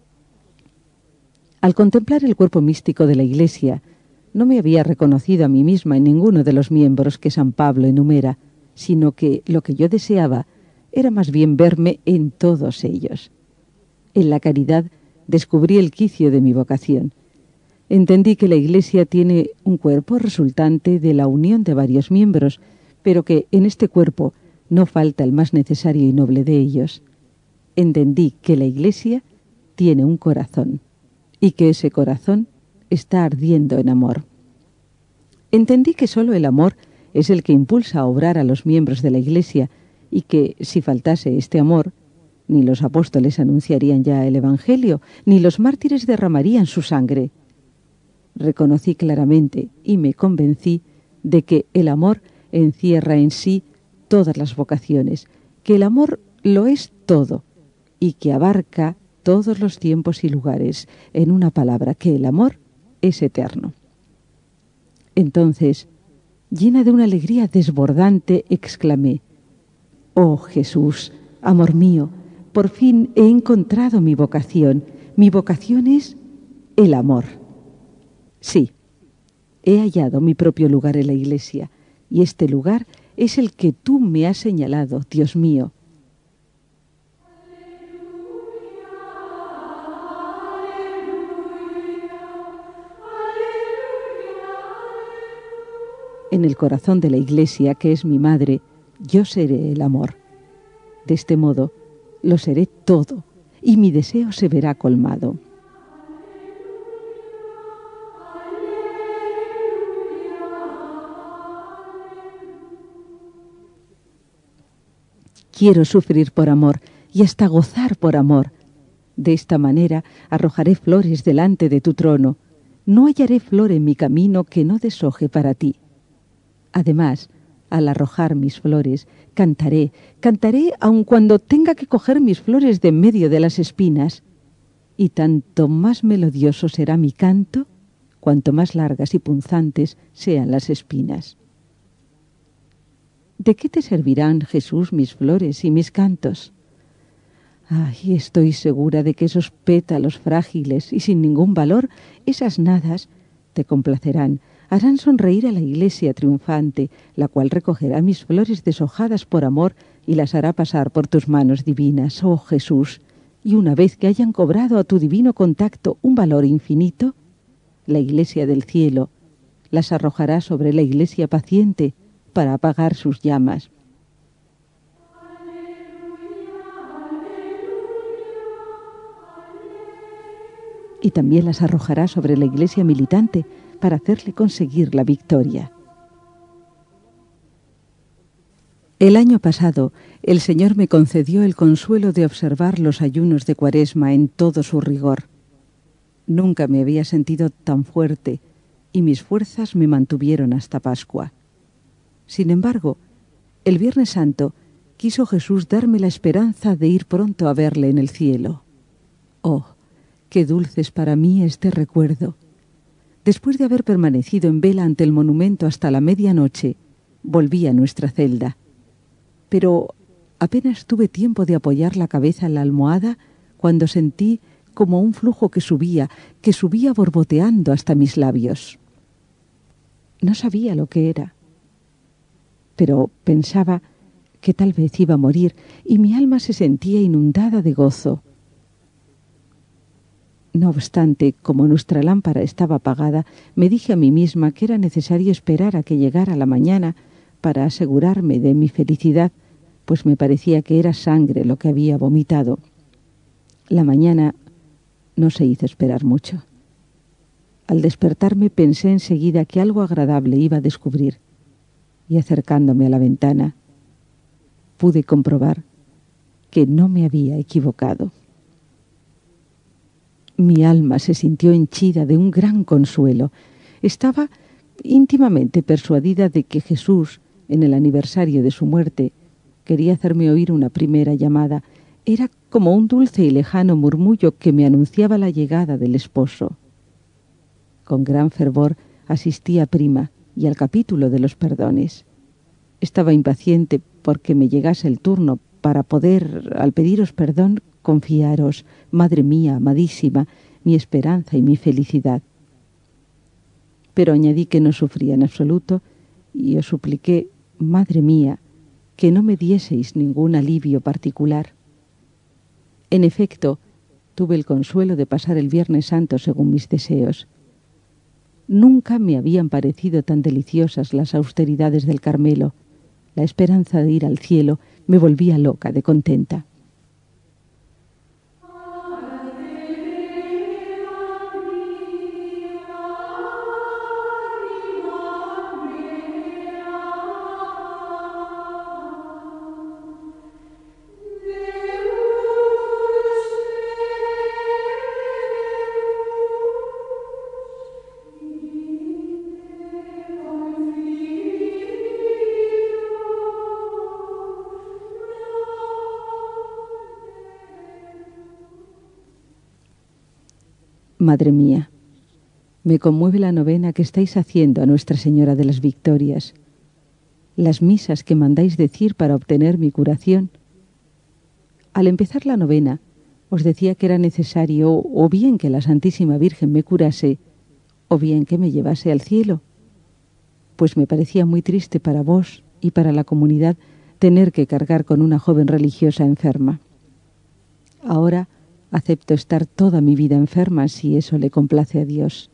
Al contemplar el cuerpo místico de la Iglesia, no me había reconocido a mí misma en ninguno de los miembros que San Pablo enumera, sino que lo que yo deseaba era más bien verme en todos ellos. En la caridad descubrí el quicio de mi vocación. Entendí que la Iglesia tiene un cuerpo resultante de la unión de varios miembros, pero que en este cuerpo no falta el más necesario y noble de ellos. Entendí que la Iglesia tiene un corazón y que ese corazón está ardiendo en amor. Entendí que solo el amor es el que impulsa a obrar a los miembros de la Iglesia y que, si faltase este amor, ni los apóstoles anunciarían ya el Evangelio, ni los mártires derramarían su sangre. Reconocí claramente y me convencí de que el amor encierra en sí todas las vocaciones, que el amor lo es todo y que abarca todos los tiempos y lugares, en una palabra, que el amor es eterno. Entonces, llena de una alegría desbordante, exclamé: «Oh Jesús, amor mío, por fin he encontrado mi vocación. Mi vocación es el amor». Sí, he hallado mi propio lugar en la Iglesia, y este lugar es el que tú me has señalado, Dios mío. En el corazón de la Iglesia, que es mi madre, yo seré el amor. De este modo, lo seré todo, y mi deseo se verá colmado. Quiero sufrir por amor y hasta gozar por amor. De esta manera arrojaré flores delante de tu trono. No hallaré flor en mi camino que no deshoje para ti. Además, al arrojar mis flores, cantaré, cantaré aun cuando tenga que coger mis flores de en medio de las espinas. Y tanto más melodioso será mi canto, cuanto más largas y punzantes sean las espinas. ¿De qué te servirán, Jesús, mis flores y mis cantos? Ay, estoy segura de que esos pétalos frágiles y sin ningún valor, esas nadas, te complacerán, harán sonreír a la Iglesia triunfante, la cual recogerá mis flores deshojadas por amor y las hará pasar por tus manos divinas, oh Jesús. Y una vez que hayan cobrado a tu divino contacto un valor infinito, la Iglesia del cielo las arrojará sobre la iglesia paciente para apagar sus llamas. Y también las arrojará sobre la iglesia militante para hacerle conseguir la victoria. El año pasado, el Señor me concedió el consuelo de observar los ayunos de Cuaresma en todo su rigor. Nunca me había sentido tan fuerte y mis fuerzas me mantuvieron hasta Pascua. Sin embargo, el Viernes Santo quiso Jesús darme la esperanza de ir pronto a verle en el cielo. ¡Oh, qué dulce es para mí este recuerdo! Después de haber permanecido en vela ante el monumento hasta la medianoche, volví a nuestra celda. Pero apenas tuve tiempo de apoyar la cabeza en la almohada cuando sentí como un flujo que subía, que subía borboteando hasta mis labios. No sabía lo que era, pero pensaba que tal vez iba a morir y mi alma se sentía inundada de gozo. No obstante, como nuestra lámpara estaba apagada, me dije a mí misma que era necesario esperar a que llegara la mañana para asegurarme de mi felicidad, pues me parecía que era sangre lo que había vomitado. La mañana no se hizo esperar mucho. Al despertarme pensé enseguida que algo agradable iba a descubrir, y acercándome a la ventana, pude comprobar que no me había equivocado. Mi alma se sintió henchida de un gran consuelo. Estaba íntimamente persuadida de que Jesús, en el aniversario de su muerte, quería hacerme oír una primera llamada. Era como un dulce y lejano murmullo que me anunciaba la llegada del esposo. Con gran fervor asistí a prima y al capítulo de los perdones. Estaba impaciente porque me llegase el turno para poder, al pediros perdón, confiaros, madre mía, amadísima, mi esperanza y mi felicidad. Pero añadí que no sufría en absoluto y os supliqué, madre mía, que no me dieseis ningún alivio particular. En efecto, tuve el consuelo de pasar el Viernes Santo según mis deseos. Nunca me habían parecido tan deliciosas las austeridades del Carmelo. La esperanza de ir al cielo me volvía loca de contenta. Madre mía, me conmueve la novena que estáis haciendo a Nuestra Señora de las Victorias, las misas que mandáis decir para obtener mi curación. Al empezar la novena, os decía que era necesario o bien que la Santísima Virgen me curase, o bien que me llevase al cielo, pues me parecía muy triste para vos y para la comunidad tener que cargar con una joven religiosa enferma. Ahora acepto estar toda mi vida enferma si eso le complace a Dios.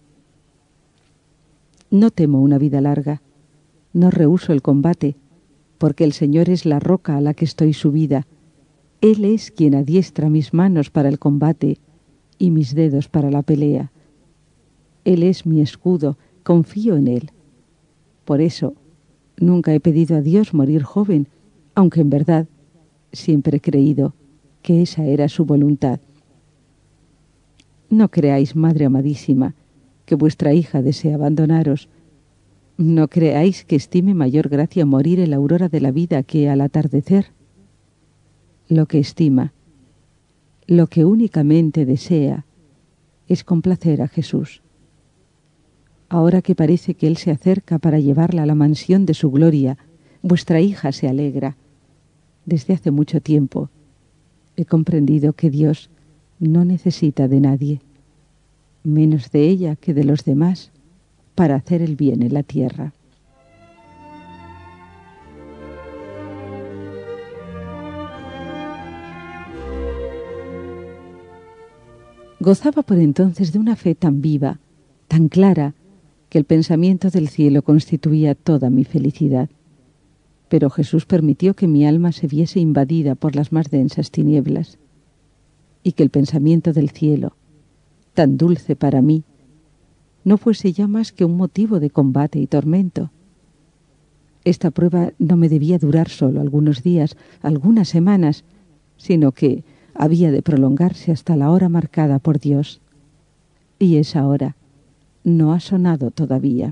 No temo una vida larga, no rehúso el combate, porque el Señor es la roca a la que estoy subida. Él es quien adiestra mis manos para el combate y mis dedos para la pelea. Él es mi escudo, confío en Él. Por eso, nunca he pedido a Dios morir joven, aunque en verdad siempre he creído que esa era su voluntad. No creáis, madre amadísima, que vuestra hija desea abandonaros. No creáis que estime mayor gracia morir en la aurora de la vida que al atardecer. Lo que estima, lo que únicamente desea, es complacer a Jesús. Ahora que parece que Él se acerca para llevarla a la mansión de su gloria, vuestra hija se alegra. Desde hace mucho tiempo he comprendido que Dios no necesita de nadie, menos de ella que de los demás, para hacer el bien en la tierra. Gozaba por entonces de una fe tan viva, tan clara, que el pensamiento del cielo constituía toda mi felicidad. Pero Jesús permitió que mi alma se viese invadida por las más densas tinieblas, y que el pensamiento del cielo, tan dulce para mí, no fuese ya más que un motivo de combate y tormento. Esta prueba no me debía durar solo algunos días, algunas semanas, sino que había de prolongarse hasta la hora marcada por Dios. Y esa hora no ha sonado todavía.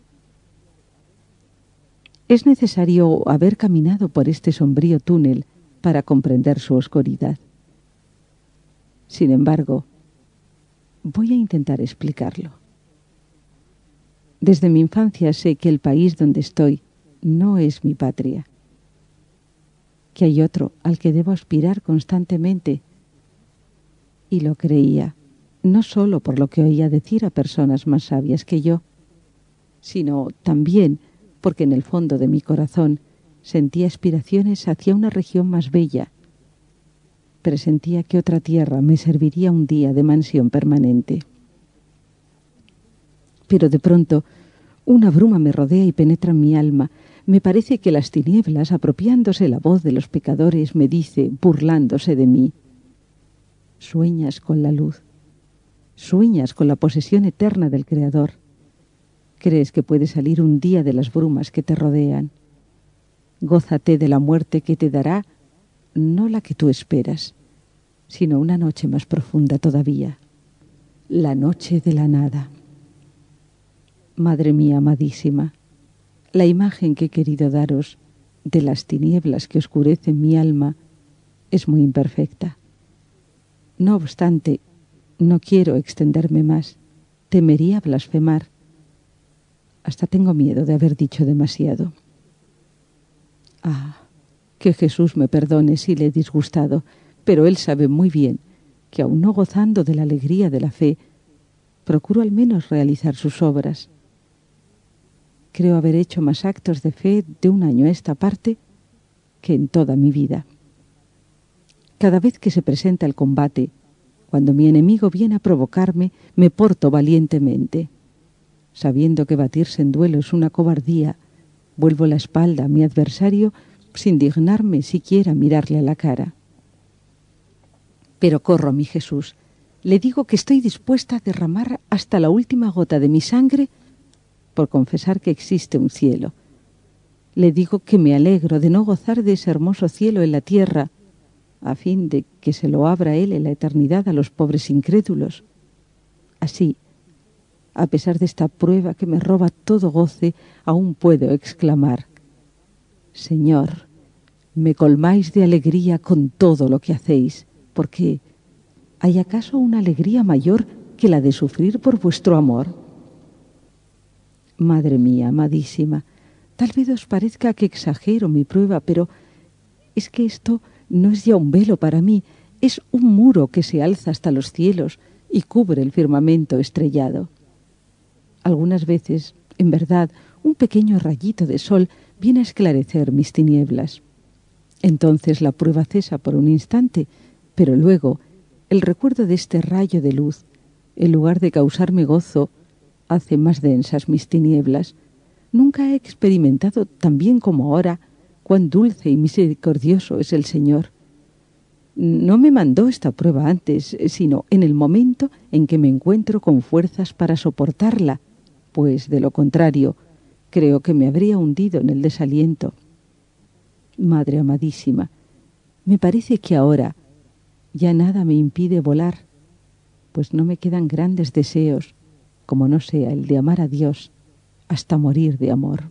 Es necesario haber caminado por este sombrío túnel para comprender su oscuridad. Sin embargo, voy a intentar explicarlo. Desde mi infancia sé que el país donde estoy no es mi patria, que hay otro al que debo aspirar constantemente, y lo creía no solo por lo que oía decir a personas más sabias que yo, sino también porque en el fondo de mi corazón sentía aspiraciones hacia una región más bella. Presentía que otra tierra me serviría un día de mansión permanente. Pero de pronto una bruma me rodea y penetra en mi alma. Me parece que las tinieblas, apropiándose la voz de los pecadores, me dice, burlándose de mí: sueñas con la luz, sueñas con la posesión eterna del Creador. Crees que puedes salir un día de las brumas que te rodean. Gózate de la muerte que te dará, no la que tú esperas, sino una noche más profunda todavía, la noche de la nada. Madre mía amadísima, la imagen que he querido daros de las tinieblas que oscurecen mi alma es muy imperfecta. No obstante, no quiero extenderme más, temería blasfemar. Hasta tengo miedo de haber dicho demasiado. Ah, que Jesús me perdone si le he disgustado, pero Él sabe muy bien que, aun no gozando de la alegría de la fe, procuro al menos realizar sus obras. Creo haber hecho más actos de fe de un año a esta parte que en toda mi vida. Cada vez que se presenta el combate, cuando mi enemigo viene a provocarme, me porto valientemente. Sabiendo que batirse en duelo es una cobardía, vuelvo la espalda a mi adversario sin dignarme siquiera mirarle a la cara. Pero corro a mi Jesús, le digo que estoy dispuesta a derramar hasta la última gota de mi sangre por confesar que existe un cielo. Le digo que me alegro de no gozar de ese hermoso cielo en la tierra, a fin de que se lo abra Él en la eternidad a los pobres incrédulos. Así, a pesar de esta prueba que me roba todo goce, aún puedo exclamar: Señor, me colmáis de alegría con todo lo que hacéis, porque ¿hay acaso una alegría mayor que la de sufrir por vuestro amor? Madre mía amadísima, tal vez os parezca que exagero mi prueba, pero es que esto no es ya un velo para mí, es un muro que se alza hasta los cielos y cubre el firmamento estrellado. Algunas veces, en verdad, un pequeño rayito de sol viene a esclarecer mis tinieblas. Entonces la prueba cesa por un instante, pero luego el recuerdo de este rayo de luz, en lugar de causarme gozo, hace más densas mis tinieblas. Nunca he experimentado tan bien como ahora cuán dulce y misericordioso es el Señor. No me mandó esta prueba antes, sino en el momento en que me encuentro con fuerzas para soportarla, pues, de lo contrario, creo que me habría hundido en el desaliento. Madre amadísima, me parece que ahora ya nada me impide volar, pues no me quedan grandes deseos, como no sea el de amar a Dios hasta morir de amor.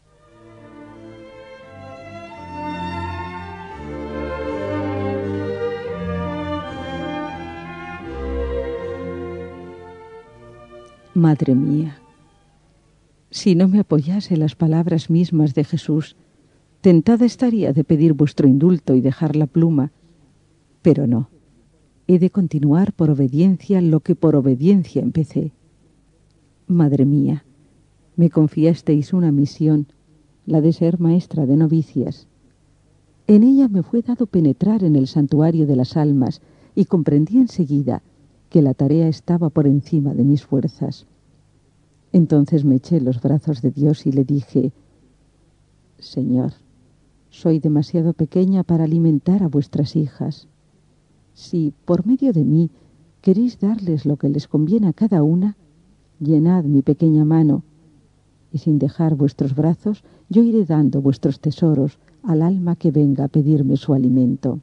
Madre mía, si no me apoyase las palabras mismas de Jesús, tentada estaría de pedir vuestro indulto y dejar la pluma, pero no, he de continuar por obediencia lo que por obediencia empecé. Madre mía, me confiasteis una misión, la de ser maestra de novicias. En ella me fue dado penetrar en el santuario de las almas y comprendí enseguida que la tarea estaba por encima de mis fuerzas. Entonces me eché en los brazos de Dios y le dije: Señor, soy demasiado pequeña para alimentar a vuestras hijas. Si, por medio de mí, queréis darles lo que les conviene a cada una, llenad mi pequeña mano, y sin dejar vuestros brazos, yo iré dando vuestros tesoros al alma que venga a pedirme su alimento.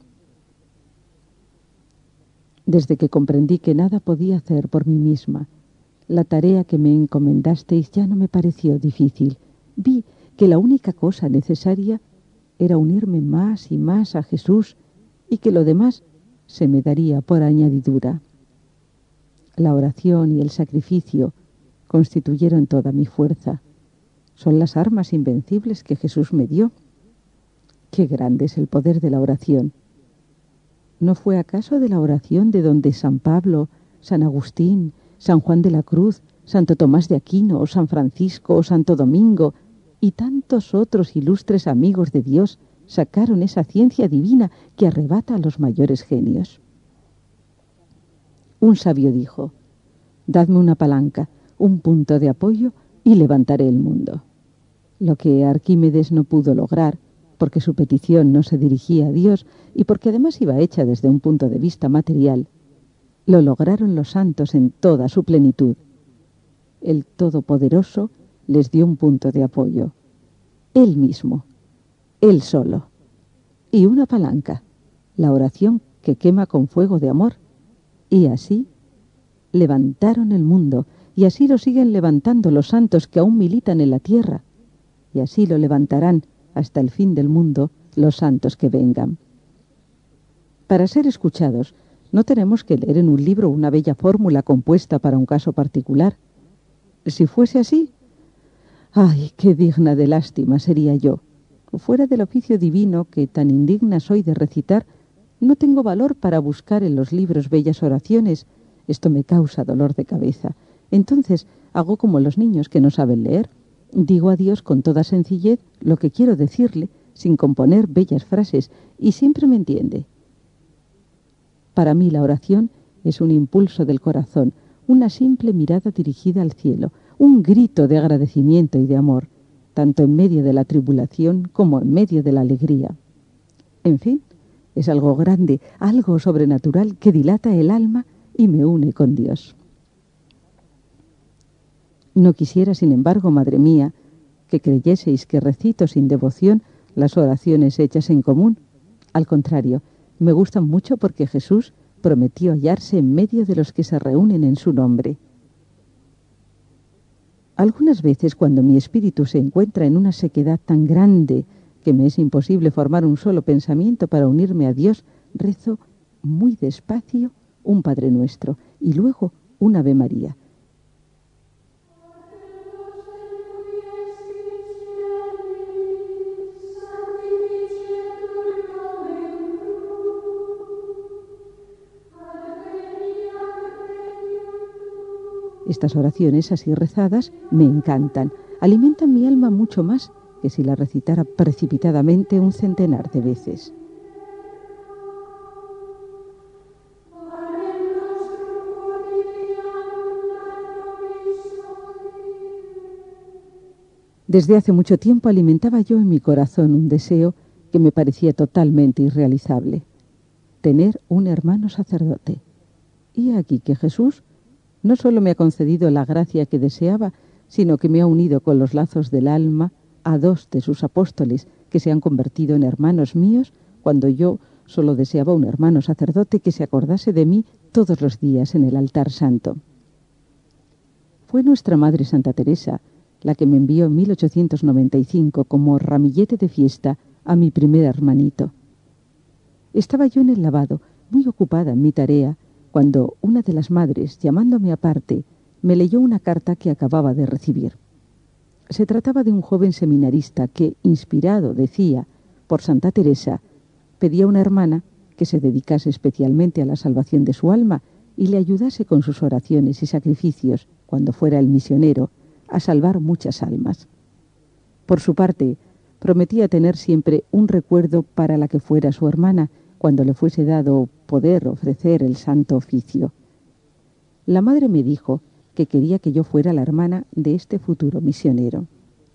Desde que comprendí que nada podía hacer por mí misma, la tarea que me encomendasteis ya no me pareció difícil. Vi que la única cosa necesaria era unirme más y más a Jesús y que lo demás se me daría por añadidura. La oración y el sacrificio constituyeron toda mi fuerza. Son las armas invencibles que Jesús me dio. Qué grande es el poder de la oración. ¿No fue acaso de la oración de donde San Pablo, San Agustín, San Juan de la Cruz, Santo Tomás de Aquino, San Francisco, Santo Domingo y tantos otros ilustres amigos de Dios sacaron esa ciencia divina que arrebata a los mayores genios? Un sabio dijo: dadme una palanca, un punto de apoyo y levantaré el mundo. Lo que Arquímedes no pudo lograr, porque su petición no se dirigía a Dios y porque además iba hecha desde un punto de vista material, lo lograron los santos en toda su plenitud. El Todopoderoso les dio un punto de apoyo. Él mismo, Él solo. Y una palanca, la oración que quema con fuego de amor. Y así levantaron el mundo, y así lo siguen levantando los santos que aún militan en la tierra, y así lo levantarán hasta el fin del mundo los santos que vengan. Para ser escuchados, no tenemos que leer en un libro una bella fórmula compuesta para un caso particular. Si fuese así, ¡ay, qué digna de lástima sería yo! Fuera del oficio divino que tan indigna soy de recitar, no tengo valor para buscar en los libros bellas oraciones. Esto me causa dolor de cabeza. Entonces hago como los niños que no saben leer. Digo a Dios con toda sencillez lo que quiero decirle, sin componer bellas frases, y siempre me entiende. Para mí la oración es un impulso del corazón, una simple mirada dirigida al cielo, un grito de agradecimiento y de amor, tanto en medio de la tribulación como en medio de la alegría. En fin, es algo grande, algo sobrenatural que dilata el alma y me une con Dios. No quisiera, sin embargo, madre mía, que creyeseis que recito sin devoción las oraciones hechas en común. Al contrario, me gustan mucho porque Jesús prometió hallarse en medio de los que se reúnen en su nombre. Algunas veces, cuando mi espíritu se encuentra en una sequedad tan grande que me es imposible formar un solo pensamiento para unirme a Dios, rezo muy despacio un Padre Nuestro y luego un Ave María. Estas oraciones así rezadas me encantan, alimentan mi alma mucho más que si la recitara precipitadamente un centenar de veces. Desde hace mucho tiempo alimentaba yo en mi corazón un deseo que me parecía totalmente irrealizable: tener un hermano sacerdote. Y aquí que Jesús no solo me ha concedido la gracia que deseaba, sino que me ha unido con los lazos del alma a dos de sus apóstoles, que se han convertido en hermanos míos, cuando yo solo deseaba un hermano sacerdote que se acordase de mí todos los días en el altar santo. Fue nuestra Madre Santa Teresa la que me envió en mil ochocientos noventa y cinco como ramillete de fiesta a mi primer hermanito. Estaba yo en el lavado, muy ocupada en mi tarea, cuando una de las madres, llamándome aparte, me leyó una carta que acababa de recibir. Se trataba de un joven seminarista que, inspirado, decía, por Santa Teresa, pedía a una hermana que se dedicase especialmente a la salvación de su alma y le ayudase con sus oraciones y sacrificios, cuando fuera el misionero, a salvar muchas almas. Por su parte, prometía tener siempre un recuerdo para la que fuera su hermana, cuando le fuese dado poder ofrecer el santo oficio. La madre me dijo que quería que yo fuera la hermana de este futuro misionero.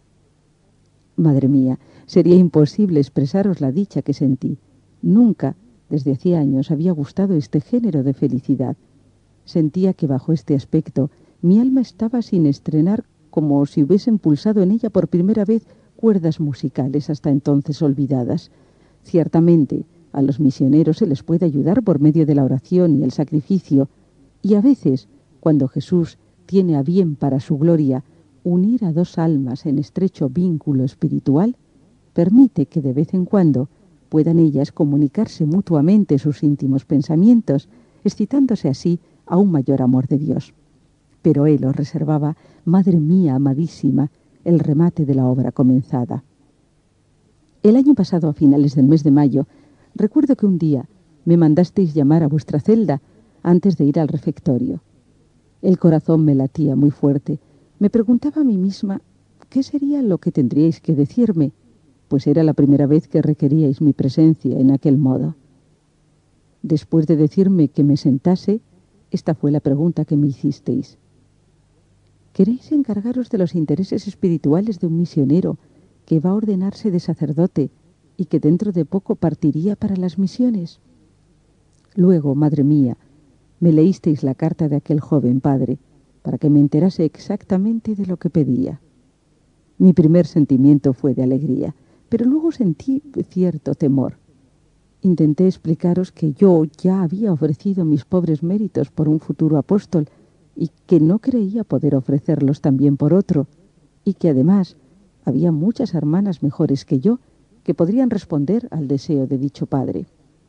Madre mía, sería imposible expresaros la dicha que sentí. Nunca, desde hacía años, había gustado este género de felicidad. Sentía que bajo este aspecto mi alma estaba sin estrenar, como si hubiesen pulsado en ella por primera vez cuerdas musicales hasta entonces olvidadas. Ciertamente, a los misioneros se les puede ayudar por medio de la oración y el sacrificio, y a veces, cuando Jesús tiene a bien para su gloria unir a dos almas en estrecho vínculo espiritual, permite que de vez en cuando puedan ellas comunicarse mutuamente sus íntimos pensamientos, excitándose así a un mayor amor de Dios. Pero Él os reservaba, Madre mía amadísima, el remate de la obra comenzada. El año pasado, a finales del mes de mayo, recuerdo que un día me mandasteis llamar a vuestra celda antes de ir al refectorio. El corazón me latía muy fuerte. Me preguntaba a mí misma qué sería lo que tendríais que decirme, pues era la primera vez que requeríais mi presencia en aquel modo. Después de decirme que me sentase, esta fue la pregunta que me hicisteis. ¿Queréis encargaros de los intereses espirituales de un misionero que va a ordenarse de sacerdote y que dentro de poco partiría para las misiones? Luego, madre mía, me leísteis la carta de aquel joven padre para que me enterase exactamente de lo que pedía. Mi primer sentimiento fue de alegría, pero luego sentí cierto temor. Intenté explicaros que yo ya había ofrecido mis pobres méritos por un futuro apóstol y que no creía poder ofrecerlos también por otro, y que además había muchas hermanas mejores que yo que podrían responder al deseo de dicho padre.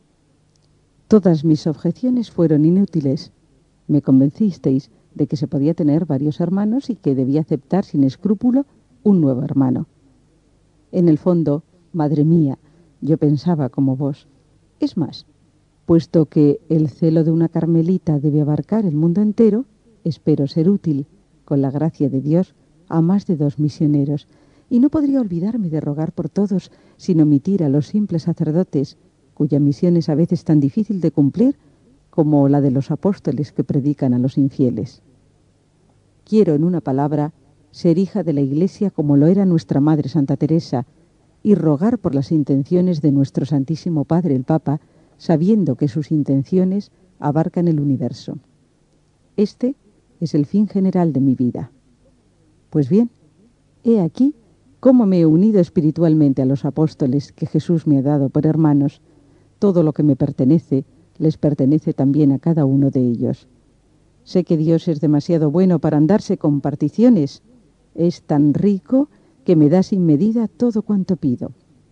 Todas mis objeciones fueron inútiles. Me convencisteis de que se podía tener varios hermanos y que debía aceptar sin escrúpulo un nuevo hermano. En el fondo, madre mía, yo pensaba como vos. Es más, puesto que el celo de una carmelita debe abarcar el mundo entero, espero ser útil, con la gracia de Dios, a más de dos misioneros, y no podría olvidarme de rogar por todos sin omitir a los simples sacerdotes, cuya misión es a veces tan difícil de cumplir como la de los apóstoles que predican a los infieles. Quiero, en una palabra, ser hija de la Iglesia como lo era nuestra Madre Santa Teresa, y rogar por las intenciones de nuestro Santísimo Padre el Papa, sabiendo que sus intenciones abarcan el universo. Este es el fin general de mi vida. Pues bien, he aquí cómo me he unido espiritualmente a los apóstoles que Jesús me ha dado por hermanos. Todo lo que me pertenece les pertenece también a cada uno de ellos. Sé que Dios es demasiado bueno para andarse con particiones. Es tan rico que me da sin medida todo cuanto pido.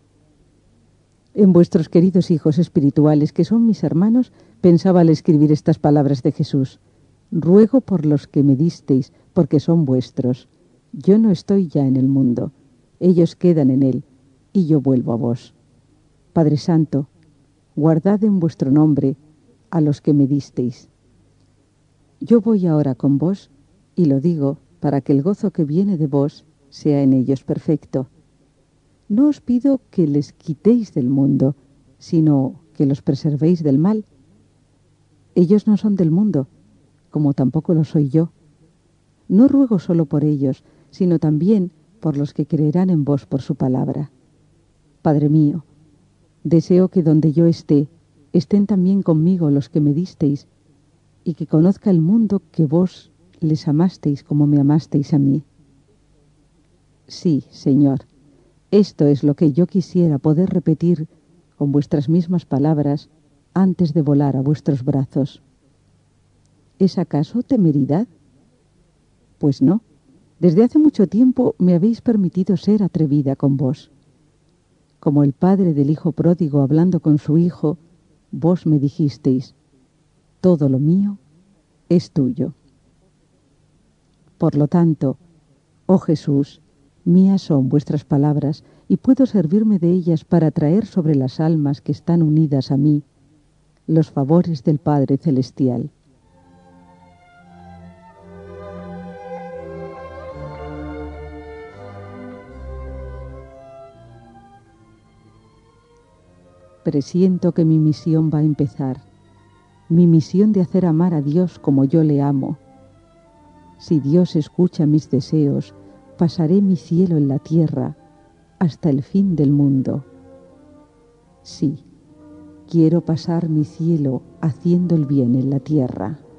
En vuestros queridos hijos espirituales, que son mis hermanos, pensaba al escribir estas palabras de Jesús. Ruego por los que me disteis, porque son vuestros. Yo no estoy ya en el mundo. Ellos quedan en él, y yo vuelvo a vos. Padre Santo, guardad en vuestro nombre a los que me disteis. Yo voy ahora con vos, y lo digo para que el gozo que viene de vos sea en ellos perfecto. No os pido que les quitéis del mundo, sino que los preservéis del mal. Ellos no son del mundo, como tampoco lo soy yo. No ruego solo por ellos, sino también por los que creerán en vos por su palabra. Padre mío, deseo que donde yo esté, estén también conmigo los que me disteis, y que conozca el mundo que vos les amasteis como me amasteis a mí. Sí, Señor, esto es lo que yo quisiera poder repetir con vuestras mismas palabras antes de volar a vuestros brazos. ¿Es acaso temeridad? Pues no. Desde hace mucho tiempo me habéis permitido ser atrevida con vos. Como el padre del hijo pródigo hablando con su hijo, vos me dijisteis, todo lo mío es tuyo. Por lo tanto, oh Jesús, mías son vuestras palabras, y puedo servirme de ellas para traer sobre las almas que están unidas a mí los favores del Padre Celestial. Presiento que mi misión va a empezar, mi misión de hacer amar a Dios como yo le amo. Si Dios escucha mis deseos, pasaré mi cielo en la tierra hasta el fin del mundo. Sí, quiero pasar mi cielo haciendo el bien en la tierra.